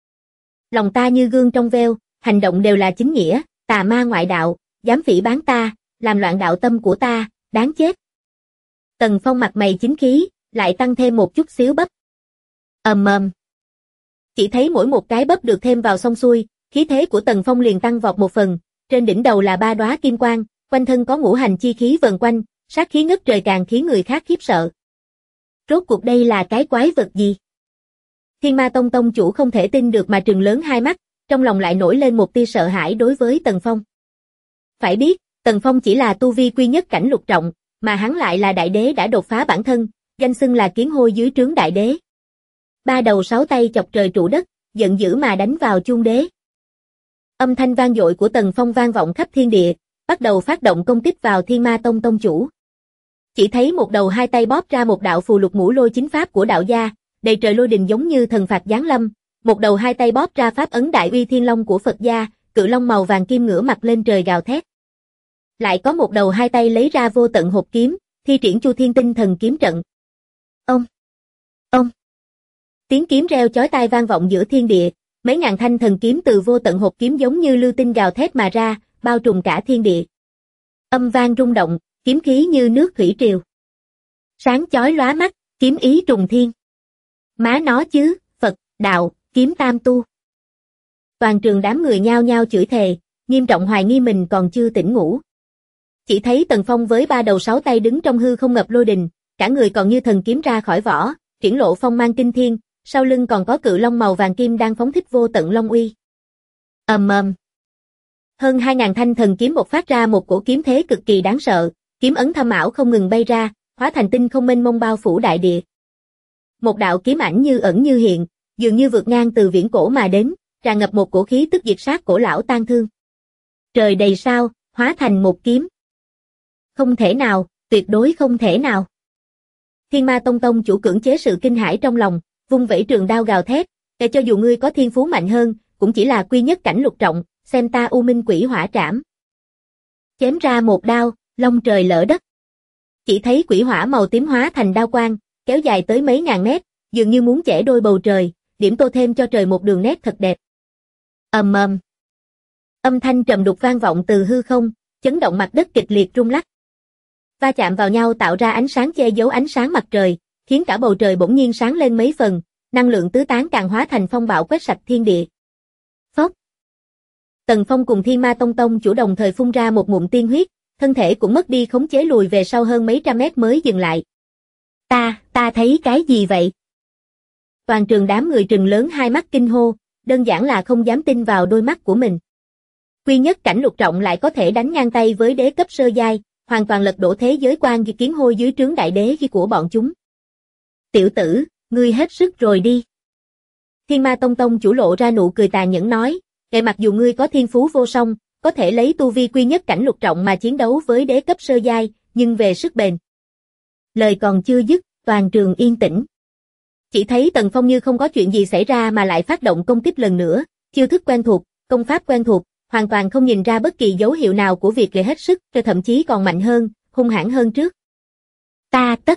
Lòng ta như gương trong veo, hành động đều là chính nghĩa, tà ma ngoại đạo, dám phỉ báng ta, làm loạn đạo tâm của ta, đáng chết. Tần Phong mặt mày chính khí, lại tăng thêm một chút xíu bắp. Ầm ầm. Chỉ thấy mỗi một cái bắp được thêm vào xong xuôi, khí thế của Tần Phong liền tăng vọt một phần, trên đỉnh đầu là 3 đóa kim quang, quanh thân có ngũ hành chi khí vần quanh, sát khí ngất trời càng khiến người khác khiếp sợ. Rốt cuộc đây là cái quái vật gì? Thiên Ma Tông tông chủ không thể tin được mà trừng lớn hai mắt, trong lòng lại nổi lên một tia sợ hãi đối với Tần Phong. Phải biết, Tần Phong chỉ là tu vi quy nhất cảnh lục trọng, mà hắn lại là đại đế đã đột phá bản thân, danh xưng là kiến hôi dưới trướng đại đế. Ba đầu sáu tay chọc trời trụ đất, giận dữ mà đánh vào chuông đế. Âm thanh vang dội của Tần Phong vang vọng khắp thiên địa, bắt đầu phát động công kích vào Thiên Ma Tông tông chủ. Chỉ thấy một đầu hai tay bóp ra một đạo phù lục ngũ lôi chính pháp của đạo gia, đầy trời lôi đình giống như thần phạt giáng lâm, một đầu hai tay bóp ra pháp ấn đại uy thiên long của Phật gia, cự long màu vàng kim ngửa mặt lên trời gào thét. Lại có một đầu hai tay lấy ra vô tận hộp kiếm, thi triển Chu Thiên Tinh Thần kiếm trận. Ông. Tiếng kiếm reo chói tai vang vọng giữa thiên địa, mấy ngàn thanh thần kiếm từ vô tận hộp kiếm giống như lưu tinh gào thét mà ra, bao trùm cả thiên địa. Âm vang rung động, kiếm khí như nước thủy triều. Sáng chói lóa mắt, kiếm ý trùng thiên. Má nó chứ, Phật, đạo, kiếm tam tu. Toàn trường đám người nhao nhao chửi thề, nghiêm trọng hoài nghi mình còn chưa tỉnh ngủ. Chỉ thấy Tần Phong với ba đầu sáu tay đứng trong hư không ngập lôi đình, cả người còn như thần kiếm ra khỏi vỏ, triển lộ phong mang kinh thiên, sau lưng còn có cự long màu vàng kim đang phóng thích vô tận long uy. Ầm ầm. Hơn 2000 thanh thần kiếm bộc phát ra một cổ kiếm thế cực kỳ đáng sợ, kiếm ấn thâm ảo không ngừng bay ra, hóa thành tinh không mênh mông bao phủ đại địa. Một đạo kiếm ảnh như ẩn như hiện, dường như vượt ngang từ viễn cổ mà đến, tràn ngập một cổ khí tức diệt sát cổ lão tan thương. Trời đầy sao, hóa thành một kiếm. Không thể nào, tuyệt đối không thể nào. Thiên Ma Tông tông chủ cưỡng chế sự kinh hãi trong lòng, vung vẩy trường đao gào thét, để cho dù ngươi có thiên phú mạnh hơn, cũng chỉ là quy nhất cảnh lục trọng, xem ta U Minh Quỷ Hỏa Trảm. Chém ra một đao, long trời lỡ đất. Chỉ thấy quỷ hỏa màu tím hóa thành đao quang, kéo dài tới mấy ngàn mét, dường như muốn chẻ đôi bầu trời, điểm tô thêm cho trời một đường nét thật đẹp. Ầm ầm. Âm thanh trầm đục vang vọng từ hư không, chấn động mặt đất kịch liệt rung lắc. Va chạm vào nhau tạo ra ánh sáng che giấu ánh sáng mặt trời, khiến cả bầu trời bỗng nhiên sáng lên mấy phần, năng lượng tứ tán càng hóa thành phong bạo quét sạch thiên địa. Phốc. Tần Phong cùng Thiên Ma Tông tông chủ đồng thời phun ra một ngụm tiên huyết, thân thể cũng mất đi khống chế lùi về sau hơn mấy trăm mét mới dừng lại. Ta thấy cái gì vậy? Toàn trường đám người trừng lớn hai mắt kinh hô, đơn giản là không dám tin vào đôi mắt của mình. Quy nhất cảnh lục trọng lại có thể đánh ngang tay với đế cấp sơ giai, hoàn toàn lật đổ thế giới quan kiến hôi dưới trướng đại đế của bọn chúng. Tiểu tử, ngươi hết sức rồi đi. Thiên Ma Tông tông chủ lộ ra nụ cười tàn nhẫn nói, mặc dù ngươi có thiên phú vô song, có thể lấy tu vi quy nhất cảnh lục trọng mà chiến đấu với đế cấp sơ giai, nhưng về sức bền. Lời còn chưa dứt, toàn trường yên tĩnh. Chỉ thấy Tần Phong như không có chuyện gì xảy ra mà lại phát động công kích lần nữa, chiêu thức quen thuộc, công pháp quen thuộc, hoàn toàn không nhìn ra bất kỳ dấu hiệu nào của việc gây hết sức, thậm chí còn mạnh hơn, hung hãn hơn trước. Tất.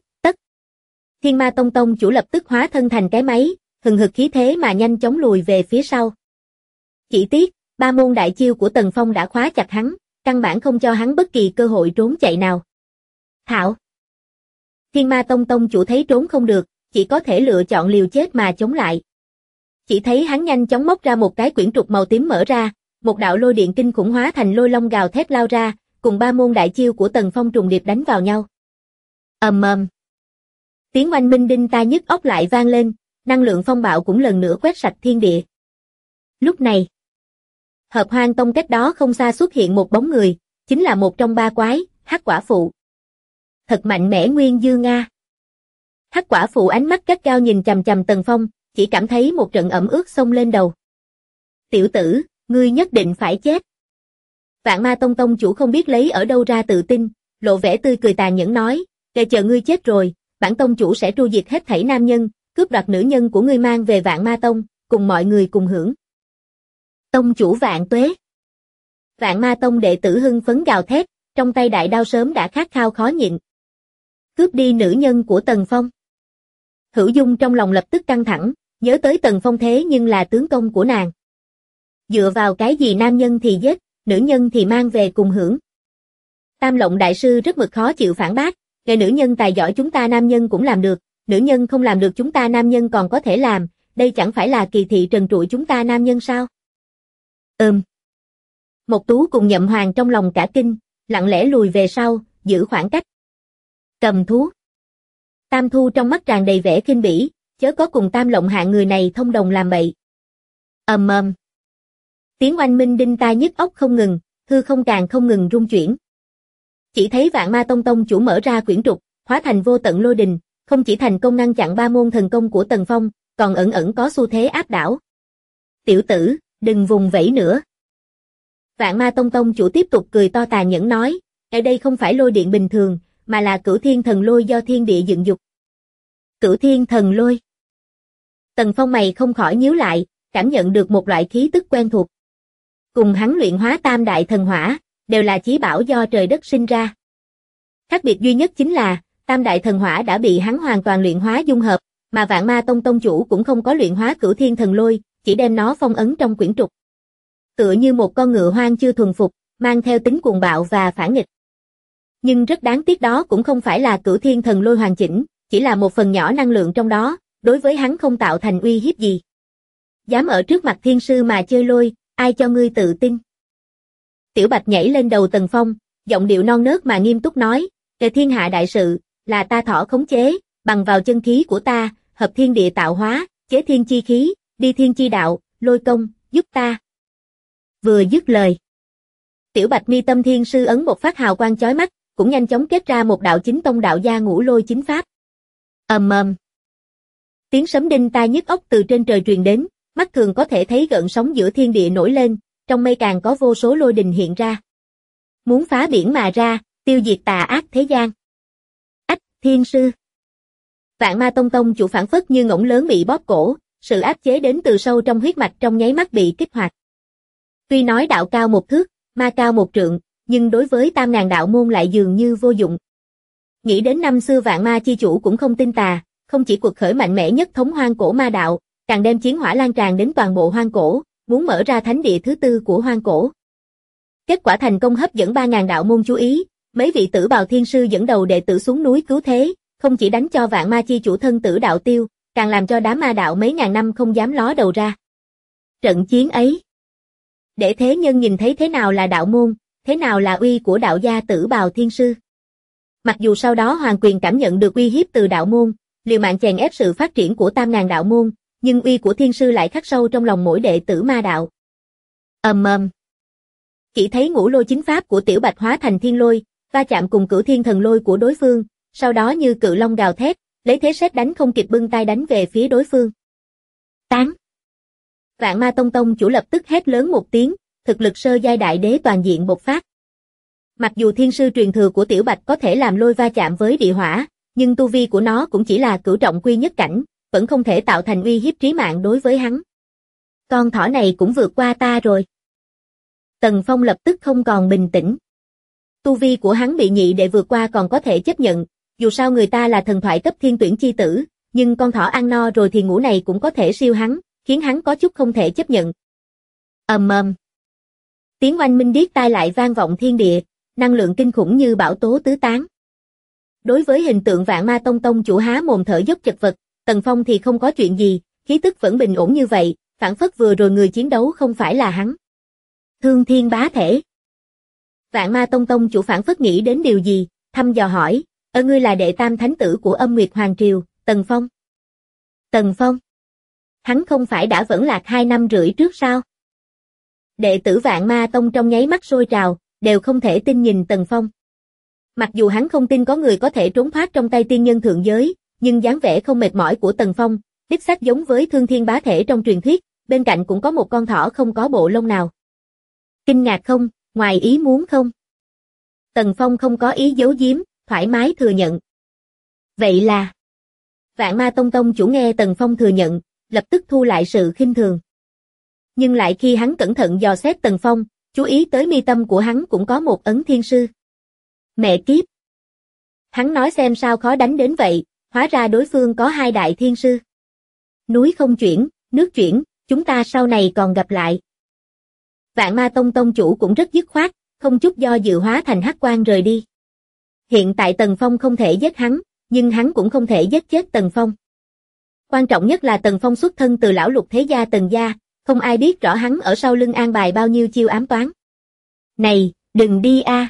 Thiên Ma Tông tông chủ lập tức hóa thân thành cái máy, hừng hực khí thế mà nhanh chóng lùi về phía sau. Chỉ tiếc, ba môn đại chiêu của Tần Phong đã khóa chặt hắn, căn bản không cho hắn bất kỳ cơ hội trốn chạy nào. Thảo. Thiên Ma Tông tông chủ thấy trốn không được, chỉ có thể lựa chọn liều chết mà chống lại. Chỉ thấy hắn nhanh chóng móc ra một cái quyển trục màu tím mở ra, một đạo lôi điện kinh khủng hóa thành lôi long gào thét lao ra, cùng ba môn đại chiêu của Tần Phong trùng điệp đánh vào nhau. Ầm ầm. Tiếng oanh minh đinh tai nhức óc lại vang lên, năng lượng phong bạo cũng lần nữa quét sạch thiên địa. Lúc này, Hợp Hoang Tông cách đó không xa xuất hiện một bóng người, chính là một trong ba quái, Hắc Quả Phụ. Thật mạnh mẽ Nguyên Dương Nga. Hắc Quả Phụ ánh mắt gắt gao nhìn chằm chằm Tần Phong, chỉ cảm thấy một trận ẩm ướt xông lên đầu. Tiểu tử, ngươi nhất định phải chết. Vạn Ma Tông tông chủ không biết lấy ở đâu ra tự tin, lộ vẻ tươi cười tàn nhẫn nói, để chờ ngươi chết rồi, bản tông chủ sẽ tru diệt hết thảy nam nhân, cướp đoạt nữ nhân của ngươi mang về Vạn Ma Tông, cùng mọi người cùng hưởng. Tông chủ vạn tuế. Vạn Ma Tông đệ tử hưng phấn gào thét, trong tay đại đao sớm đã khát khao khó nhịn. Cướp đi nữ nhân của Tần Phong. Hữu Dung trong lòng lập tức căng thẳng, nhớ tới Tần Phong thế nhưng là tướng công của nàng. Dựa vào cái gì nam nhân thì giết, nữ nhân thì mang về cùng hưởng. Tam Lộng đại sư rất mực khó chịu phản bác, nghề nữ nhân tài giỏi chúng ta nam nhân cũng làm được, nữ nhân không làm được chúng ta nam nhân còn có thể làm, đây chẳng phải là kỳ thị trần trụi chúng ta nam nhân sao? Mộc Tú cùng Nhậm Hoàng trong lòng cả kinh, lặng lẽ lùi về sau, giữ khoảng cách. Cầm thú. Tam Thu trong mắt tràn đầy vẻ khinh bỉ, chớ có cùng Tam Lộng hạng người này thông đồng làm bậy. Ầm ầm. Tiếng oanh minh đinh tai nhức óc không ngừng, hư không càng không ngừng rung chuyển. Chỉ thấy Vạn Ma Tông tông chủ mở ra quyển trục, hóa thành vô tận lôi đình, không chỉ thành công ngăn chặn 3 môn thần công của Tần Phong, còn ẩn ẩn có xu thế áp đảo. Tiểu tử, đừng vùng vẫy nữa. Vạn Ma Tông tông chủ tiếp tục cười to tàn nhẫn nói, ở đây không phải lôi điện bình thường, mà là Cửu Thiên Thần Lôi do thiên địa dựng dục. Cửu Thiên Thần Lôi. Tần Phong mày không khỏi nhíu lại, cảm nhận được một loại khí tức quen thuộc. Cùng hắn luyện hóa tam đại thần hỏa, đều là chí bảo do trời đất sinh ra. Khác biệt duy nhất chính là, tam đại thần hỏa đã bị hắn hoàn toàn luyện hóa dung hợp, mà Vạn Ma Tông tông chủ cũng không có luyện hóa Cửu Thiên Thần Lôi, chỉ đem nó phong ấn trong quyển trục. Tựa như một con ngựa hoang chưa thuần phục, mang theo tính cuồng bạo và phản nghịch. Nhưng rất đáng tiếc đó cũng không phải là Cửu Thiên Thần Lôi hoàn chỉnh, chỉ là một phần nhỏ năng lượng trong đó, đối với hắn không tạo thành uy hiếp gì. Dám ở trước mặt thiên sư mà chơi lôi, ai cho ngươi tự tin? Tiểu Bạch nhảy lên đầu Tần Phong, giọng điệu non nớt mà nghiêm túc nói, về thiên hạ đại sự, là ta thỏ khống chế, bằng vào chân khí của ta, hợp thiên địa tạo hóa, chế thiên chi khí, đi thiên chi đạo, lôi công, giúp ta. Vừa dứt lời, Tiểu Bạch mi tâm thiên sư ấn một phát hào quang chói mắt, cũng nhanh chóng kết ra một đạo chính tông đạo gia ngũ lôi chính pháp. Ầm ầm. Tiếng sấm đinh tai nhức óc từ trên trời truyền đến, mắt thường có thể thấy gợn sóng giữa thiên địa nổi lên, trong mây càng có vô số lôi đình hiện ra. Muốn phá biển mà ra, tiêu diệt tà ác thế gian. Ách, thiên sư. Vạn Ma Tông tông chủ phản phất như ngỗng lớn bị bóp cổ, sự áp chế đến từ sâu trong huyết mạch trong nháy mắt bị kích hoạt. Tuy nói đạo cao 1 thước, ma cao 1 trượng, nhưng đối với 8.000 đạo môn lại dường như vô dụng. Nghĩ đến năm xưa Vạn Ma chi chủ cũng không tin tà, không chỉ cuộc khởi mạnh mẽ nhất thống hoang cổ ma đạo, càng đem chiến hỏa lan tràn đến toàn bộ hoang cổ, muốn mở ra thánh địa thứ 4 của hoang cổ. Kết quả thành công hấp dẫn 3.000 đạo môn chú ý, mấy vị tử bào thiên sư dẫn đầu đệ tử xuống núi cứu thế, không chỉ đánh cho Vạn Ma chi chủ thân tử đạo tiêu, càng làm cho đám ma đạo mấy ngàn năm không dám ló đầu ra. Trận chiến ấy, để thế nhân nhìn thấy thế nào là đạo môn, thế nào là uy của đạo gia tử bào thiên sư. Mặc dù sau đó Hoàng Quyền cảm nhận được uy hiếp từ đạo môn, liều mạng chèn ép sự phát triển của 8.000 đạo môn, nhưng uy của thiên sư lại khắc sâu trong lòng mỗi đệ tử ma đạo. Ầm ầm. Chỉ thấy ngũ lôi chính pháp của Tiểu Bạch hóa thành thiên lôi, va chạm cùng Cửu Thiên Thần Lôi của đối phương, sau đó như cự long gào thét, lấy thế sét đánh không kịp bưng tay đánh về phía đối phương. Tán. Vạn Ma Tông tông chủ lập tức hét lớn một tiếng, thực lực sơ giai đại đế toàn diện bộc phát. Mặc dù thiên sư truyền thừa của Tiểu Bạch có thể làm lôi va chạm với địa hỏa, nhưng tu vi của nó cũng chỉ là cửu trọng quy nhất cảnh, vẫn không thể tạo thành uy hiếp trí mạng đối với hắn. Con thỏ này cũng vượt qua ta rồi. Tần Phong lập tức không còn bình tĩnh. Tu vi của hắn bị nhị đệ vượt qua còn có thể chấp nhận, dù sao người ta là thần thoại cấp thiên tuyển chi tử, nhưng con thỏ ăn no rồi thì ngũ này cũng có thể siêu hắn, khiến hắn có chút không thể chấp nhận. Ầm ầm. Tiếng oanh minh điếc tai lại vang vọng thiên địa, năng lượng kinh khủng như bão tố tứ tán. Đối với hình tượng Vạn Ma Tông tông chủ há mồm thở dốc chật vật, Tần Phong thì không có chuyện gì, khí tức vẫn bình ổn như vậy, phản phất vừa rồi người chiến đấu không phải là hắn. Thương Thiên Bá Thể. Vạn Ma Tông tông chủ phản phất nghĩ đến điều gì, thăm dò hỏi, ngươi là đệ tam thánh tử của Âm Nguyệt Hoàng Triều, Tần Phong. Tần Phong? Hắn không phải đã vẫn lạc 2 năm rưỡi trước sao? Đệ tử Vạn Ma Tông trong nháy mắt sôi trào, đều không thể tin nhìn Tần Phong. Mặc dù hắn không tin có người có thể trốn thoát trong tay tiên nhân thượng giới, nhưng dáng vẻ không mệt mỏi của Tần Phong, đích xác giống với Thương Thiên Bá Thể trong truyền thuyết, bên cạnh cũng có một con thỏ không có bộ lông nào. Kinh ngạc không, ngoài ý muốn không? Tần Phong không có ý giấu giếm, thoải mái thừa nhận. Vậy là... Vạn Ma Tông tông chủ nghe Tần Phong thừa nhận, lập tức thu lại sự khinh thường. Nhưng lại khi hắn cẩn thận dò xét Tần Phong, chú ý tới mi tâm của hắn cũng có một ấn thiên sư. Mẹ kiếp! Hắn nói xem sao khó đánh đến vậy, hóa ra đối phương có 2 đại thiên sư. Núi không chuyển, nước chuyển, chúng ta sau này còn gặp lại. Vạn Ma Tông tông chủ cũng rất dứt khoát, không chút do dự hóa thành hắc quang rời đi. Hiện tại Tần Phong không thể giết hắn, nhưng hắn cũng không thể giết chết Tần Phong. Quan trọng nhất là Tần Phong xuất thân từ lão lục thế gia Tần gia, không ai biết rõ hắn ở sau lưng an bài bao nhiêu chiêu ám toán. Này, đừng đi a!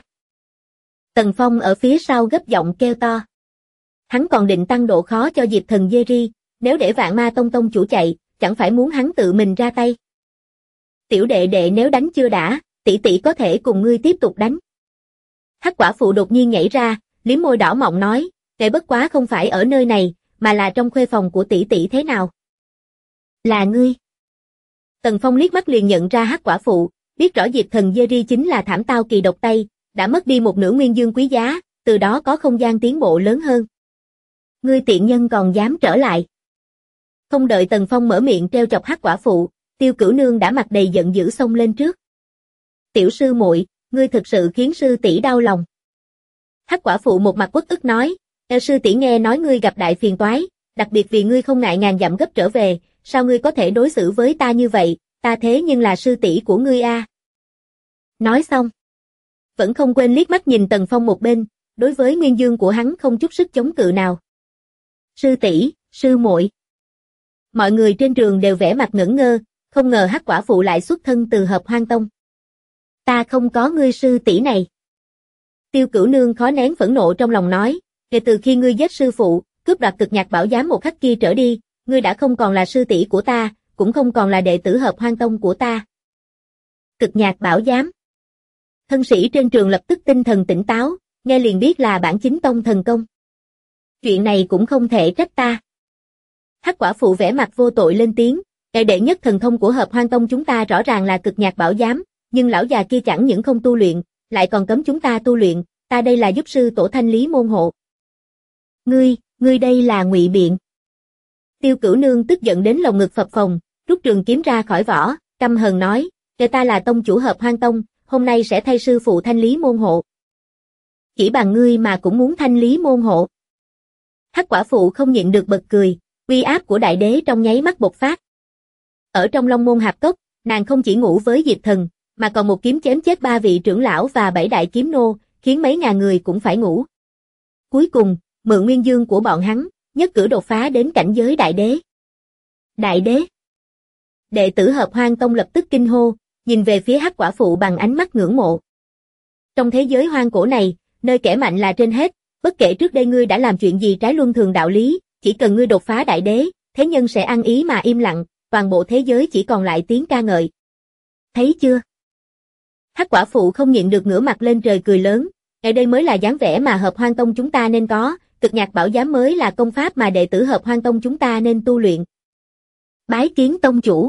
Tần Phong ở phía sau gấp giọng kêu to. Hắn còn định tăng độ khó cho Diệp Thần Jerry, nếu để Vạn Ma Tông tông chủ chạy, chẳng phải muốn hắn tự mình ra tay. Tiểu đệ đệ nếu đánh chưa đã, tỷ tỷ có thể cùng ngươi tiếp tục đánh. Hắc quả phụ đột nhiên nhảy ra, liếm môi đỏ mọng nói, Kệ bất quá không phải ở nơi này, mà là trong khuê phòng của tỷ tỷ thế nào? Là ngươi. Tần Phong liếc mắt liền nhận ra Hắc quả phụ, biết rõ Diệp Thần Jerry chính là thảm tao kỳ độc tay, đã mất đi một nửa nguyên dương quý giá, từ đó có không gian tiến bộ lớn hơn. Ngươi tiện nhân còn dám trở lại. Không đợi Tần Phong mở miệng trêu chọc Hắc quả phụ, Tiêu Cửu Nương đã mặt đầy giận dữ xông lên trước. Tiểu sư muội, ngươi thực sự khiến sư tỷ đau lòng. Hắc quả phụ một mặt uất ức nói, sư tỷ nghe nói ngươi gặp đại phiền toái, đặc biệt vì ngươi không ngại ngàn dặm gấp trở về, sao ngươi có thể đối xử với ta như vậy, ta thế nhưng là sư tỷ của ngươi a. Nói xong, vẫn không quên liếc mắt nhìn Tần Phong một bên, đối với nguyên dương của hắn không chút sức chống cự nào. Sư tỷ, sư muội. Mọi người trên trường đều vẻ mặt ngẩn ngơ, không ngờ Hắc quả phụ lại xuất thân từ Hợp Hoan Tông. Ta không có ngươi sư tỷ này. Tiêu Cửu Nương khó nén phẫn nộ trong lòng nói, kể từ khi ngươi giết sư phụ, cướp đoạt cực nhạc bảo giám một khắc kia trở đi, ngươi đã không còn là sư tỷ của ta, cũng không còn là đệ tử Hợp Hoan Tông của ta. Cực nhạc bảo giám. Thân sĩ trên trường lập tức tinh thần tỉnh táo, nghe liền biết là bản chính tông thần công. Chuyện này cũng không thể trách ta. Hắc quả phụ vẻ mặt vô tội lên tiếng, đệ nhất thần thông của Hợp Hoan Tông chúng ta rõ ràng là cực nhạc bảo giám, nhưng lão già kia chẳng những không tu luyện, lại còn cấm chúng ta tu luyện, ta đây là giúp sư tổ thanh lý môn hộ. Ngươi đây là ngụy biện. Tiêu Cửu Nương tức giận đến lồng ngực phập phồng, rút trường kiếm ra khỏi vỏ, căm hờn nói, kể ta là tông chủ Hợp Hoan Tông, hôm nay sẽ thay sư phụ thanh lý môn hộ. Chỉ bằng ngươi mà cũng muốn thanh lý môn hộ. Hắc quả phụ không nhịn được bật cười, uy áp của đại đế trong nháy mắt bộc phát. Ở trong Long Môn Hạp Cốc, nàng không chỉ ngủ với Diệp Thần, mà còn một kiếm chém chết 3 vị trưởng lão và 7 đại kiếm nô, khiến mấy ngàn người cũng phải ngủ. Cuối cùng, mượn nguyên dương của bọn hắn, nhất cử đột phá đến cảnh giới đại đế. Đại đế. Đệ tử Hợp Hoan Tông lập tức kinh hô, nhìn về phía Hắc quả phụ bằng ánh mắt ngưỡng mộ. Trong thế giới hoang cổ này, nơi kẻ mạnh là trên hết, bất kể trước đây ngươi đã làm chuyện gì trái luân thường đạo lý, chỉ cần ngươi đột phá đại đế, thế nhân sẽ ăn ý mà im lặng, toàn bộ thế giới chỉ còn lại tiếng ca ngợi. Thấy chưa? Hắc quả phụ không nhịn được ngửa mặt lên trời cười lớn, ngay đây mới là dáng vẻ mà Hợp Hoan Tông chúng ta nên có, cực nhạc bảo giám mới là công pháp mà đệ tử Hợp Hoan Tông chúng ta nên tu luyện. Bái kiến tông chủ.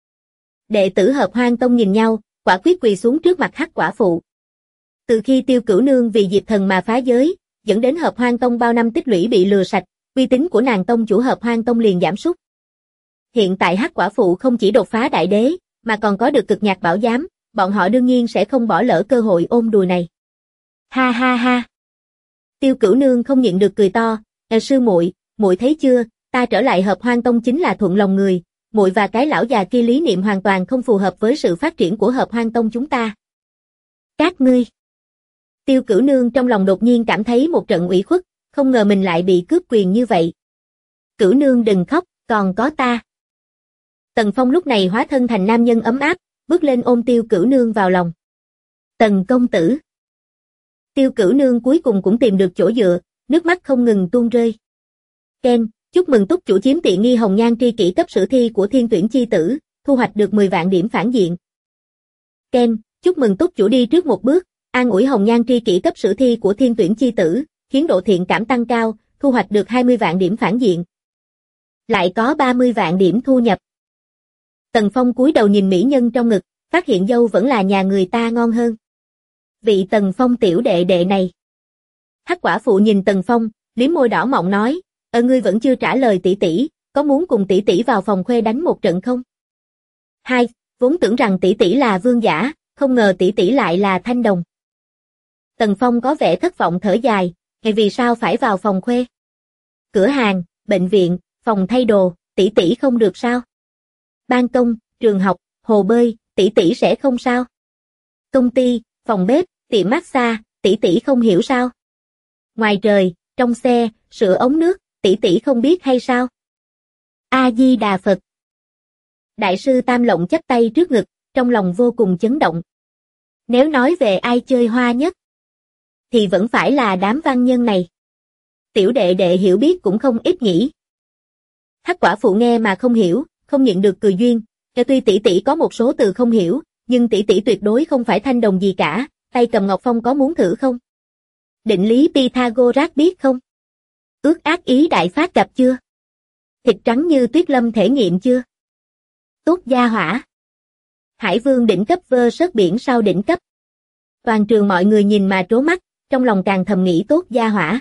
Đệ tử Hợp Hoan Tông nhìn nhau, quả quyết quỳ xuống trước mặt Hắc quả phụ. Từ khi Tiêu Cửu Nương vì Diệp Thần mà phá giới, dẫn đến Hợp Hoan Tông bao năm tích lũy bị lừa sạch, uy tín của nàng tông chủ Hợp Hoan Tông liền giảm sút. Hiện tại Hắc quả phụ không chỉ đột phá đại đế, mà còn có được cực nhạc bảo giám, bọn họ đương nhiên sẽ không bỏ lỡ cơ hội ôm đùi này. Ha ha ha. Tiêu Cửu Nương không nhịn được cười to, sư muội, muội thấy chưa, ta trở lại Hợp Hoan Tông chính là thuận lòng người, muội và cái lão già kia lý niệm hoàn toàn không phù hợp với sự phát triển của Hợp Hoan Tông chúng ta. Các ngươi. Tiêu Cửu Nương trong lòng đột nhiên cảm thấy một trận ủy khuất, không ngờ mình lại bị cướp quyền như vậy. Cửu Nương đừng khóc, còn có ta. Tần Phong lúc này hóa thân thành nam nhân ấm áp, bước lên ôm Tiêu Cửu Nương vào lòng. Tần công tử. Tiêu Cửu Nương cuối cùng cũng tìm được chỗ dựa, nước mắt không ngừng tuôn rơi. Ken, chúc mừng túc chủ chiếm tiện nghi hồng nhan tri kỷ cấp sử thi của Thiên Tuyển chi tử, thu hoạch được 10 vạn điểm phản diện. Ken, chúc mừng túc chủ đi trước một bước, an ủi hồng nhan tri kỷ cấp sử thi của Thiên Tuyển chi tử, khiến độ thiện cảm tăng cao, thu hoạch được 20 vạn điểm phản diện. Lại có 30 vạn điểm thu nhập. Tần Phong cúi đầu nhìn mỹ nhân trong ngực, phát hiện dâu vẫn là nhà người ta ngon hơn. Vị Tần Phong tiểu đệ đệ này. Hắc quả phụ nhìn Tần Phong, liếm môi đỏ mọng nói, ngươi vẫn chưa trả lời tỷ tỷ, có muốn cùng tỷ tỷ vào phòng khuê đánh một trận không? Hai, vốn tưởng rằng tỷ tỷ là vương giả, không ngờ tỷ tỷ lại là thanh đồng. Tần Phong có vẻ thất vọng thở dài, ngày vì sao phải vào phòng khuê? Cửa hàng, bệnh viện, phòng thay đồ, tỷ tỷ không được sao? Ban công, trường học, hồ bơi, tỷ tỷ sẽ không sao? Công ty, phòng bếp, tiệm massage, tỷ tỷ không hiểu sao? Ngoài trời, trong xe, sửa ống nước, tỷ tỷ không biết hay sao? A Di Đà Phật. Đại sư Tam Lộng chắp tay trước ngực, trong lòng vô cùng chấn động. Nếu nói về ai chơi hoa nhất, thì vẫn phải là đám văn nhân này. Tiểu đệ đệ hiểu biết cũng không ít nhỉ. Hắc quả phụ nghe mà không hiểu, không nhịn được cười duyên, tuy tỷ tỷ có một số từ không hiểu, nhưng tỷ tỷ tuyệt đối không phải thanh đồng gì cả, tay cầm ngọc phong có muốn thử không? Định lý Pythagoras biết không? Ước ác ý đại phát gặp chưa? Thịt trắng như tuyết lâm thể nghiệm chưa? Tốt gia hỏa. Hải vương đỉnh cấp vs biển sao đỉnh cấp. Toàn trường mọi người nhìn mà trố mắt, trong lòng càng thầm nghĩ tốt gia hỏa.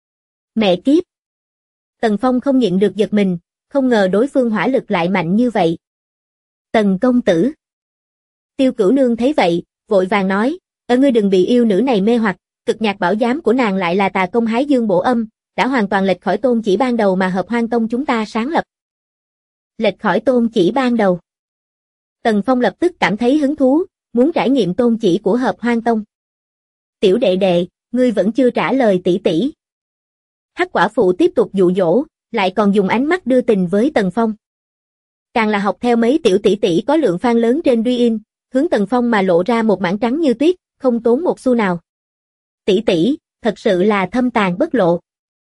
Mẹ kiếp. Tần Phong không nhịn được giật mình, không ngờ đối phương hỏa lực lại mạnh như vậy. Tần công tử. Tiêu Cửu Nương thấy vậy, vội vàng nói, ngươi đừng bị yêu nữ này mê hoặc, cực nhạc bảo giám của nàng lại là tà công Hái Dương bổ âm, đã hoàn toàn lệch khỏi tôn chỉ ban đầu mà Hợp Hoan Tông chúng ta sáng lập. Lệch khỏi tôn chỉ ban đầu. Tần Phong lập tức cảm thấy hứng thú, muốn trải nghiệm tôn chỉ của Hợp Hoan Tông. Tiểu đệ đệ, ngươi vẫn chưa trả lời tỷ tỷ. Hắc quả phụ tiếp tục dụ dỗ, lại còn dùng ánh mắt đưa tình với Tần Phong. Càng là học theo mấy tiểu tỷ tỷ có lượng fan lớn trên Douyin, hướng Tần Phong mà lộ ra một mảng trắng như tuyết, không tốn một xu nào. Tỷ tỷ, thật sự là thâm tàn bất lộ.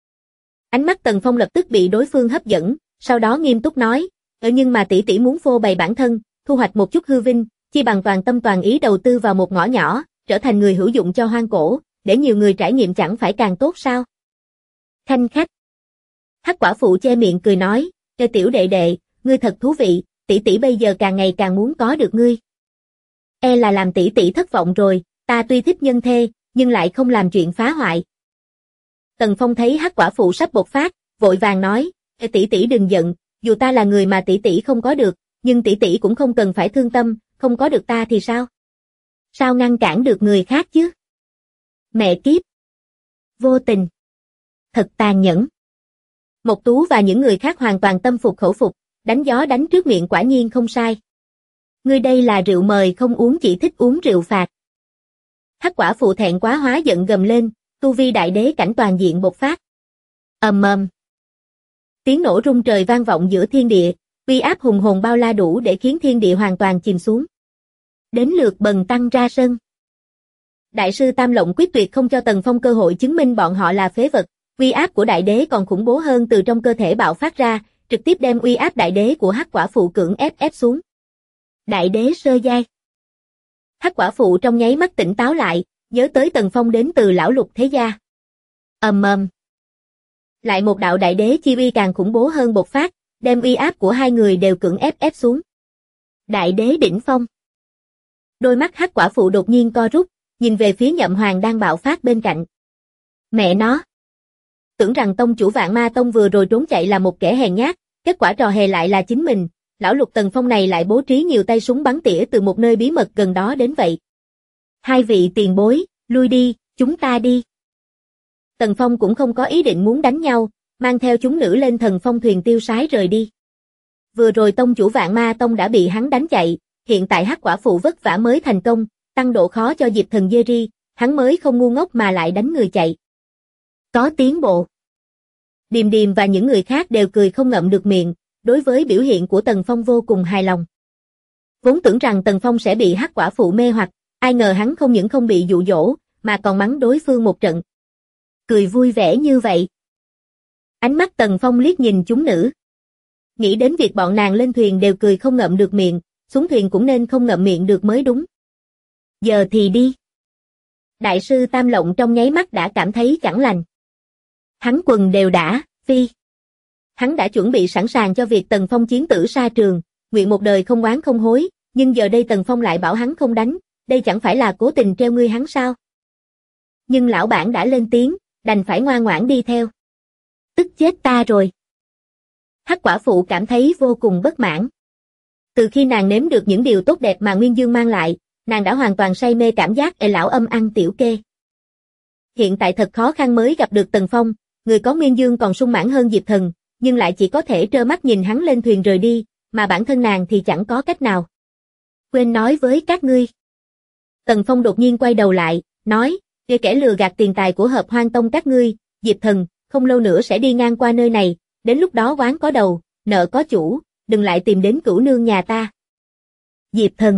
Ánh mắt Tần Phong lập tức bị đối phương hấp dẫn, sau đó nghiêm túc nói, nhưng mà tỷ tỷ muốn phô bày bản thân, thu hoạch một chút hư vinh, chi bằng toàn tâm toàn ý đầu tư vào một ngõ nhỏ, trở thành người hữu dụng cho hoang cổ, để nhiều người trải nghiệm chẳng phải càng tốt sao? Khanh khách. Hắc quả phụ che miệng cười nói, tiểu đệ đệ, ngươi thật thú vị, tỷ tỷ bây giờ càng ngày càng muốn có được ngươi. E là làm tỷ tỷ thất vọng rồi, ta tuy thích nhân thê, nhưng lại không làm chuyện phá hoại. Tần Phong thấy Hắc quả phụ sắp bộc phát, vội vàng nói, tỷ tỷ đừng giận, dù ta là người mà tỷ tỷ không có được, nhưng tỷ tỷ cũng không cần phải thương tâm, không có được ta thì sao? Sao ngăn cản được người khác chứ? Mẹ kiếp. Vô tình. Thật tàn nhẫn. Mộc Tú và những người khác hoàn toàn tâm phục khẩu phục, đánh gió đánh trước miệng quả nhiên không sai. Ngươi đây là rượu mời không uống chỉ thích uống rượu phạt. Hắc quả phụ thẹn quá hóa giận gầm lên, tu vi đại đế cảnh toàn diện bộc phát. Ầm ầm. Tiếng nổ rung trời vang vọng giữa thiên địa, uy áp hùng hồn bao la đủ để khiến thiên địa hoàn toàn chìm xuống. Đến lượt Bần tăng ra sân. Đại sư Tam Lộng quyết tuyệt không cho Tần Phong cơ hội chứng minh bọn họ là phế vật, uy áp của đại đế còn khủng bố hơn từ trong cơ thể bạo phát ra, trực tiếp đem uy áp đại đế của Hắc quả phụ cưỡng ép xuống. Đại đế sơ giai. Hắc quả phụ trong nháy mắt tỉnh táo lại, nhớ tới Tần Phong đến từ lão lục thế gia. Ầm ầm. Lại một đạo đại đế chi uy càng khủng bố hơn bộc phát, đem uy áp của hai người đều cưỡng ép xuống. Đại đế đỉnh phong. Đôi mắt Hắc quả phụ đột nhiên co rút, nhìn về phía Nhậm Hoàng đang bạo phát bên cạnh. Mẹ nó. Tưởng rằng tông chủ Vạn Ma Tông vừa rồi trốn chạy là một kẻ hèn nhát, kết quả trò hề lại là chính mình, lão lục Tần Phong này lại bố trí nhiều tay súng bắn tỉa từ một nơi bí mật gần đó đến vậy. Hai vị tiền bối, lui đi, chúng ta đi. Tần Phong cũng không có ý định muốn đánh nhau, mang theo chúng nữ lên Thần Phong thuyền tiêu sái rời đi. Vừa rồi tông chủ Vạn Ma Tông đã bị hắn đánh chạy, hiện tại Hắc quả phụ vất vả mới thành công, tăng độ khó cho Diệp Thần Jerry, hắn mới không ngu ngốc mà lại đánh người chạy. Có tiến bộ. Điềm Điềm và những người khác đều cười không ngậm được miệng, đối với biểu hiện của Tần Phong vô cùng hài lòng. Vốn tưởng rằng Tần Phong sẽ bị Hắc quả phụ mê hoặc, ai ngờ hắn không những không bị dụ dỗ, mà còn mắng đối phương một trận. Cười vui vẻ như vậy. Ánh mắt Tần Phong liếc nhìn chúng nữ. Nghĩ đến việc bọn nàng lên thuyền đều cười không ngậm được miệng, xuống thuyền cũng nên không ngậm miệng được mới đúng. Giờ thì đi. Đại sư Tam Lộng trong nháy mắt đã cảm thấy chẳng lành. Hắn quần đều đã, phi. Hắn đã chuẩn bị sẵn sàng cho việc Tần Phong chiến tử sa trường, nguyện một đời không oán không hối, nhưng giờ đây Tần Phong lại bảo hắn không đánh, đây chẳng phải là cố tình treo ngươi hắn sao? Nhưng lão bản đã lên tiếng, đành phải ngoan ngoãn đi theo. Tức chết ta rồi. Hắc quả phụ cảm thấy vô cùng bất mãn. Từ khi nàng nếm được những điều tốt đẹp mà Nguyên Dương mang lại, nàng đã hoàn toàn say mê cảm giác lão âm ăn tiểu kê. Hiện tại thật khó khăn mới gặp được Tần Phong, người có Nguyên Dương còn sung mãn hơn Diệp Thần, nhưng lại chỉ có thể trơ mắt nhìn hắn lên thuyền rời đi, mà bản thân nàng thì chẳng có cách nào. Quên nói với các ngươi. Tần Phong đột nhiên quay đầu lại, nói, kẻ lừa gạt tiền tài của Hợp Hoan Tông các ngươi, Diệp Thần, không lâu nữa sẽ đi ngang qua nơi này, đến lúc đó oán có đầu, nợ có chủ, đừng lại tìm đến Cửu nương nhà ta. Diệp Thần.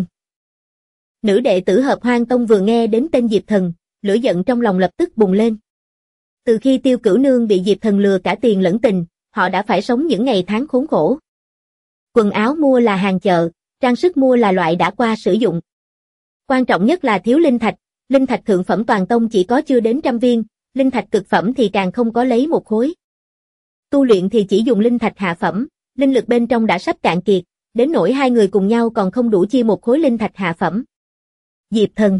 Nữ đệ tử Hợp Hoan Tông vừa nghe đến tên Diệp Thần, lửa giận trong lòng lập tức bùng lên. Từ khi Tiêu Cửu nương bị Diệp Thần lừa cả tiền lẫn tình, họ đã phải sống những ngày tháng khốn khổ. Quần áo mua là hàng chợ, trang sức mua là loại đã qua sử dụng. Quan trọng nhất là thiếu linh thạch thượng phẩm toàn tông chỉ có chưa đến 100 viên, linh thạch cực phẩm thì càng không có lấy một khối. Tu luyện thì chỉ dùng linh thạch hạ phẩm, linh lực bên trong đã sắp cạn kiệt, đến nỗi hai người cùng nhau còn không đủ chia một khối linh thạch hạ phẩm. Diệp Thần.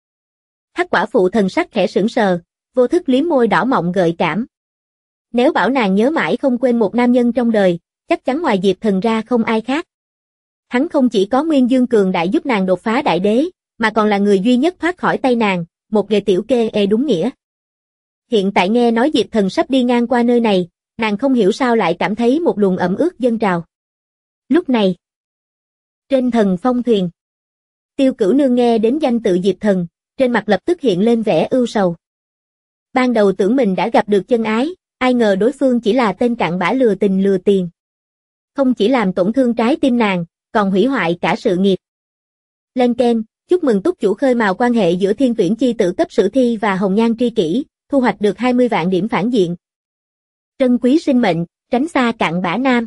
Hắc quả phụ thần sắc khẽ sững sờ, vô thức liếm môi đỏ mọng gợi cảm. Nếu bảo nàng nhớ mãi không quên một nam nhân trong đời, chắc chắn ngoài Diệp Thần ra không ai khác. Hắn không chỉ có Nguyên Dương cường đại giúp nàng đột phá đại đế, mà còn là người duy nhất thoát khỏi tay nàng, một nghề tiểu kê đúng nghĩa. Hiện tại nghe nói Diệp Thần sắp đi ngang qua nơi này, nàng không hiểu sao lại cảm thấy một luồng ẩm ướt dâng trào. Lúc này, trên Thần Phong thuyền, Tiêu Cửu Nương nghe đến danh tự Diệp Thần, trên mặt lập tức hiện lên vẻ ưu sầu. Ban đầu tưởng mình đã gặp được chân ái, ai ngờ đối phương chỉ là tên cặn bã lừa tình lừa tiền. Không chỉ làm tổn thương trái tim nàng, còn hủy hoại cả sự nghiệp. Lên keng, chúc mừng túc chủ khơi mào quan hệ giữa Thiên Tuyển chi tử cấp sử thi và Hồng Nhan tri kỷ, thu hoạch được 20 vạn điểm phản diện. Trân quý sinh mệnh, tránh xa cặn bã nam.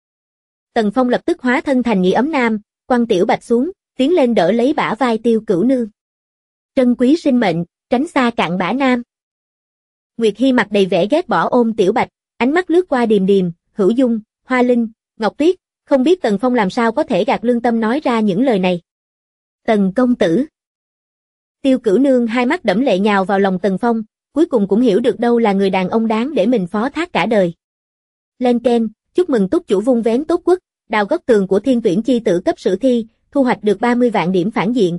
Tần Phong lập tức hóa thân thành nghĩa ấm nam, quăng Tiểu Bạch xuống, tiến lên đỡ lấy bả vai Tiêu Cửu Nương. Trân quý sinh mệnh, tránh xa cặn bã nam. Nguyệt Hi mặt đầy vẻ ghét bỏ ôm Tiểu Bạch, ánh mắt lướt qua Điềm Điềm, Hữu Dung, Hoa Linh, Ngọc Tuyết, không biết Tần Phong làm sao có thể gạt lương tâm nói ra những lời này. Tần công tử. Tiêu Cửu Nương hai mắt đẫm lệ nhào vào lòng Tần Phong, cuối cùng cũng hiểu được đâu là người đàn ông đáng để mình phó thác cả đời. Lên keng, chúc mừng túc chủ vung vén tốt quốc, đào góc tường của Thiên Tuyển chi tử cấp sử thi, thu hoạch được 30 vạn điểm phản diện.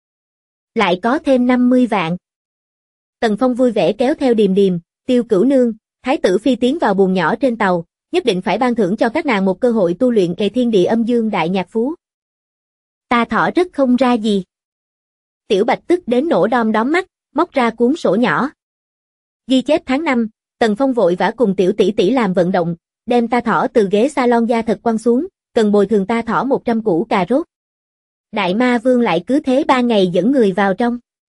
Lại có thêm 50 vạn. Tần Phong vui vẻ kéo theo Điềm Điềm, Tiêu Cửu Nương, Thái tử Phi tiến vào buồng nhỏ trên tàu, nhất định phải ban thưởng cho các nàng một cơ hội tu luyện Ề Thiên Địa Âm Dương Đại Nhạc Phú. Ta thỏ rất không ra gì. Tiểu Bạch tức đến nổ đom đóm mắt, móc ra cuốn sổ nhỏ. Ghi chép tháng 5, Tần Phong vội vã cùng tiểu tỷ tỷ làm vận động, đem ta thỏ từ ghế salon da thật quăng xuống, cần bồi thường ta thỏ 100 củ cà rốt. Đại Ma Vương lại cứ thế 3 ngày dẫn người vào trong.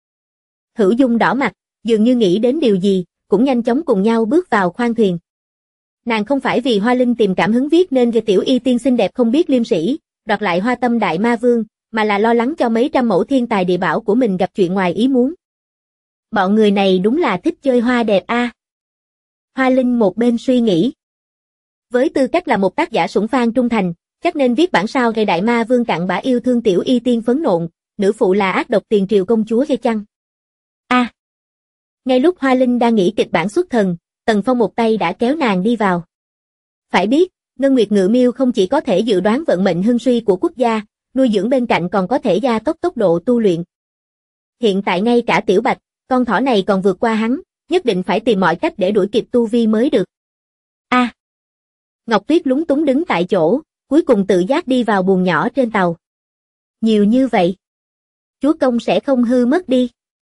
Hữu Dung đỏ mặt, dường như nghĩ đến điều gì, cũng nhanh chóng cùng nhau bước vào khoang thuyền. Nàng không phải vì Hoa Linh tìm cảm hứng viết nên về tiểu y tiên xinh đẹp không biết liêm sĩ, đoạt lại hoa tâm Đại Ma Vương, mà là lo lắng cho mấy trăm mẫu thiên tài địa bảo của mình gặp chuyện ngoài ý muốn. Bọn người này đúng là thích chơi hoa đẹp a. Hoa Linh một bên suy nghĩ. Với tư cách là một tác giả sủng fan trung thành, chắc nên viết bản sao về Đại Ma Vương cặn bã yêu thương tiểu y tiên phấn nộn, nữ phụ là ác độc tiền triều công chúa hay chăng? A. Ngay lúc Hoa Linh đang nghĩ kịch bản xuất thần, Tần Phong một tay đã kéo nàng đi vào. Phải biết, Ngân Nguyệt Ngự Miêu không chỉ có thể dự đoán vận mệnh hưng suy của quốc gia, nuôi dưỡng bên cạnh còn có thể gia tốc tốc độ tu luyện. Hiện tại ngay cả Tiểu Bạch, con thỏ này còn vượt qua hắn, nhất định phải tìm mọi cách để đuổi kịp tu vi mới được. A. Ngọc Tuyết lúng túng đứng tại chỗ, cuối cùng tự giác đi vào buồng nhỏ trên tàu. Nhiều như vậy, chúa công sẽ không hư mất đi.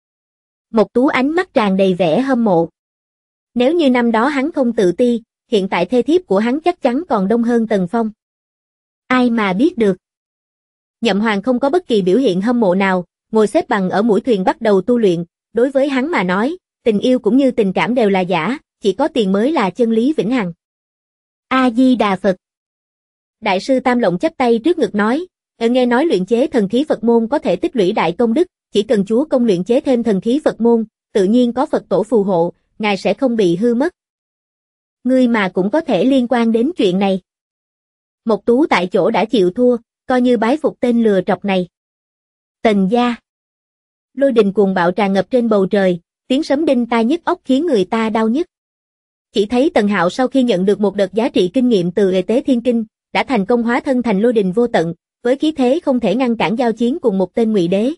Mộc Tú ánh mắt tràn đầy vẻ hâm mộ. Nếu như năm đó hắn không tự ti, hiện tại thê thiếp của hắn chắc chắn còn đông hơn Tần Phong. Ai mà biết được. Nhậm Hoàng không có bất kỳ biểu hiện hâm mộ nào, ngồi xếp bằng ở mũi thuyền bắt đầu tu luyện, đối với hắn mà nói, tình yêu cũng như tình cảm đều là giả, chỉ có tiền mới là chân lý vĩnh hằng. A Di Đà Phật. Đại sư Tam Lộng chắp tay trước ngực nói, nghe nói luyện chế thần khí Phật môn có thể tích lũy đại công đức, chỉ cần chúa công luyện chế thêm thần khí Phật môn, tự nhiên có Phật tổ phù hộ, ngài sẽ không bị hư mất. Ngươi mà cũng có thể liên quan đến chuyện này. Mộc Tú tại chỗ đã chịu thua, coi như bái phục tên lừa trọc này. Tần gia. Lôi đình cuồng bạo tràn ngập trên bầu trời, tiếng sấm đinh tai nhức óc khiến người ta đau nhức. Chỉ thấy Tần Hạo sau khi nhận được một đợt giá trị kinh nghiệm từ Ề Tế Thiên Kinh, đã thành công hóa thân thành lôi đình vô tận, với khí thế không thể ngăn cản giao chiến cùng một tên ngụy đế.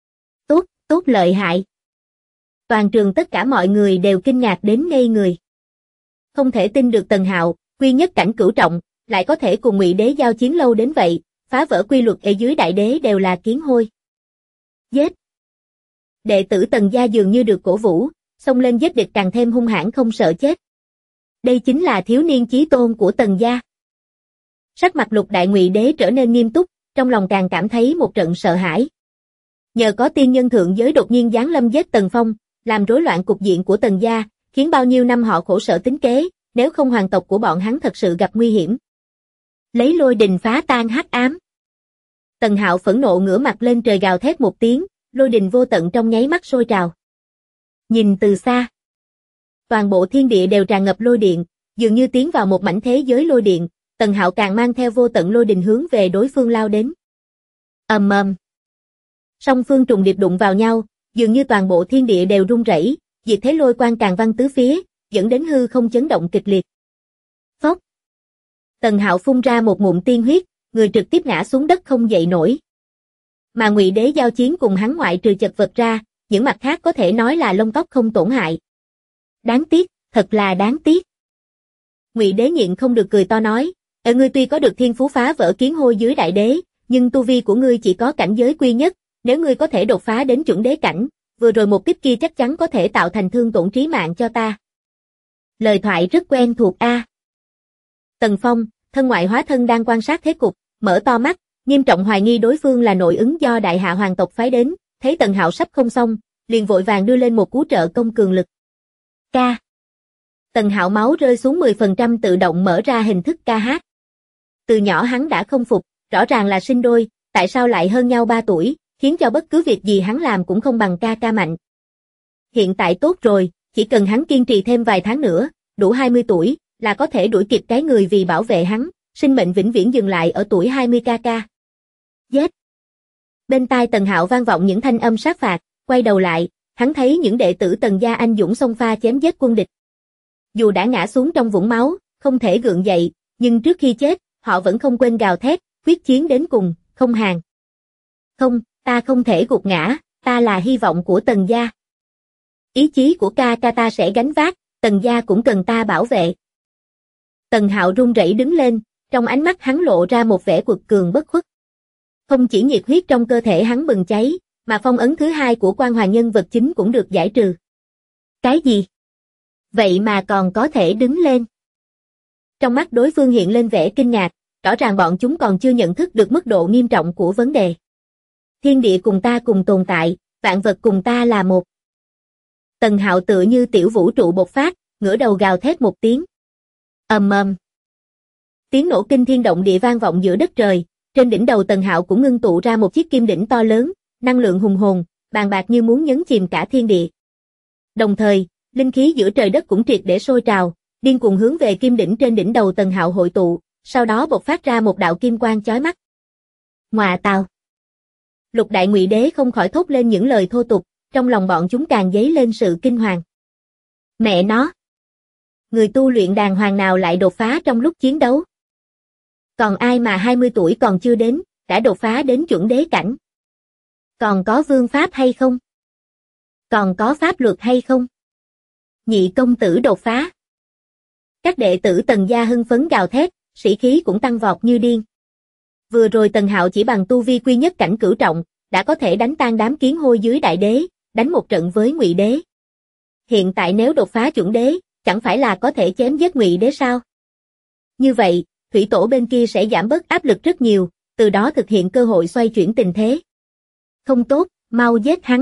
Tốt lợi hại. Toàn trường tất cả mọi người đều kinh ngạc đến ngây người. Không thể tin được Tần Hạo, quy nhất cảnh cửu trọng, lại có thể cùng ngụy đế giao chiến lâu đến vậy, phá vỡ quy luật ở dưới đại đế đều là kiến hôi. Giết. Đệ tử Tần gia dường như được cổ vũ, xông lên giết địch càng thêm hung hãn không sợ chết. Đây chính là thiếu niên chí tôn của Tần gia. Sắc mặt Lục đại ngụy đế trở nên nghiêm túc, trong lòng càng cảm thấy một trận sợ hãi. Nhờ có tiên nhân thượng giới đột nhiên giáng lâm giết Tần Phong, làm rối loạn cục diện của Tần gia, khiến bao nhiêu năm họ khổ sở tính kế, nếu không hoàng tộc của bọn hắn thật sự gặp nguy hiểm. Lấy lôi đình phá tan hắc ám. Tần Hạo phẫn nộ ngửa mặt lên trời gào thét một tiếng, lôi đình vô tận trong nháy mắt sôi trào. Nhìn từ xa, toàn bộ thiên địa đều tràn ngập lôi điện, dường như tiến vào một mảnh thế giới lôi điện, Tần Hạo càng mang theo vô tận lôi đình hướng về đối phương lao đến. Ầm ầm. Song phương trùng điệp đụng vào nhau, dường như toàn bộ thiên địa đều rung rẩy, diệt thế lôi quang càng văng tứ phía, dẫn đến hư không chấn động kịch liệt. Phốc. Tần Hạo phun ra một ngụm tiên huyết, người trực tiếp ngã xuống đất không dậy nổi. Mà Ngụy Đế giao chiến cùng hắn ngoại trừ chật vật ra, những mặt khác có thể nói là lông tóc không tổn hại. Đáng tiếc, thật là đáng tiếc. Ngụy Đế nhịn không được cười to nói, ngươi tuy có được thiên phú phá vỡ kiến hôi dưới đại đế, nhưng tu vi của ngươi chỉ có cảnh giới quy nhất, nếu ngươi có thể đột phá đến chuẩn đế cảnh, vừa rồi một kích kia chắc chắn có thể tạo thành thương tổn trí mạng cho ta. Lời thoại rất quen thuộc a. Tần Phong, thân ngoại hóa thân đang quan sát thế cục, mở to mắt, nghiêm trọng hoài nghi đối phương là nội ứng do Đại Hạ hoàng tộc phái đến, thấy Tần Hạo sắp không xong, liền vội vàng đưa lên một cú trợ công cường lực. Ca. Tần Hạo máu rơi xuống 10% tự động mở ra hình thức ca hát. Từ nhỏ hắn đã không phục, rõ ràng là sinh đôi, tại sao lại hơn nhau 3 tuổi, khiến cho bất cứ việc gì hắn làm cũng không bằng ca ca mạnh. Hiện tại tốt rồi, chỉ cần hắn kiên trì thêm vài tháng nữa, đủ 20 tuổi, là có thể đuổi kịp cái người vì bảo vệ hắn, sinh mệnh vĩnh viễn dừng lại ở tuổi 20 ca. Giết! Bên tai Tần Hạo vang vọng những thanh âm sát phạt, quay đầu lại, hắn thấy những đệ tử Tần gia anh dũng xông pha chém giết quân địch. Dù đã ngã xuống trong vũng máu, không thể gượng dậy, nhưng trước khi chết, họ vẫn không quên gào thét, quyết chiến đến cùng, không hàng. Không, ta không thể gục ngã, ta là hy vọng của Tần gia. Ý chí của ca ta sẽ gánh vác, Tần gia cũng cần ta bảo vệ. Tần Hạo run rẩy đứng lên, trong ánh mắt hắn lộ ra một vẻ quật cường bất khuất. Không chỉ nhiệt huyết trong cơ thể hắn bừng cháy, mà phong ấn thứ hai của quan hoàng nhân vật chính cũng được giải trừ. Cái gì? Vậy mà còn có thể đứng lên. Trong mắt đối phương hiện lên vẻ kinh ngạc, rõ ràng bọn chúng còn chưa nhận thức được mức độ nghiêm trọng của vấn đề. Thiên địa cùng ta cùng tồn tại, vạn vật cùng ta là một. Tần Hạo tựa như tiểu vũ trụ bộc phát, ngửa đầu gào thét một tiếng. Ầm ầm. Tiếng nổ kinh thiên động địa vang vọng giữa đất trời, trên đỉnh đầu Tần Hạo cũng ngưng tụ ra một chiếc kim đỉnh to lớn, năng lượng hùng hồn, bàn bạc như muốn nhấn chìm cả thiên địa. Đồng thời, linh khí giữa trời đất cũng triệt để sôi trào, điên cuồng hướng về kim đỉnh trên đỉnh đầu Tần Hạo hội tụ, sau đó bộc phát ra một đạo kim quang chói mắt. Ngoà tào. Lục đại Ngụy Đế không khỏi thốt lên những lời thô tục, trong lòng bọn chúng càng dấy lên sự kinh hoàng. Mẹ nó! Người tu luyện đàng hoàng nào lại đột phá trong lúc chiến đấu? Còn ai mà 20 tuổi còn chưa đến, đã đột phá đến chuẩn đế cảnh? Còn có vương pháp hay không? Còn có pháp luật hay không? Nhị công tử đột phá. Các đệ tử Tần gia hưng phấn gào thét, sĩ khí cũng tăng vọt như điên. Vừa rồi Tần Hạo chỉ bằng tu vi quy nhất cảnh cửu trọng, đã có thể đánh tan đám kiến hôi dưới đại đế, đánh một trận với Ngụy Đế. Hiện tại nếu đột phá chuẩn đế, chẳng phải là có thể chém giết Ngụy Đế sao? Như vậy, thủy tổ bên kia sẽ giảm bớt áp lực rất nhiều, từ đó thực hiện cơ hội xoay chuyển tình thế. Không tốt, mau giết hắn.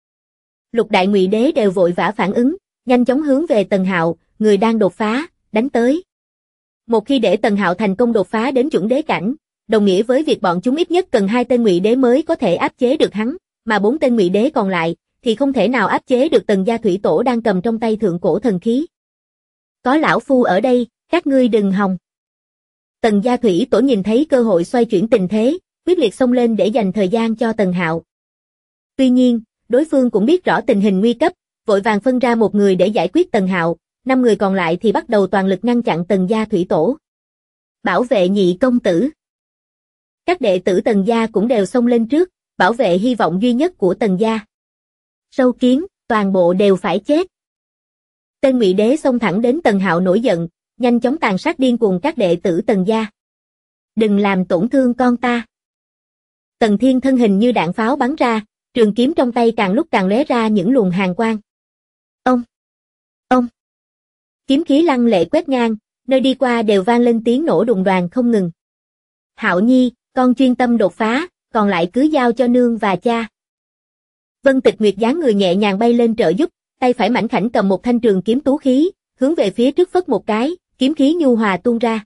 Lục đại Ngụy Đế đều vội vã phản ứng, nhanh chóng hướng về Tần Hạo, người đang đột phá, đánh tới. Một khi để Tần Hạo thành công đột phá đến chuẩn đế cảnh, đồng nghĩa với việc bọn chúng ít nhất cần 2 tên Ngụy Đế mới có thể áp chế được hắn, mà 4 tên Ngụy Đế còn lại thì không thể nào áp chế được Tần gia thủy tổ đang cầm trong tay thượng cổ thần khí. Có lão phu ở đây, các ngươi đừng hòng. Tần gia thủy tổ nhìn thấy cơ hội xoay chuyển tình thế, quyết liệt xông lên để dành thời gian cho Tần Hạo. Tuy nhiên, đối phương cũng biết rõ tình hình nguy cấp, vội vàng phân ra một người để giải quyết Tần Hạo, 5 người còn lại thì bắt đầu toàn lực ngăn chặn Tần gia thủy tổ. Bảo vệ nhị công tử. Các đệ tử Tần gia cũng đều xông lên trước, bảo vệ hy vọng duy nhất của Tần gia. Sâu kiến, toàn bộ đều phải chết. Tên Ngụy Đế xông thẳng đến Tần Hạo nổi giận, nhanh chóng tàn sát điên cuồng các đệ tử Tần gia. Đừng làm tổn thương con ta. Tần Thiên thân hình như đạn pháo bắn ra, trường kiếm trong tay càng lúc càng lóe ra những luồng hàn quang. Ông. Kiếm khí lăng lệ quét ngang, nơi đi qua đều vang lên tiếng nổ đùng đoàng không ngừng. Hạo Nhi, con chuyên tâm đột phá, còn lại cứ giao cho nương và cha. Vân Tịch Nguyệt dáng người nhẹ nhàng bay lên trợ giúp, tay phải mảnh khảnh cầm một thanh trường kiếm tú khí, hướng về phía trước phất một cái, kiếm khí nhu hòa tuôn ra.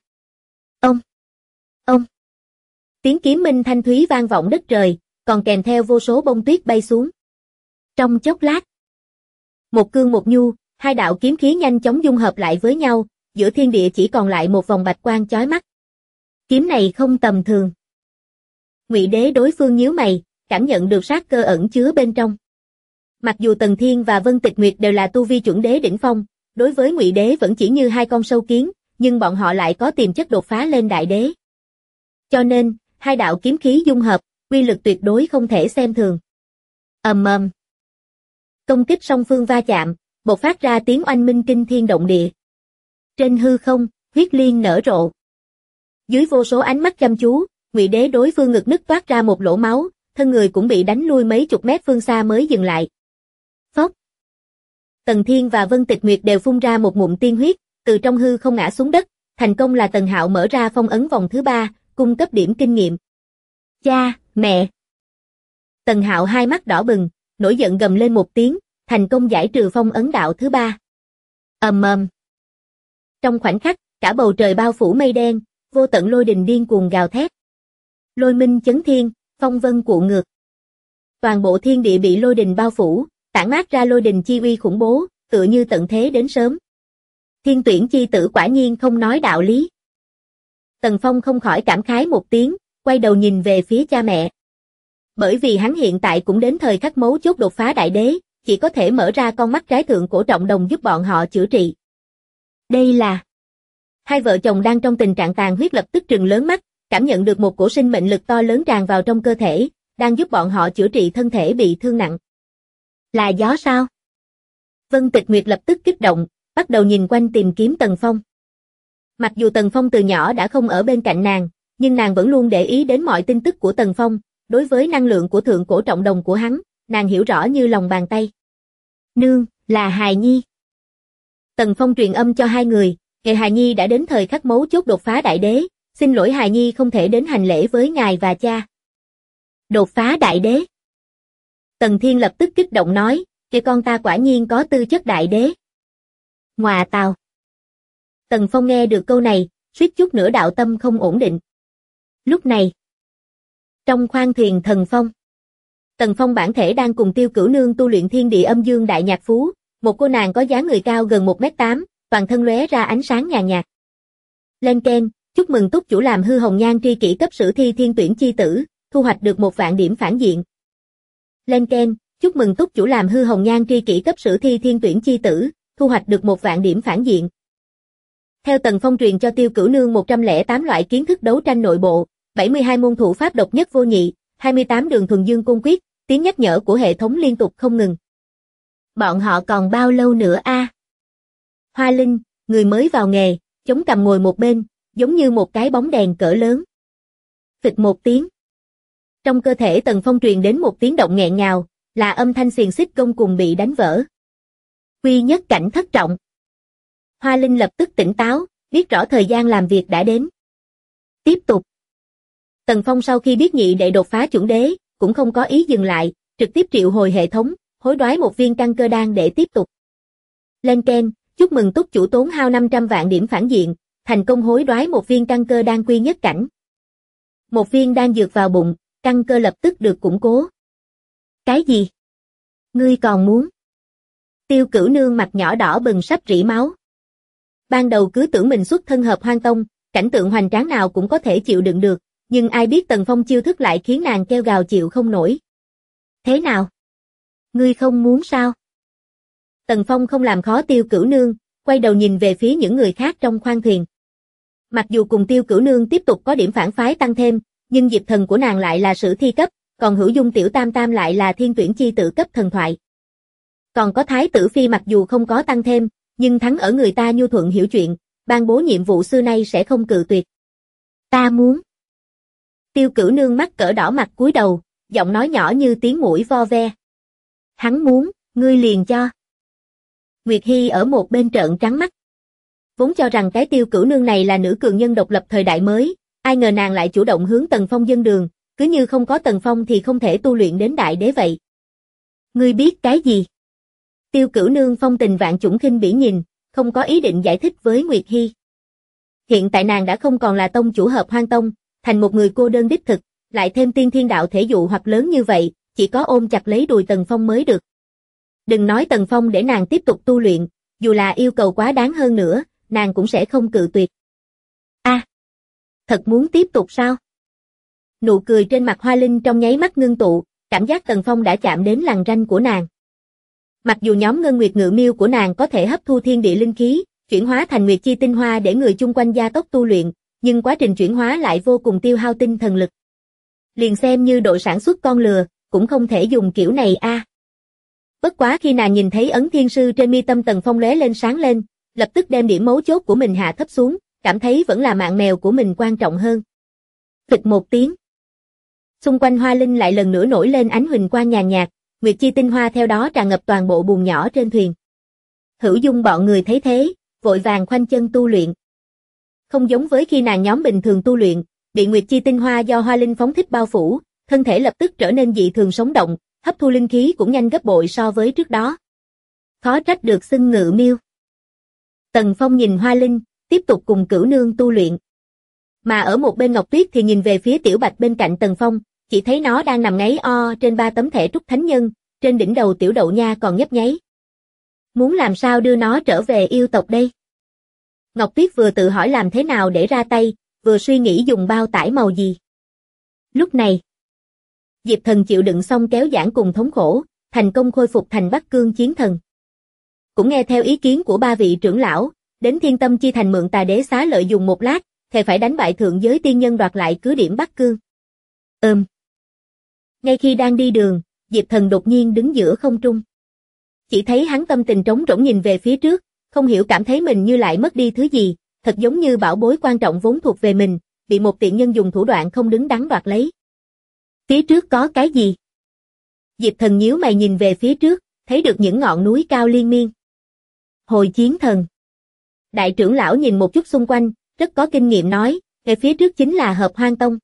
Ông. Tiếng kiếm minh thanh thúy vang vọng đất trời, còn kèm theo vô số bông tuyết bay xuống. Trong chốc lát, một cương một nhu, hai đạo kiếm khí nhanh chóng dung hợp lại với nhau, giữa thiên địa chỉ còn lại một vòng bạch quang chói mắt. Kiếm này không tầm thường. Ngụy Đế đối phương nhíu mày, cảm nhận được sát cơ ẩn chứa bên trong. Mặc dù Tần Thiên và Vân Tịch Nguyệt đều là tu vi chuẩn đế đỉnh phong, đối với Ngụy Đế vẫn chỉ như hai con sâu kiến, nhưng bọn họ lại có tiềm chất đột phá lên đại đế. Cho nên, hai đạo kiếm khí dung hợp, uy lực tuyệt đối không thể xem thường. Ầm ầm. Công kích song phương va chạm, bộc phát ra tiếng oanh minh kinh thiên động địa. Trên hư không, huyết liên nở rộ. Dưới vô số ánh mắt chăm chú, Ngụy Đế đối phương ngực nứt toát ra một lỗ máu, thân người cũng bị đánh lui mấy chục mét phương xa mới dừng lại. Phốc. Tần Thiên và Vân Tịch Nguyệt đều phun ra một ngụm tiên huyết, từ trong hư không ngã xuống đất, thành công là Tần Hạo mở ra phong ấn vòng thứ 3, cung cấp điểm kinh nghiệm. Cha, mẹ. Tần Hạo hai mắt đỏ bừng, nổi giận gầm lên một tiếng, thành công giải trừ phong ấn đạo thứ 3. Ầm ầm. Trong khoảnh khắc, cả bầu trời bao phủ mây đen, vô tận lôi đình điên cuồng gào thét. Lôi minh chấn thiên, phong vân cuộn ngược. Toàn bộ thiên địa bị lôi đình bao phủ, tản mát ra lôi đình chi uy khủng bố, tựa như tận thế đến sớm. Thiên Tuyển chi tử quả nhiên không nói đạo lý. Tần Phong không khỏi cảm khái một tiếng, quay đầu nhìn về phía cha mẹ. Bởi vì hắn hiện tại cũng đến thời khắc mấu chốt đột phá đại đế, chỉ có thể mở ra con mắt trái thượng cổ trọng đồng giúp bọn họ chữa trị. Đây là... Hai vợ chồng đang trong tình trạng tàn huyết lập tức trừng lớn mắt, cảm nhận được một cổ sinh mệnh lực to lớn tràn vào trong cơ thể, đang giúp bọn họ chữa trị thân thể bị thương nặng. Là gió sao? Vân Tịch Nguyệt lập tức kích động, bắt đầu nhìn quanh tìm kiếm Tần Phong. Mặc dù Tần Phong từ nhỏ đã không ở bên cạnh nàng, nhưng nàng vẫn luôn để ý đến mọi tin tức của Tần Phong, đối với năng lượng của thượng cổ trọng đồng của hắn, nàng hiểu rõ như lòng bàn tay. Nương, là hài nhi. Tần Phong truyền âm cho hai người, ngày hài nhi đã đến thời khắc mấu chốt đột phá đại đế, xin lỗi hài nhi không thể đến hành lễ với ngài và cha. Đột phá đại đế. Tần Thiên lập tức kích động nói, kìa con ta quả nhiên có tư chất đại đế. Ngoà tào. Tần Phong nghe được câu này, suýt chút nữa đạo tâm không ổn định. Lúc này, trong khoang thuyền thần phong, Tần Phong bản thể đang cùng Tiêu Cửu Nương tu luyện thiên địa âm dương đại nhạc phú, một cô nàng có dáng người cao gần 1m8, toàn thân lóe ra ánh sáng nhàn nhạt. Lên keng, chúc mừng túc chủ làm hư hồng nhan tri kỷ cấp sử thi thiên tuyển chi tử, thu hoạch được 1.000.000 điểm phản diện. Lên keng, chúc mừng túc chủ làm hư hồng nhan tri kỷ cấp sử thi thiên tuyển chi tử, thu hoạch được 1.000.000 điểm phản diện. Theo Tần Phong truyền cho Tiêu Cửu Nương 108 loại kiến thức đấu tranh nội bộ, 72 môn thủ pháp độc nhất vô nhị, 28 đường thuần dương côn quyết, tiếng nhắc nhở của hệ thống liên tục không ngừng. Bọn họ còn bao lâu nữa a? Hoa Linh, người mới vào nghề, chống cằm ngồi một bên, giống như một cái bóng đèn cỡ lớn. Phịch một tiếng. Trong cơ thể Tần Phong truyền đến một tiếng động nghẹn ngào, là âm thanh xiềng xích gông cùng bị đánh vỡ. Quy nhất cảnh thất trọng. Hoa Linh lập tức tỉnh táo, biết rõ thời gian làm việc đã đến. Tiếp tục. Tần Phong sau khi biết nhị đệ đột phá chuẩn đế, cũng không có ý dừng lại, trực tiếp triệu hồi hệ thống, hối đoái một viên căn cơ đan để tiếp tục. Lên keng, chúc mừng túc chủ tốn hao 500 vạn điểm phản diện, thành công hối đoái một viên căn cơ đan quy nhất cảnh. Một viên đan dược vào bụng, căn cơ lập tức được củng cố. Cái gì? Ngươi còn muốn? Tiêu Cửu Nương mặt nhỏ đỏ bừng sắp rỉ máu. Ban đầu cứ tưởng mình xuất thân hợp hoang tông, cảnh tượng hoành tráng nào cũng có thể chịu đựng được, nhưng ai biết Tần Phong chiêu thức lại khiến nàng kêu gào chịu không nổi. Thế nào? Ngươi không muốn sao? Tần Phong không làm khó Tiêu Cửu Nương, quay đầu nhìn về phía những người khác trong khoang thuyền. Mặc dù cùng Tiêu Cửu Nương tiếp tục có điểm phản phái tăng thêm, nhưng Diệp Thần của nàng lại là sử thi cấp, còn Hữu Dung Tiểu Tam Tam lại là thiên tuyển chi tử cấp thần thoại. Còn có Thái Tử Phi mặc dù không có tăng thêm, nhưng thắng ở người ta nhu thuận hiểu chuyện, ban bố nhiệm vụ xưa nay sẽ không cự tuyệt. Ta muốn. Tiêu Cửu Nương mắt cỡ đỏ mặt cúi đầu, giọng nói nhỏ như tiếng muỗi vo ve. Hắn muốn, ngươi liền cho. Nguyệt Hy ở một bên trợn trắng mắt. Vốn cho rằng cái Tiêu Cửu Nương này là nữ cường nhân độc lập thời đại mới, ai ngờ nàng lại chủ động hướng Tần Phong dâng đường, cứ như không có Tần Phong thì không thể tu luyện đến đại đế vậy. Ngươi biết cái gì? Tiêu Cửu Nương phong tình vạn chủng khinh bỉ nhìn, không có ý định giải thích với Nguyệt Hy. Hiện tại nàng đã không còn là tông chủ hợp hoang tông, thành một người cô đơn đích thực, lại thêm tiên thiên đạo thể dụ hoặc lớn như vậy, chỉ có ôm chặt lấy đùi Tần Phong mới được. Đừng nói Tần Phong để nàng tiếp tục tu luyện, dù là yêu cầu quá đáng hơn nữa, nàng cũng sẽ không cự tuyệt. Thật muốn tiếp tục sao? Nụ cười trên mặt Hoa Linh trong nháy mắt ngưng tụ, cảm giác Tần Phong đã chạm đến lằn ranh của nàng. Mặc dù nhóm Ngân Nguyệt Ngự Miêu của nàng có thể hấp thu thiên địa linh khí, chuyển hóa thành Nguyệt Chi tinh hoa để người chung quanh gia tốc tu luyện, nhưng quá trình chuyển hóa lại vô cùng tiêu hao tinh thần lực. Liền xem như độ sản xuất con lừa, cũng không thể dùng kiểu này a. Bất quá khi nàng nhìn thấy ấn thiên sư trên mi tâm Tần Phong lóe lên sáng lên, lập tức đem điểm mấu chốt của mình hạ thấp xuống, cảm thấy vẫn là mạng mèo của mình quan trọng hơn. Phịch một tiếng. Xung quanh Hoa Linh lại lần nữa nổi lên ánh huỳnh quang nhàn nhạt, Nguyệt Chi tinh hoa theo đó tràn ngập toàn bộ buồng nhỏ trên thuyền. Hữu Dung bọn người thấy thế, vội vàng khoanh chân tu luyện. Không giống với khi nàng nhóm bình thường tu luyện, bị Nguyệt Chi tinh hoa do Hoa Linh phóng thích bao phủ, thân thể lập tức trở nên dị thường sống động, hấp thu linh khí cũng nhanh gấp bội so với trước đó. Khó trách được xưng Ngự Miêu. Tần Phong nhìn Hoa Linh, tiếp tục cùng Cửu Nương tu luyện. Mà ở một bên Ngọc Tuyết thì nhìn về phía Tiểu Bạch bên cạnh Tần Phong, chỉ thấy nó đang nằm ngáy o trên 3 tấm thẻ trúc thánh nhân, trên đỉnh đầu Tiểu Đậu Nha còn nhấp nháy. Muốn làm sao đưa nó trở về yêu tộc đây? Ngọc Tuyết vừa tự hỏi làm thế nào để ra tay, vừa suy nghĩ dùng bao tải màu gì. Lúc này, Diệp Thần chịu đựng xong kéo giãn cùng thống khổ, thành công khôi phục thành Bắc Cương chiến thần. Cũng nghe theo ý kiến của 3 vị trưởng lão, đến Thiên Tâm Chi Thành mượn Tà Đế xá lợi dùng một lát, thề phải đánh bại thượng giới tiên nhân đoạt lại cứ điểm Bắc Cương. Ngay khi đang đi đường, Diệp Thần đột nhiên đứng giữa không trung. Chỉ thấy hắn tâm tình trống rỗng nhìn về phía trước, không hiểu cảm thấy mình như lại mất đi thứ gì, thật giống như bảo bối quan trọng vốn thuộc về mình, bị một tiện nhân dùng thủ đoạn không đứng đắn đoạt lấy. Phía trước có cái gì? Diệp Thần nhíu mày nhìn về phía trước, thấy được những ngọn núi cao liên miên. Hồi chiến thần. Đại trưởng lão nhìn một chút xung quanh, rất có kinh nghiệm nói, ngay phía trước chính là Hợp Hoang Tông.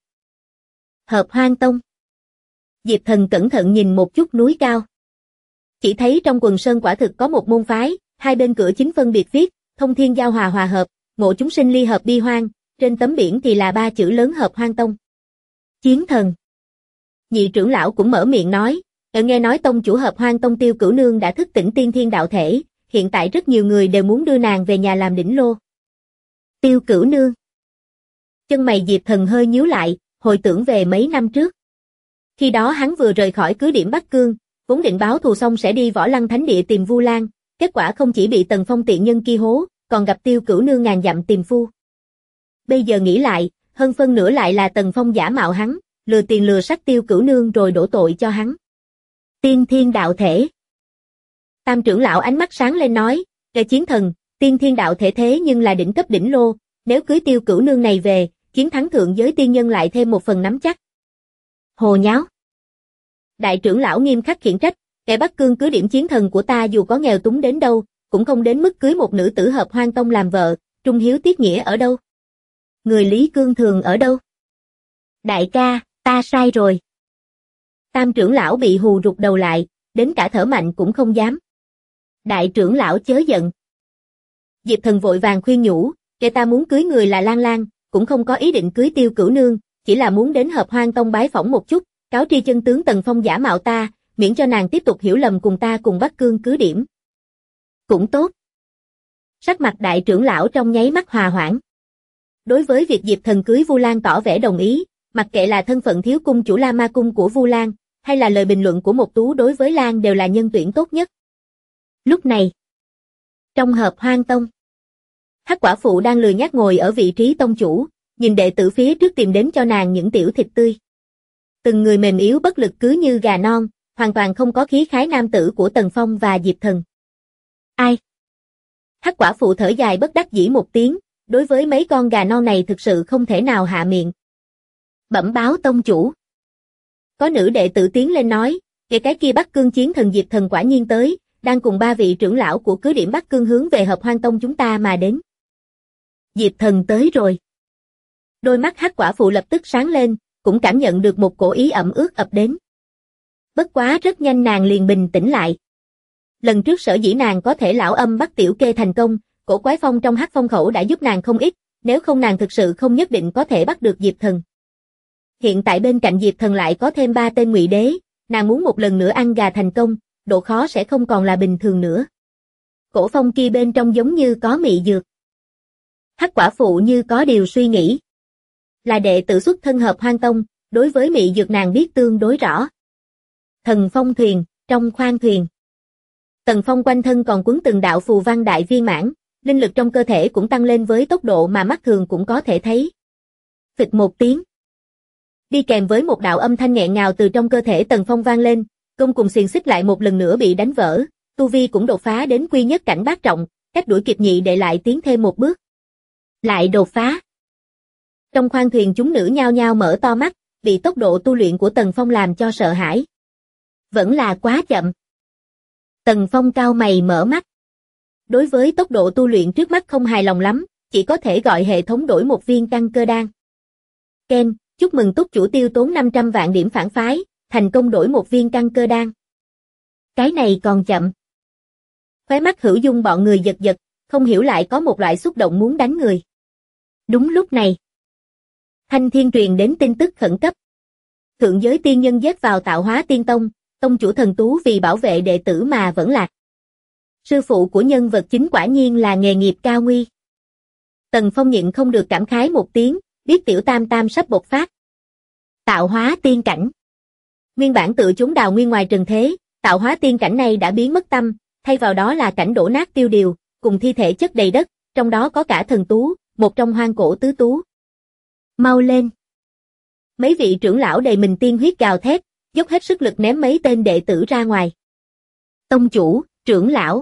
Hợp Hoang Tông. Diệp Thần cẩn thận nhìn một chút núi cao. Chỉ thấy trong quần sơn quả thực có một môn phái, hai bên cửa chính phân biệt viết, thông thiên giao hòa hòa hợp, ngộ chúng sinh ly hợp bi hoang, trên tấm biển thì là 3 chữ lớn Hợp Hoang Tông. Chiến thần. Nhị trưởng lão cũng mở miệng nói, nghe nói tông chủ Hợp Hoang Tông Tiêu Cửu Nương đã thức tỉnh tiên thiên đạo thể, hiện tại rất nhiều người đều muốn đưa nàng về nhà làm đỉnh lô. Tiêu Cửu Nương. Chân mày Diệp Thần hơi nhíu lại, hồi tưởng về mấy năm trước. Khi đó hắn vừa rời khỏi cứ điểm Bắc Cương, vốn định báo thù xong sẽ đi Võ Lăng Thánh Địa tìm Vu Lan, kết quả không chỉ bị Tần Phong tiện nhân kia hố, còn gặp Tiêu Cửu Nương ngàn dặm tìm phu. Bây giờ nghĩ lại, hơn phân nửa lại là Tần Phong giả mạo hắn, lừa tiền lừa sắc Tiêu Cửu Nương rồi đổ tội cho hắn. Tiên thiên đạo thể. Tam trưởng lão ánh mắt sáng lên nói, chiến thần, tiên thiên đạo thể thế nhưng là đỉnh cấp đỉnh lô, nếu cưới Tiêu Cửu Nương này về, chiến thắng thượng giới tiên nhân lại thêm một phần nắm chắc. Hồ nháo. Đại trưởng lão nghiêm khắc khiển trách, kẻ Bắc Cương cứ điểm chiến thần của ta dù có nghèo túng đến đâu, cũng không đến mức cưới một nữ tử Hợp Hoang Tông làm vợ, trung hiếu tiết nghĩa ở đâu? Người Lý Cương Thường ở đâu? Đại ca, ta sai rồi. Tam trưởng lão bị hù rụt đầu lại, đến cả thở mạnh cũng không dám. Đại trưởng lão chớ giận. Diệp Thần vội vàng khuyên nhủ, kẻ ta muốn cưới người là Lan Lan, cũng không có ý định cưới Tiêu Cửu Nương, chỉ là muốn đến Hợp Hoang Tông bái phỏng một chút, cáo tri chân tướng Tần Phong giả mạo ta, miễn cho nàng tiếp tục hiểu lầm cùng ta cùng Bắc Cương cứ điểm. Cũng tốt. Sắc mặt đại trưởng lão trong nháy mắt hòa hoãn. Đối với việc Diệp Thần cưới Vu Lan tỏ vẻ đồng ý, mặc kệ là thân phận thiếu cung chủ La Ma Cung của Vu Lan, hay là lời bình luận của Mộc Tú đối với Lan đều là nhân tuyển tốt nhất. Lúc này, trong Hợp Hoang Tông, Hắc Quả Phụ đang lười nhác ngồi ở vị trí tông chủ, nhìn đệ tử phía trước tìm đến cho nàng những tiểu thịt tươi. Từng người mềm yếu bất lực cứ như gà non, hoàn toàn không có khí khái nam tử của Tần Phong và Diệp Thần. Ai? Hắc Quả Phụ thở dài bất đắc dĩ một tiếng, đối với mấy con gà non này thực sự không thể nào hạ miệng. Bẩm báo tông chủ. Có nữ đệ tử tiến lên nói, cái kia Bắc Cương chiến thần Diệp Thần quả nhiên tới, đang cùng 3 vị trưởng lão của cứ điểm Bắc Cương hướng về Hợp Hoang Tông chúng ta mà đến. Diệp Thần tới rồi. Đôi mắt Hắc Quả Phụ lập tức sáng lên, cũng cảm nhận được một cổ ý ẩm ướt ập đến. Bất quá rất nhanh nàng liền bình tĩnh lại. Lần trước sở dĩ nàng có thể lão âm bắt Tiểu Kê thành công, cổ quái phong trong Hắc Phong khẩu đã giúp nàng không ít, nếu không nàng thực sự không nhất định có thể bắt được Diệp Thần. Hiện tại bên cạnh Diệp Thần lại có thêm 3 tên Ngụy Đế, nàng muốn một lần nữa ăn gà thành công, độ khó sẽ không còn là bình thường nữa. Cổ phong kia bên trong giống như có mị dược. Hắc quả phụ như có điều suy nghĩ. Là đệ tử xuất thân Hợp Hoan Tông, đối với mị dược nàng biết tương đối rõ. Thần phong thuyền, trong khoang thuyền. Tần Phong quanh thân còn quấn từng đạo phù văn đại viên mãn, linh lực trong cơ thể cũng tăng lên với tốc độ mà mắt thường cũng có thể thấy. Phịch một tiếng. Đi kèm với một đạo âm thanh nghẹn ngào từ trong cơ thể Tần Phong vang lên, gông cùng xiềng xích lại một lần nữa bị đánh vỡ, tu vi cũng đột phá đến quy nhất cảnh bát trọng, cách đuổi kịp nhị đệ lại tiến thêm một bước. Lại đột phá. Trong khoang thuyền chúng nữ nhao nhao mở to mắt, bị tốc độ tu luyện của Tần Phong làm cho sợ hãi. Vẫn là quá chậm. Tần Phong cau mày mở mắt. Đối với tốc độ tu luyện trước mắt không hài lòng lắm, chỉ có thể gọi hệ thống đổi một viên căn cơ đan. Ken, chúc mừng túc chủ tiêu tốn 500 vạn điểm phản phái, thành công đổi một viên căn cơ đan. Cái này còn chậm. Khóe mắt Hữu Dung bọn người giật giật, không hiểu lại có một loại xúc động muốn đánh người. Đúng lúc này, Thanh Thiên truyền đến tin tức khẩn cấp. Thượng giới tiên nhân giết vào Tạo Hóa Tiên Tông, tông chủ Thần Tú vì bảo vệ đệ tử mà vẫn lạc. Sư phụ của nhân vật chính quả nhiên là nghề nghiệp cao nguy. Tần Phong nhịn không được cảm khái một tiếng, biết tiểu tam tam sắp bộc phát. Tạo Hóa Tiên cảnh. Nguyên bản tự chúng đào nguyên ngoài trần thế, Tạo Hóa Tiên cảnh này đã biến mất tâm, thay vào đó là cảnh đổ nát tiêu điều, cùng thi thể chất đầy đất, trong đó có cả Thần Tú, một trong hoang cổ tứ tú. Mau lên. Mấy vị trưởng lão đầy mình tiên huyết gào thét, dốc hết sức lực ném mấy tên đệ tử ra ngoài. Tông chủ, trưởng lão.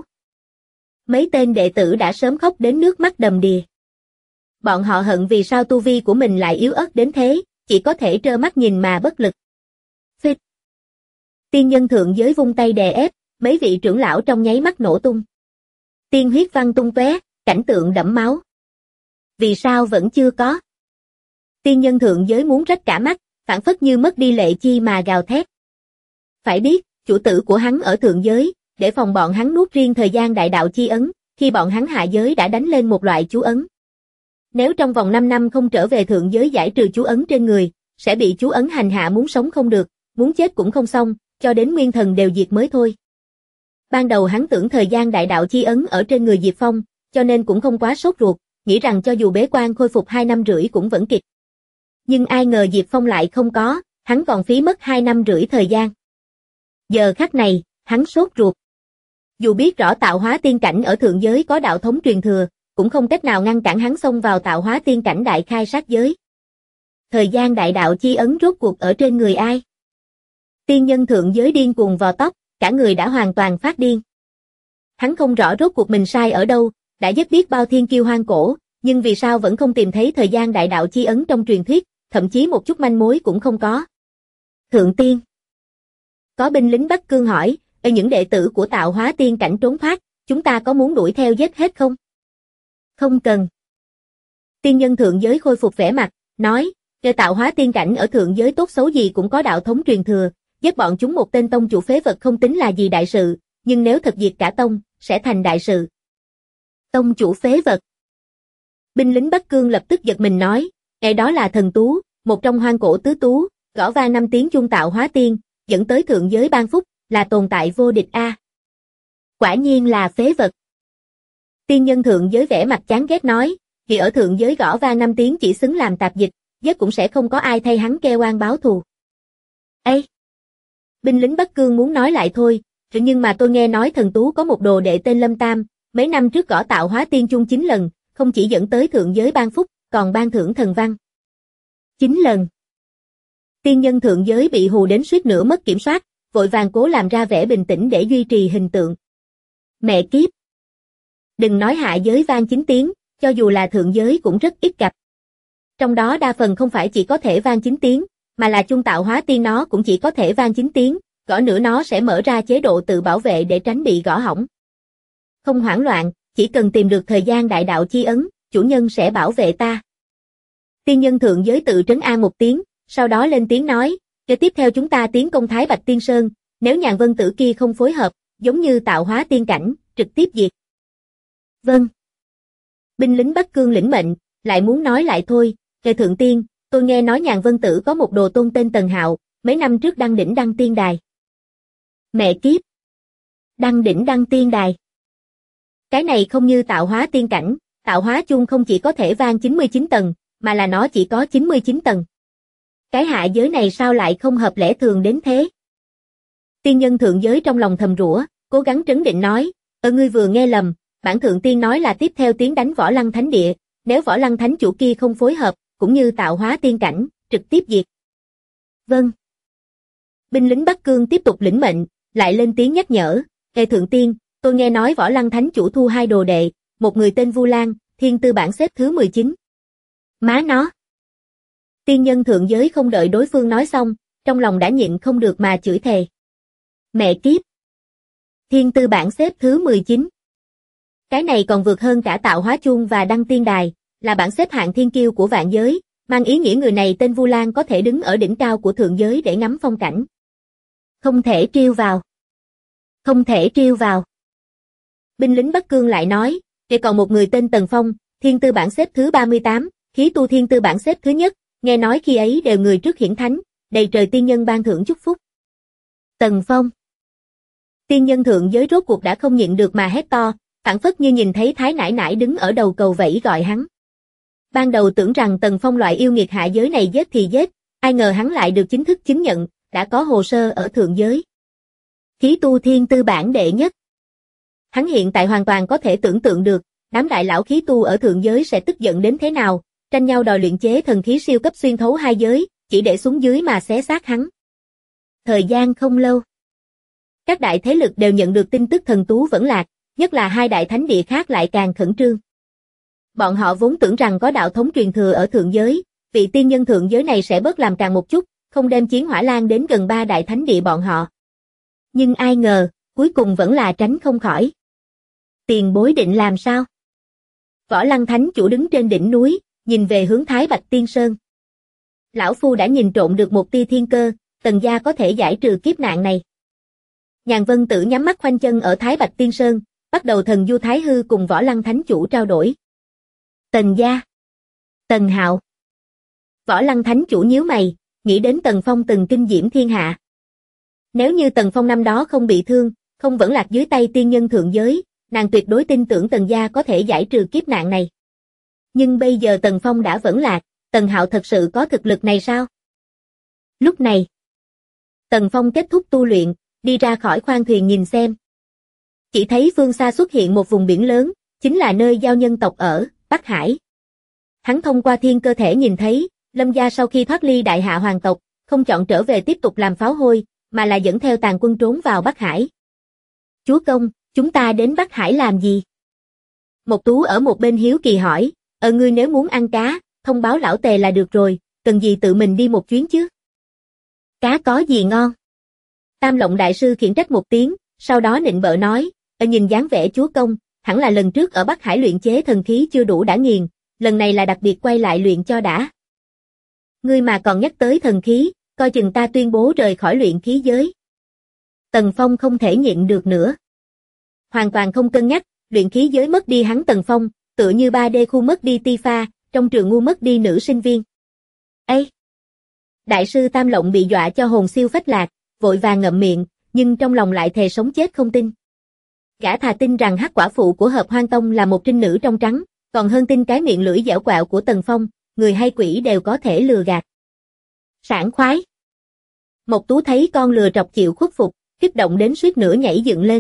Mấy tên đệ tử đã sớm khóc đến nước mắt đầm đìa. Bọn họ hận vì sao tu vi của mình lại yếu ớt đến thế, chỉ có thể trơ mắt nhìn mà bất lực. Phích. Tiên nhân thượng giới vung tay đè ép, mấy vị trưởng lão trong nháy mắt nổ tung. Tiên huyết văng tung tóe, cảnh tượng đẫm máu. Vì sao vẫn chưa có? Tiên nhân thượng giới muốn rách cả mắt, phảng phất như mất đi lệ chi mà gào thét. Phải biết, chủ tử của hắn ở thượng giới, để phòng bọn hắn nuốt riêng thời gian đại đạo chi ấn, khi bọn hắn hạ giới đã đánh lên một loại chú ấn. Nếu trong vòng 5 năm không trở về thượng giới giải trừ chú ấn trên người, sẽ bị chú ấn hành hạ muốn sống không được, muốn chết cũng không xong, cho đến nguyên thần đều diệt mới thôi. Ban đầu hắn tưởng thời gian đại đạo chi ấn ở trên người Diệp Phong, cho nên cũng không quá sốt ruột, nghĩ rằng cho dù bế quan khôi phục 2 năm rưỡi cũng vẫn kịp. Nhưng ai ngờ Diệp Phong lại không có, hắn còn phí mất 2 năm rưỡi thời gian. Giờ khắc này, hắn sốt ruột. Dù biết rõ Tạo Hóa Tiên cảnh ở thượng giới có đạo thống truyền thừa, cũng không cách nào ngăn cản hắn xông vào Tạo Hóa Tiên cảnh đại khai sát giới. Thời gian đại đạo chi ấn rốt cuộc ở trên người ai? Tiên nhân thượng giới điên cuồng vò tóc, cả người đã hoàn toàn phát điên. Hắn không rõ rốt cuộc mình sai ở đâu, đã giết biết bao thiên kiêu hoang cổ, nhưng vì sao vẫn không tìm thấy thời gian đại đạo chi ấn trong truyền thuyết, thậm chí một chút manh mối cũng không có. Thượng tiên. Có binh lính Bắc Cương hỏi, những đệ tử của Tạo Hóa Tiên cảnh trốn thoát, chúng ta có muốn đuổi theo giết hết không? Không cần. Tiên nhân thượng giới khôi phục vẻ mặt, nói, Tạo Hóa Tiên cảnh ở thượng giới tốt xấu gì cũng có đạo thống truyền thừa, giết bọn chúng một tên tông chủ phế vật không tính là gì đại sự, nhưng nếu thật diệt cả tông, sẽ thành đại sự. Tông chủ phế vật. Binh lính Bắc Cương lập tức giật mình nói, đó là Thần Tú, một trong hoang cổ tứ tú, gõ vang 5 tiếng chung Tạo Hóa Tiên, dẫn tới thượng giới ban phúc, là tồn tại vô địch a. Quả nhiên là phế vật. Tiên nhân thượng giới vẻ mặt chán ghét nói, thì ở thượng giới gõ vang 5 tiếng chỉ xứng làm tạp dịch, giết cũng sẽ không có ai thay hắn kêu oan báo thù. Ê! Binh lính Bắc Cương muốn nói lại thôi, nhưng mà tôi nghe nói Thần Tú có một đồ đệ tên Lâm Tam, mấy năm trước gõ Tạo Hóa Tiên chung 9 lần, không chỉ dẫn tới thượng giới ban phúc, còn ban thưởng thần văn. 9 lần. Tiên nhân thượng giới bị hù đến suýt nữa mất kiểm soát, vội vàng cố làm ra vẻ bình tĩnh để duy trì hình tượng. Mẹ kiếp! Đừng nói hạ giới vang 9 tiếng, cho dù là thượng giới cũng rất ít gặp. Trong đó đa phần không phải chỉ có thể vang 9 tiếng, mà là chung Tạo Hóa Tiên nó cũng chỉ có thể vang 9 tiếng, gõ nữa nó sẽ mở ra chế độ tự bảo vệ để tránh bị gõ hỏng. Không hoảng loạn, chỉ cần tìm được thời gian đại đạo chi ấn, chủ nhân sẽ bảo vệ ta. Tiên nhân thượng giới tự trấn an một tiếng, sau đó lên tiếng nói, kế tiếp theo chúng ta tiến công Thái Bạch Tiên Sơn, nếu Nhàn Vân Tử kia không phối hợp, giống như Tạo Hóa Tiên cảnh, trực tiếp diệt. Vâng. Binh lính Bắc Cương lĩnh mệnh, lại muốn nói lại thôi, thượng tiên, tôi nghe nói Nhàn Vân Tử có một đồ tôn tên Tần Hạo, mấy năm trước đăng đỉnh đăng tiên đài. Mẹ kiếp! Đăng đỉnh đăng tiên đài. Cái này không như Tạo Hóa Tiên cảnh, tạo hóa chuông không chỉ có thể vang 99 tầng, mà là nó chỉ có 99 tầng. Cái hạ giới này sao lại không hợp lẽ thường đến thế? Tiên nhân thượng giới trong lòng thầm rủa, cố gắng trấn định nói, ngươi vừa nghe lầm, bản thượng tiên nói là tiếp theo tiến đánh Võ Lăng Thánh Địa, nếu Võ Lăng Thánh chủ kia không phối hợp, cũng như tạo hóa tiên cảnh, trực tiếp diệt. Vâng. Binh lính Bắc Cương tiếp tục lĩnh mệnh, lại lên tiếng nhắc nhở, thượng tiên, tôi nghe nói Võ Lăng Thánh chủ thu 2 đồ đệ, một người tên Vu Lan, thiên tư bảng xếp thứ 19. Má nó. Tiên nhân thượng giới không đợi đối phương nói xong, trong lòng đã nhịn không được mà chửi thề. Mẹ kiếp. Thiên tư bảng xếp thứ 19. Cái này còn vượt hơn cả tạo hóa chuông và đăng tiên đài, là bảng xếp hạng thiên kiêu của vạn giới, mang ý nghĩa người này tên Vu Lan có thể đứng ở đỉnh cao của thượng giới để ngắm phong cảnh. Không thể trêu vào. Không thể trêu vào. Binh lính Bắc Cương lại nói, còn một người tên Tần Phong, thiên tư bảng xếp thứ 38, khí tu thiên tư bảng xếp thứ nhất, nghe nói khi ấy đều người trước hiển thánh, đầy trời tiên nhân ban thưởng chúc phúc. Tần Phong. Tiên nhân thượng giới rốt cuộc đã không nhịn được mà hét to, phảng phất như nhìn thấy Thái nãi nãi đứng ở đầu cầu vẫy gọi hắn. Ban đầu tưởng rằng Tần Phong loại yêu nghiệt hạ giới này giết thì giết, ai ngờ hắn lại được chính thức chứng nhận, đã có hồ sơ ở thượng giới. Khí tu thiên tư bảng đệ nhất. Hắn hiện tại hoàn toàn có thể tưởng tượng được, đám đại lão khí tu ở thượng giới sẽ tức giận đến thế nào, tranh nhau đòi luyện chế thần khí siêu cấp xuyên thấu hai giới, chỉ để xuống dưới mà xé xác hắn. Thời gian không lâu. Các đại thế lực đều nhận được tin tức thần tú vẫn lạc, nhất là hai đại thánh địa khác lại càng khẩn trương. Bọn họ vốn tưởng rằng có đạo thống truyền thừa ở thượng giới, vị tiên nhân thượng giới này sẽ bớt làm càng một chút, không đem chiến hỏa lan đến gần 3 đại thánh địa bọn họ. Nhưng ai ngờ, cuối cùng vẫn là tránh không khỏi. Tiền bối định làm sao? Võ Lăng Thánh chủ đứng trên đỉnh núi, nhìn về hướng Thái Bạch Tiên Sơn. Lão Phu đã nhìn trộm được một tia thiên cơ, Tần gia có thể giải trừ kiếp nạn này. Nhàn Vân Tử nhắm mắt khoanh chân ở Thái Bạch Tiên Sơn, bắt đầu thần du Thái Hư cùng Võ Lăng Thánh chủ trao đổi. Tần gia. Tần Hạo. Võ Lăng Thánh chủ nhíu mày, nghĩ đến Tần Phong từng kinh diễm thiên hạ. Nếu như Tần Phong năm đó không bị thương, không vẫn lạc dưới tay tiên nhân thượng giới, nàng tuyệt đối tin tưởng Tần gia có thể giải trừ kiếp nạn này. Nhưng bây giờ Tần Phong đã vẫn lạc, Tần Hạo thật sự có thực lực này sao? Lúc này, Tần Phong kết thúc tu luyện, đi ra khỏi khoang thuyền nhìn xem. Chỉ thấy phương xa xuất hiện một vùng biển lớn, chính là nơi giao nhân tộc ở, Bắc Hải. Hắn thông qua thiên cơ thể nhìn thấy, Lâm gia sau khi thoát ly đại hạ hoàng tộc, không chọn trở về tiếp tục làm pháo hôi, mà là dẫn theo tàn quân trốn vào Bắc Hải. Chúa công, chúng ta đến Bắc Hải làm gì? Mộc Tú ở một bên hiếu kỳ hỏi, ngươi nếu muốn ăn cá, thông báo lão Tề là được rồi, cần gì tự mình đi một chuyến chứ? Cá có gì ngon? Tam Lộng đại sư khiển trách một tiếng, sau đó nịnh bợ nói, nhìn dáng vẻ chúa công, hẳn là lần trước ở Bắc Hải luyện chế thần khí chưa đủ đã nghiền, lần này là đặc biệt quay lại luyện cho đã. Ngươi mà còn nhắc tới thần khí, coi chừng ta tuyên bố rời khỏi luyện khí giới. Tần Phong không thể nhịn được nữa. Hoàn toàn không cân nhắc, luyện khí giới mất đi hắn Tần Phong, tựa như 3D khu mất đi Tifa, trong trường ngu mất đi nữ sinh viên. Ê! Đại sư Tam Lộng bị dọa cho hồn siêu phách lạc, vội vàng ngậm miệng, nhưng trong lòng lại thề sống chết không tin. Gã thà tin rằng hắc quả phụ của Hợp Hoan Tông là một trinh nữ trong trắng, còn hơn tin cái miệng lưỡi dẻo quẹo của Tần Phong, người hay quỷ đều có thể lừa gạt. Sảng khoái. Mộc Tú thấy con lừa trọc chịu khuất phục, kích động đến suýt nữa nhảy dựng lên.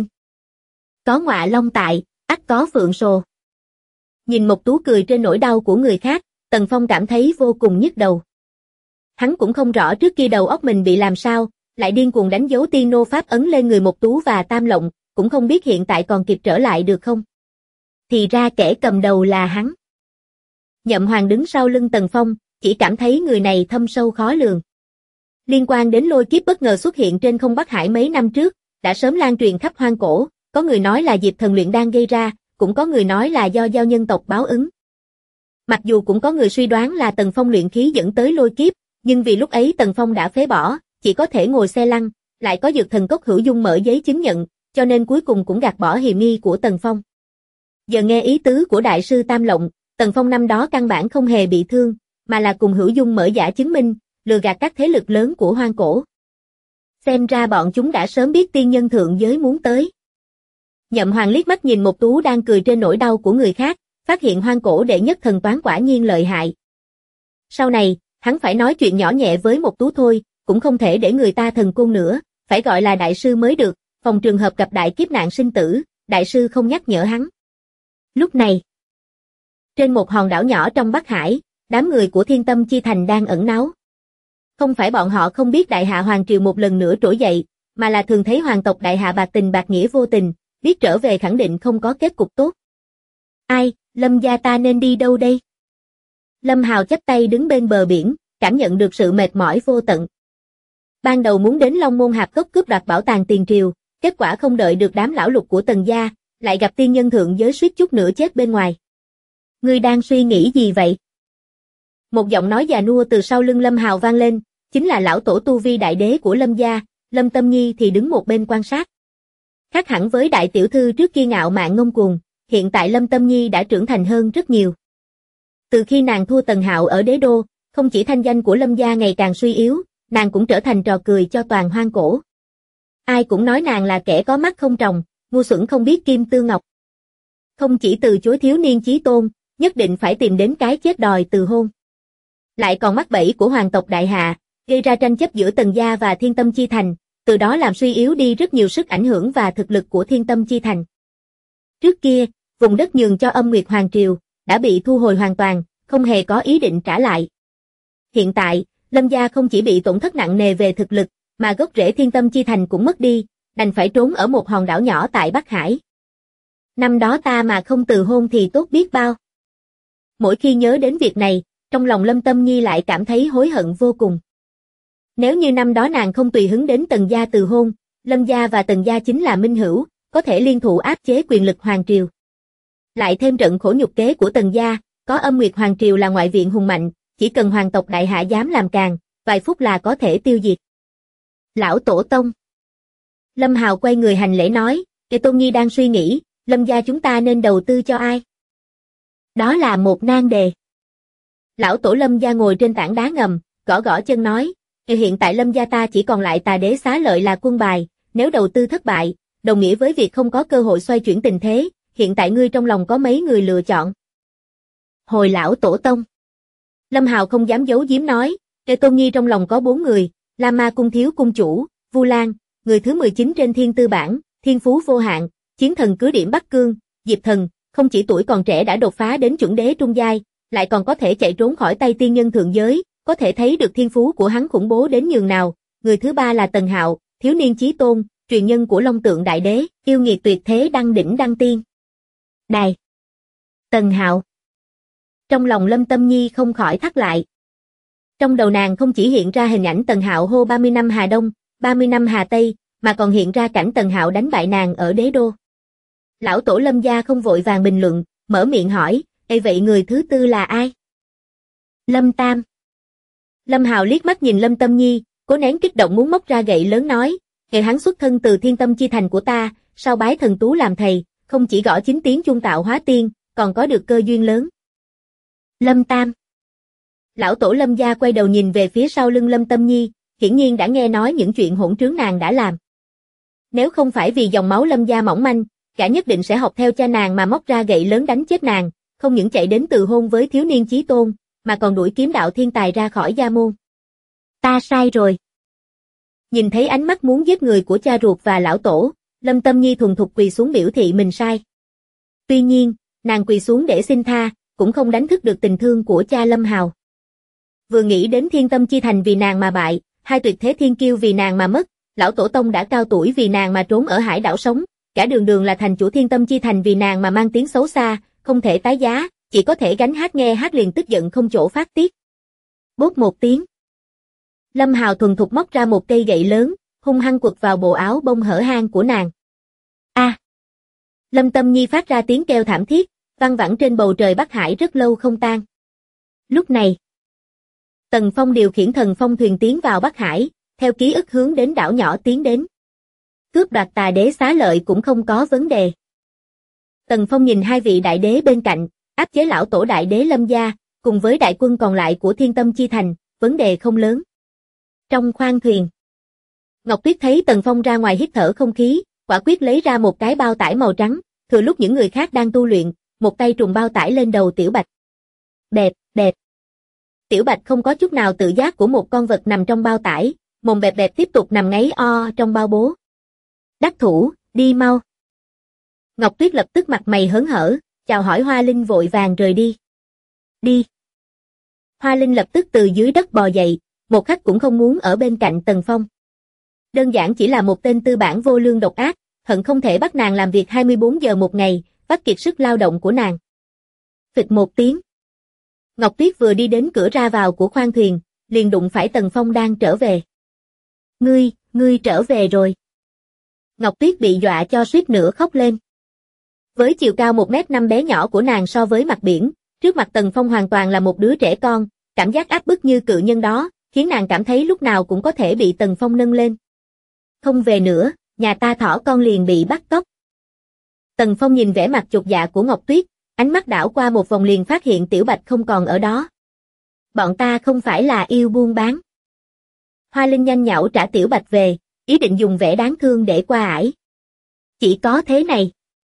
Có ngọa long tại, ắt có phượng sồ. Nhìn Mộc Tú cười trên nỗi đau của người khác, Tần Phong cảm thấy vô cùng nhức đầu. Hắn cũng không rõ trước kia đầu óc mình bị làm sao, lại điên cuồng đánh dấu tiên nô pháp ấn lên người Mộc Tú và Tam Lộng, cũng không biết hiện tại còn kịp trở lại được không. Thì ra kẻ cầm đầu là hắn. Nhậm Hoàng đứng sau lưng Tần Phong, chỉ cảm thấy người này thâm sâu khó lường. Liên quan đến lôi kiếp bất ngờ xuất hiện trên không Bắc Hải mấy năm trước, đã sớm lan truyền khắp hoang cổ, có người nói là Diệp Thần luyện đan gây ra, cũng có người nói là do giao nhân tộc báo ứng. Mặc dù cũng có người suy đoán là Tần Phong luyện khí dẫn tới lôi kiếp, nhưng vì lúc ấy Tần Phong đã phế bỏ, chỉ có thể ngồi xe lăn, lại có dược thần cốc hữu dung mở giấy chứng nhận, cho nên cuối cùng cũng gạt bỏ hiềm nghi của Tần Phong. Giờ nghe ý tứ của đại sư Tam Lộng, Tần Phong năm đó căn bản không hề bị thương, mà là cùng hữu dung mở giả chứng minh, lừa gạt các thế lực lớn của hoang cổ. Xem ra bọn chúng đã sớm biết tiên nhân thượng giới muốn tới. Nhậm Hoàng liếc mắt nhìn Mộc Tú đang cười trên nỗi đau của người khác, phát hiện hoang cổ đệ nhất thần toán quả nhiên lợi hại. Sau này, hắn phải nói chuyện nhỏ nhẹ với một Tú thôi, cũng không thể để người ta thần côn nữa, phải gọi là đại sư mới được, phòng trường hợp gặp đại kiếp nạn sinh tử, đại sư không nhắc nhở hắn. Lúc này, trên một hòn đảo nhỏ trong Bắc Hải, đám người của Thiên Tâm Chi Thành đang ẩn náu. Không phải bọn họ không biết Đại Hạ Hoàng Triều một lần nữa trỗi dậy, mà là thường thấy hoàng tộc Đại Hạ bạc tình bạc nghĩa vô tình, biết trở về khẳng định không có kết cục tốt. Ai, Lâm gia ta nên đi đâu đây? Lâm Hào chắp tay đứng bên bờ biển, cảm nhận được sự mệt mỏi vô tận. Ban đầu muốn đến Long Môn Hạp Cốc cướp đoạt bảo tàng tiền triều, kết quả không đợi được đám lão lục của Tần gia, lại gặp tiên nhân thượng giới suýt chút nữa chết bên ngoài. Ngươi đang suy nghĩ gì vậy? Một giọng nói già nua từ sau lưng Lâm Hào vang lên, chính là lão tổ tu vi đại đế của Lâm gia, Lâm Tâm Nhi thì đứng một bên quan sát. Khác hẳn với đại tiểu thư trước kia ngạo mạn ngông cuồng, hiện tại Lâm Tâm Nhi đã trưởng thành hơn rất nhiều. Từ khi nàng thua Tần Hạo ở đế đô, không chỉ thanh danh của Lâm gia ngày càng suy yếu, nàng cũng trở thành trò cười cho toàn hoang cổ. Ai cũng nói nàng là kẻ có mắt không tròng, ngu xuẩn không biết kim tư ngọc. Không chỉ từ chối thiếu niên chí tôn, nhất định phải tìm đến cái chết đòi từ hôn. Lại còn mắc bẫy của hoàng tộc Đại Hạ, gây ra tranh chấp giữa Tần gia và Thiên Tâm Chi Thành, từ đó làm suy yếu đi rất nhiều sức ảnh hưởng và thực lực của Thiên Tâm Chi Thành. Trước kia, vùng đất nhường cho Âm Nguyệt Hoàng Triều, đã bị thu hồi hoàn toàn, không hề có ý định trả lại. Hiện tại, Lâm gia không chỉ bị tổn thất nặng nề về thực lực, mà gốc rễ Thiên Tâm Chi Thành cũng mất đi, đành phải trốn ở một hòn đảo nhỏ tại Bắc Hải. Năm đó ta mà không từ hôn thì tốt biết bao. Mỗi khi nhớ đến việc này, trong lòng Lâm Tâm Nhi lại cảm thấy hối hận vô cùng. Nếu như năm đó nàng không tùy hứng đến Tần gia từ hôn, Lâm gia và Tần gia chính là minh hữu, có thể liên thủ áp chế quyền lực hoàng triều. Lại thêm trận khổ nhục kế của Tần gia, có Âm Nguyệt Hoàng Triều là ngoại viện hùng mạnh, chỉ cần hoàng tộc Đại Hạ dám làm càn, vài phút là có thể tiêu diệt. Lão Tổ Tông. Lâm Hào quay người hành lễ nói, Kệ Tôn Nhi đang suy nghĩ, Lâm gia chúng ta nên đầu tư cho ai? Đó là một nan đề. Lão Tổ Lâm gia ngồi trên tảng đá ngầm, gõ gõ chân nói, hiện tại Lâm gia ta chỉ còn lại Tà Đế Xá Lợi là quân bài, nếu đầu tư thất bại, đồng nghĩa với việc không có cơ hội xoay chuyển tình thế, hiện tại ngươi trong lòng có mấy người lựa chọn? Hồi Lão Tổ Tông. Lâm Hào không dám giấu giếm nói, Kệ Tôn Nhi trong lòng có 4 người, La Ma Cung thiếu cung chủ, Vu Lan, người thứ 19 trên thiên tư bảng, thiên phú vô hạn, chiến thần cứ điểm Bắc Cương, Diệp Thần, không chỉ tuổi còn trẻ đã đột phá đến chuẩn đế trung giai, lại còn có thể chạy trốn khỏi tay tiên nhân thượng giới, có thể thấy được thiên phú của hắn khủng bố đến nhường nào. Người thứ 3 là Tần Hạo, thiếu niên chí tôn, truyền nhân của Long Tượng Đại Đế, yêu nghiệt tuyệt thế đăng đỉnh đăng tiên. Đài. Tần Hạo. Trong lòng Lâm Tâm Nhi không khỏi thắt lại. Trong đầu nàng không chỉ hiện ra hình ảnh Tần Hạo hô 30 năm Hà Đông, 30 năm Hà Tây, mà còn hiện ra cảnh Tần Hạo đánh bại nàng ở đế đô. Lão Tổ Lâm gia không vội vàng bình luận, mở miệng hỏi, vậy người thứ 4 là ai? Lâm Tam. Lâm Hào liếc mắt nhìn Lâm Tâm Nhi, cố nén kích động muốn móc ra gậy lớn nói, hắn xuất thân từ Thiên Tâm Chi Thành của ta, sau bái thần tú làm thầy, không chỉ gõ 9 tiếng chuông tạo hóa tiên, còn có được cơ duyên lớn. Lâm Tam. Lão Tổ Lâm gia quay đầu nhìn về phía sau lưng Lâm Tâm Nhi, hiển nhiên đã nghe nói những chuyện hỗn trướng nàng đã làm. Nếu không phải vì dòng máu Lâm gia mỏng manh, gã nhất định sẽ học theo cha nàng mà móc ra gậy lớn đánh chết nàng, không những chạy đến từ hôn với thiếu niên chí tôn, mà còn đuổi kiếm đạo thiên tài ra khỏi gia môn. Ta sai rồi. Nhìn thấy ánh mắt muốn giết người của cha ruột và lão tổ, Lâm Tâm Nhi thuần thục quỳ xuống biểu thị mình sai. Tuy nhiên, nàng quỳ xuống để xin tha, cũng không đánh thức được tình thương của cha Lâm Hào. Vừa nghĩ đến Thiên Tâm Chi Thành vì nàng mà bại, 2 tuyệt thế thiên kiêu vì nàng mà mất, lão tổ tông đã cao tuổi vì nàng mà trốn ở hải đảo sống, cả đường đường là thành chủ Thiên Tâm Chi Thành vì nàng mà mang tiếng xấu xa, không thể tái giá, chỉ có thể gánh hát nghe hát liền tức giận không chỗ phát tiết. Bốp một tiếng. Lâm Hào thuần thục móc ra một cây gậy lớn, hung hăng quật vào bộ áo bông hở hang của nàng. A! Lâm Tâm Nhi phát ra tiếng kêu thảm thiết, văng vẳng trên bầu trời Bắc Hải rất lâu không tan. Lúc này, Tần Phong điều khiển thần phong thuyền tiến vào Bắc Hải, theo ký ức hướng đến đảo nhỏ tiến đến. Cướp đoạt Tà Đế Xá Lợi cũng không có vấn đề. Tần Phong nhìn 2 vị đại đế bên cạnh, áp chế lão tổ đại đế Lâm gia, cùng với đại quân còn lại của Thiên Tâm Chi Thành, vấn đề không lớn. Trong khoang thuyền, Ngọc Tuyết thấy Tần Phong ra ngoài hít thở không khí, quả quyết lấy ra một cái bao tải màu trắng, thừa lúc những người khác đang tu luyện, một tay trùng bao tải lên đầu Tiểu Bạch. Bẹp, bẹp. Tiểu Bạch không có chút nào tự giác của một con vật nằm trong bao tải, mồm bẹp bẹp tiếp tục nằm ngáy o trong bao bố. Đắc thủ, đi mau. Ngọc Tuyết lập tức mặt mày hớn hở, chào hỏi Hoa Linh vội vàng rời đi. Đi. Hoa Linh lập tức từ dưới đất bò dậy, một khắc cũng không muốn ở bên cạnh Tần Phong. Đơn giản chỉ là một tên tư bản vô lương độc ác, hận không thể bắt nàng làm việc 24 giờ một ngày, vắt kiệt sức lao động của nàng. Phịch một tiếng. Ngọc Tuyết vừa đi đến cửa ra vào của khoang thuyền, liền đụng phải Tần Phong đang trở về. Ngươi trở về rồi. Ngọc Tuyết bị dọa cho suýt nữa khóc lên. Với chiều cao 1m5 bé nhỏ của nàng so với mặt biển, trước mặt Tần Phong hoàn toàn là một đứa trẻ con, cảm giác áp bức như cự nhân đó, khiến nàng cảm thấy lúc nào cũng có thể bị Tần Phong nâng lên. Không về nữa, nhà ta thỏ con liền bị bắt cóc. Tần Phong nhìn vẻ mặt chột dạ của Ngọc Tuyết, ánh mắt đảo qua một vòng liền phát hiện Tiểu Bạch không còn ở đó. Bọn ta không phải là yêu buôn bán. Hoa Linh nhanh nhảu trả Tiểu Bạch về, ý định dùng vẻ đáng thương để qua ải. Chỉ có thế này.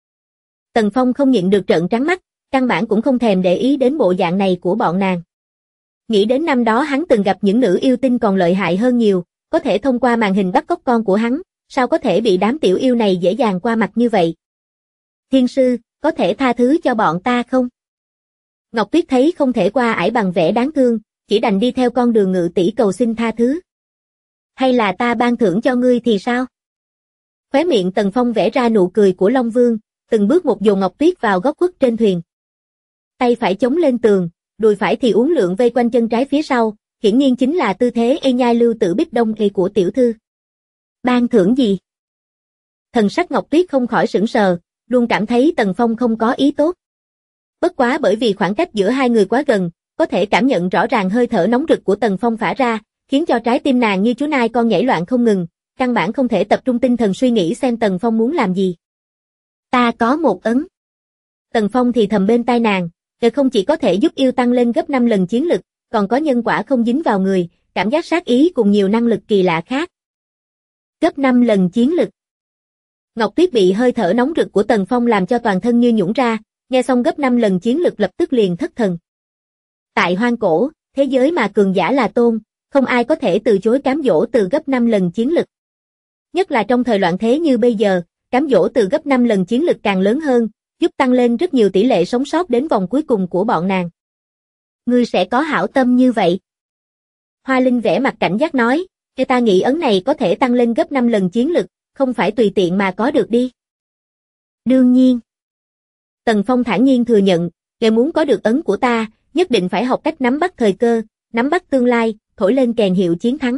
Tần Phong không nhịn được trợn trắng mắt, căn bản cũng không thèm để ý đến bộ dạng này của bọn nàng. Nghĩ đến năm đó hắn từng gặp những nữ yêu tinh còn lợi hại hơn nhiều, có thể thông qua màn hình bắt cóc con của hắn, sao có thể bị đám tiểu yêu này dễ dàng qua mặt như vậy? Thiên sư, có thể tha thứ cho bọn ta không? Ngọc Tuyết thấy không thể qua ải bằng vẻ đáng thương, chỉ đành đi theo con đường ngự tỷ cầu xin tha thứ. Hay là ta ban thưởng cho ngươi thì sao? Khóe miệng Tần Phong vẽ ra nụ cười của Long Vương, từng bước một dồn Ngọc Tuyết vào góc khuất trên thuyền. Tay phải chống lên tường, đùi phải thì uốn lượn vây quanh chân trái phía sau, hiển nhiên chính là tư thế y nhai Lưu Tử Bích Đông y của tiểu thư. Ban thưởng gì? Thần sắc Ngọc Tuyết không khỏi sững sờ, luôn cảm thấy Tần Phong không có ý tốt. Bất quá bởi vì khoảng cách giữa hai người quá gần, có thể cảm nhận rõ ràng hơi thở nóng rực của Tần Phong phả ra, khiến cho trái tim nàng như chú nai con nhảy loạn không ngừng, căn bản không thể tập trung tinh thần suy nghĩ xem Tần Phong muốn làm gì. Ta có một ấn. Tần Phong thì thầm bên tai nàng, không chỉ có thể giúp yêu tăng lên gấp 5 lần chiến lực, còn có nhân quả không dính vào người, cảm giác sát ý cùng nhiều năng lực kỳ lạ khác. Gấp 5 lần chiến lực. Ngọc Tuyết bị hơi thở nóng rực của Tần Phong làm cho toàn thân như nhũn ra, nghe xong gấp 5 lần chiến lực lập tức liền thất thần. Tại hoang cổ, thế giới mà cường giả là tôn, không ai có thể từ chối cám dỗ từ gấp 5 lần chiến lực. Nhất là trong thời loạn thế như bây giờ, cám dỗ từ gấp 5 lần chiến lực càng lớn hơn, giúp tăng lên rất nhiều tỷ lệ sống sót đến vòng cuối cùng của bọn nàng. Ngươi sẽ có hảo tâm như vậy. Hoa Linh vẽ mặt cảnh giác nói, ta nghĩ ấn này có thể tăng lên gấp 5 lần chiến lực, không phải tùy tiện mà có được đi. Đương nhiên. Tần Phong thản nhiên thừa nhận, ngài muốn có được ấn của ta, nhất định phải học cách nắm bắt thời cơ, nắm bắt tương lai, thổi lên kèn hiệu chiến thắng.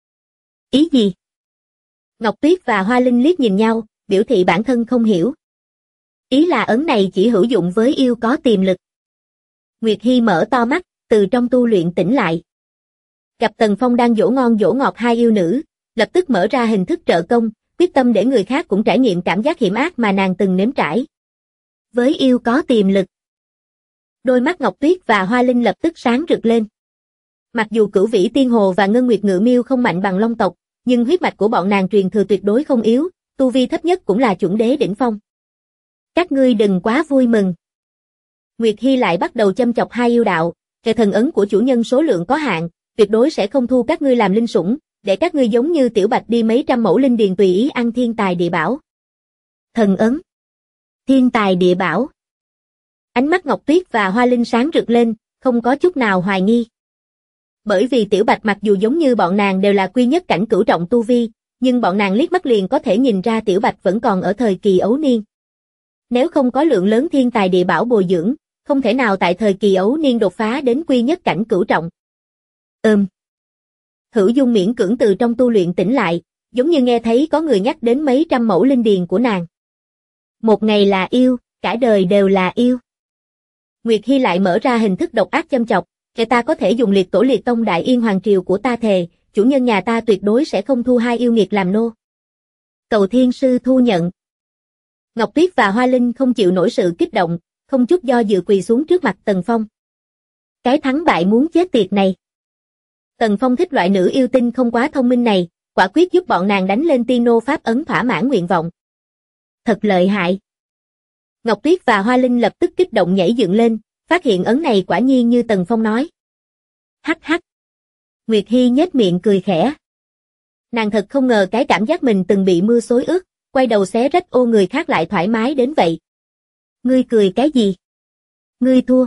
Ý gì? Ngọc Tuyết và Hoa Linh liếc nhìn nhau, biểu thị bản thân không hiểu. Ý là ấn này chỉ hữu dụng với yêu có tiềm lực. Nguyệt Hy mở to mắt, từ trong tu luyện tỉnh lại. Gặp Tần Phong đang dỗ ngon dỗ ngọt hai yêu nữ, lập tức mở ra hình thức trợ công, quyết tâm để người khác cũng trải nghiệm cảm giác hiểm ác mà nàng từng nếm trải. Với yêu có tiềm lực. Đôi mắt Ngọc Tuyết và Hoa Linh lập tức sáng rực lên. Mặc dù Cửu Vĩ Tiên Hồ và Ngân Nguyệt Ngự Miêu không mạnh bằng Long tộc, nhưng huyết mạch của bọn nàng truyền thừa tuyệt đối không yếu, tu vi thấp nhất cũng là chuẩn đế đỉnh phong. Các ngươi đừng quá vui mừng. Nguyệt Hy lại bắt đầu châm chọc hai yêu đạo, kẻ thần ấn của chủ nhân số lượng có hạn, tuyệt đối sẽ không thu các ngươi làm linh sủng, để các ngươi giống như Tiểu Bạch đi mấy trăm mẫu linh điền tùy ý ăn thiên tài địa bảo. Thần ấn. Thiên tài địa bảo. Ánh mắt Ngọc Tuyết và Hoa Linh sáng rực lên, không có chút nào hoài nghi. Bởi vì Tiểu Bạch mặc dù giống như bọn nàng đều là quy nhất cảnh cửu trọng tu vi, nhưng bọn nàng liếc mắt liền có thể nhìn ra Tiểu Bạch vẫn còn ở thời kỳ ấu niên. Nếu không có lượng lớn thiên tài địa bảo bồi dưỡng, không thể nào tại thời kỳ ấu niên đột phá đến quy nhất cảnh cửu trọng. Hữu Dung miễn cưỡng từ trong tu luyện tỉnh lại, giống như nghe thấy có người nhắc đến mấy trăm mẫu linh điền của nàng. Một ngày là yêu, cả đời đều là yêu. Nguyệt Hy lại mở ra hình thức độc ác châm chọc, kẻ ta có thể dùng liệt tổ liệt tông Đại Yên Hoàng Triều của ta thề, chủ nhân nhà ta tuyệt đối sẽ không thu hai yêu nghiệt làm nô. Cầu Thiên Sư thu nhận. Ngọc Tuyết và Hoa Linh không chịu nổi sự kích động, không chút do dự quỳ xuống trước mặt Tần Phong. Cái thắng bại muốn chết tiệt này. Tần Phong thích loại nữ yêu tinh không quá thông minh này, quả quyết giúp bọn nàng đánh lên tiên nô pháp ấn thỏa mãn nguyện vọng. Thật lợi hại. Ngọc Tuyết và Hoa Linh lập tức kích động nhảy dựng lên, phát hiện ấn này quả nhiên như Tần Phong nói. Hắc hắc. Nguyệt Hi nhếch miệng cười khẽ. Nàng thật không ngờ cái cảm giác mình từng bị mưa xối ướt, quay đầu xé rách ô người khác lại thoải mái đến vậy. Ngươi cười cái gì? Ngươi thua.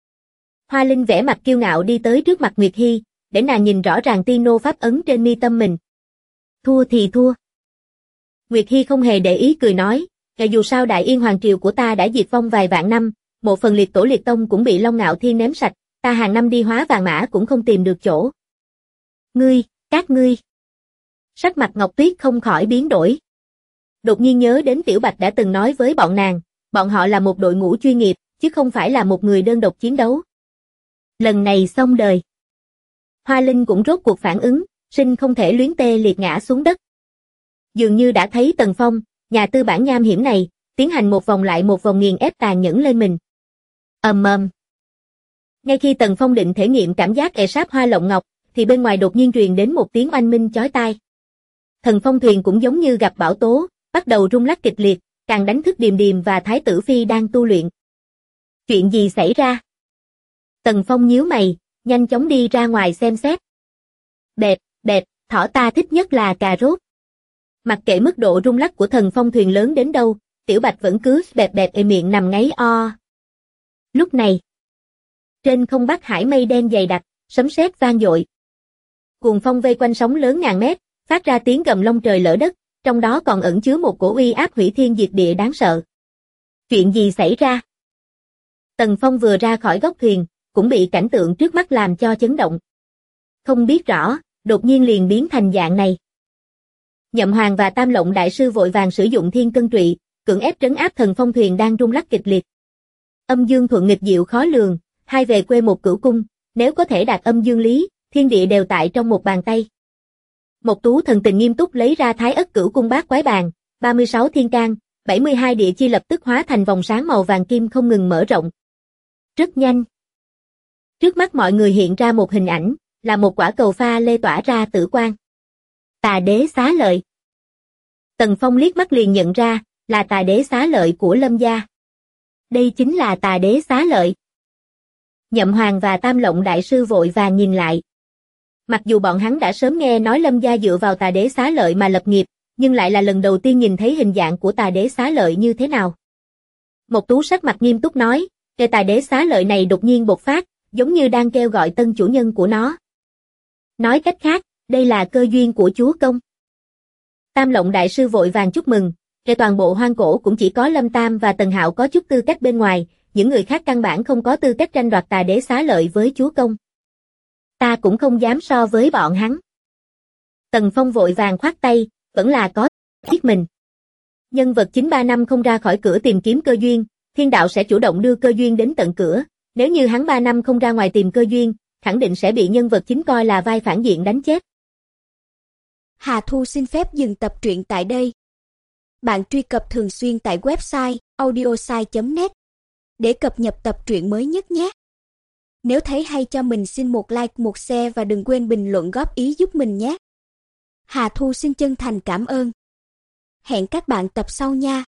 Hoa Linh vẻ mặt kiêu ngạo đi tới trước mặt Nguyệt Hi, để nàng nhìn rõ ràng tiên nô pháp ấn trên mi tâm mình. Thua thì thua. Nguyệt Hi không hề để ý cười nói, dù sao Đại Yên Hoàng Triều của ta đã diệt vong vài vạn năm, một phần liệt tổ liệt tông cũng bị Long Ngạo Thiên ném sạch, ta hàng năm đi hóa vàng mã cũng không tìm được chỗ. Ngươi, các ngươi. Sắc mặt Ngọc Tuyết không khỏi biến đổi. Đột nhiên nhớ đến Tiểu Bạch đã từng nói với bọn nàng, bọn họ là một đội ngũ chuyên nghiệp, chứ không phải là một người đơn độc chiến đấu. Lần này xong đời. Hoa Linh cũng rốt cuộc phản ứng, sinh không thể luyến tê liệt ngã xuống đất. Dường như đã thấy Tần Phong, nhà tư bản nham hiểm này, tiến hành một vòng lại một vòng nghiền ép tàn nhẫn lên mình. Ầm ầm. Ngay khi Tần Phong định thể nghiệm cảm giác ệ sáp hoa lộng ngọc, thì bên ngoài đột nhiên truyền đến một tiếng oanh minh chói tai. Thần phong thuyền cũng giống như gặp bão tố, bắt đầu rung lắc kịch liệt, càng đánh thức Điềm Điềm và Thái tử Phi đang tu luyện. Chuyện gì xảy ra? Tần Phong nhíu mày, nhanh chóng đi ra ngoài xem xét. Bẹp, thỏ ta thích nhất là cà rốt. Mặc kệ mức độ rung lắc của thần phong thuyền lớn đến đâu, Tiểu Bạch vẫn cứ bẹp miệng nằm ngáy o. Lúc này, trên không Bắc Hải mây đen dày đặc, sấm sét vang dội. Cuồng phong vây quanh sóng lớn ngàn mét, phát ra tiếng gầm long trời lở đất, trong đó còn ẩn chứa một cổ uy áp hủy thiên diệt địa đáng sợ. Chuyện gì xảy ra? Tần Phong vừa ra khỏi góc thuyền, cũng bị cảnh tượng trước mắt làm cho chấn động. Không biết rõ, đột nhiên liền biến thành dạng này. Nhậm Hoàng và Tam Lộng đại sư vội vàng sử dụng thiên cân trụy, cưỡng ép trấn áp thần phong thuyền đang rung lắc kịch liệt. Âm dương thuận nghịch diệu khó lường, hai về quê một cửu cung, nếu có thể đạt âm dương lý, thiên địa đều tại trong một bàn tay. Mộc Tú thần tình nghiêm túc lấy ra Thái Ất Cửu Cung Bát Quái Bàn, 36 thiên can, 72 địa chi lập tức hóa thành vòng sáng màu vàng kim không ngừng mở rộng. Rất nhanh. Trước mắt mọi người hiện ra một hình ảnh, là một quả cầu pha lê tỏa ra tử quang. Tà đế xá lợi. Tần Phong liếc mắt liền nhận ra, là tà đế xá lợi của Lâm gia. Đây chính là tà đế xá lợi. Nhậm Hoàng và Tam Lộng đại sư vội vàng nhìn lại. Mặc dù bọn hắn đã sớm nghe nói Lâm gia dựa vào tà đế xá lợi mà lập nghiệp, nhưng lại là lần đầu tiên nhìn thấy hình dạng của tà đế xá lợi như thế nào. Mộc Tú sắc mặt nghiêm túc nói, cái tà đế xá lợi này đột nhiên bộc phát, giống như đang kêu gọi tân chủ nhân của nó. Nói cách khác, đây là cơ duyên của chúa công. Tam Lộng đại sư vội vàng chúc mừng, cái toàn bộ hoang cổ cũng chỉ có Lâm Tam và Tần Hạo có chút tư cách bên ngoài, những người khác căn bản không có tư cách tranh đoạt tà đế xá lợi với chúa công. Ta cũng không dám so với bọn hắn. Tần Phong vội vàng khoát tay, vẫn là có thiết mình. Nhân vật chính 3 năm không ra khỏi cửa tìm kiếm cơ duyên, thiên đạo sẽ chủ động đưa cơ duyên đến tận cửa, nếu như hắn 3 năm không ra ngoài tìm cơ duyên, khẳng định sẽ bị nhân vật chính coi là vai phản diện đánh chết. Hà Thu xin phép dừng tập truyện tại đây. Bạn truy cập thường xuyên tại website audiosai.net để cập nhật tập truyện mới nhất nhé. Nếu thấy hay cho mình xin một like, một share và đừng quên bình luận góp ý giúp mình nhé. Hà Thu xin chân thành cảm ơn. Hẹn các bạn tập sau nha.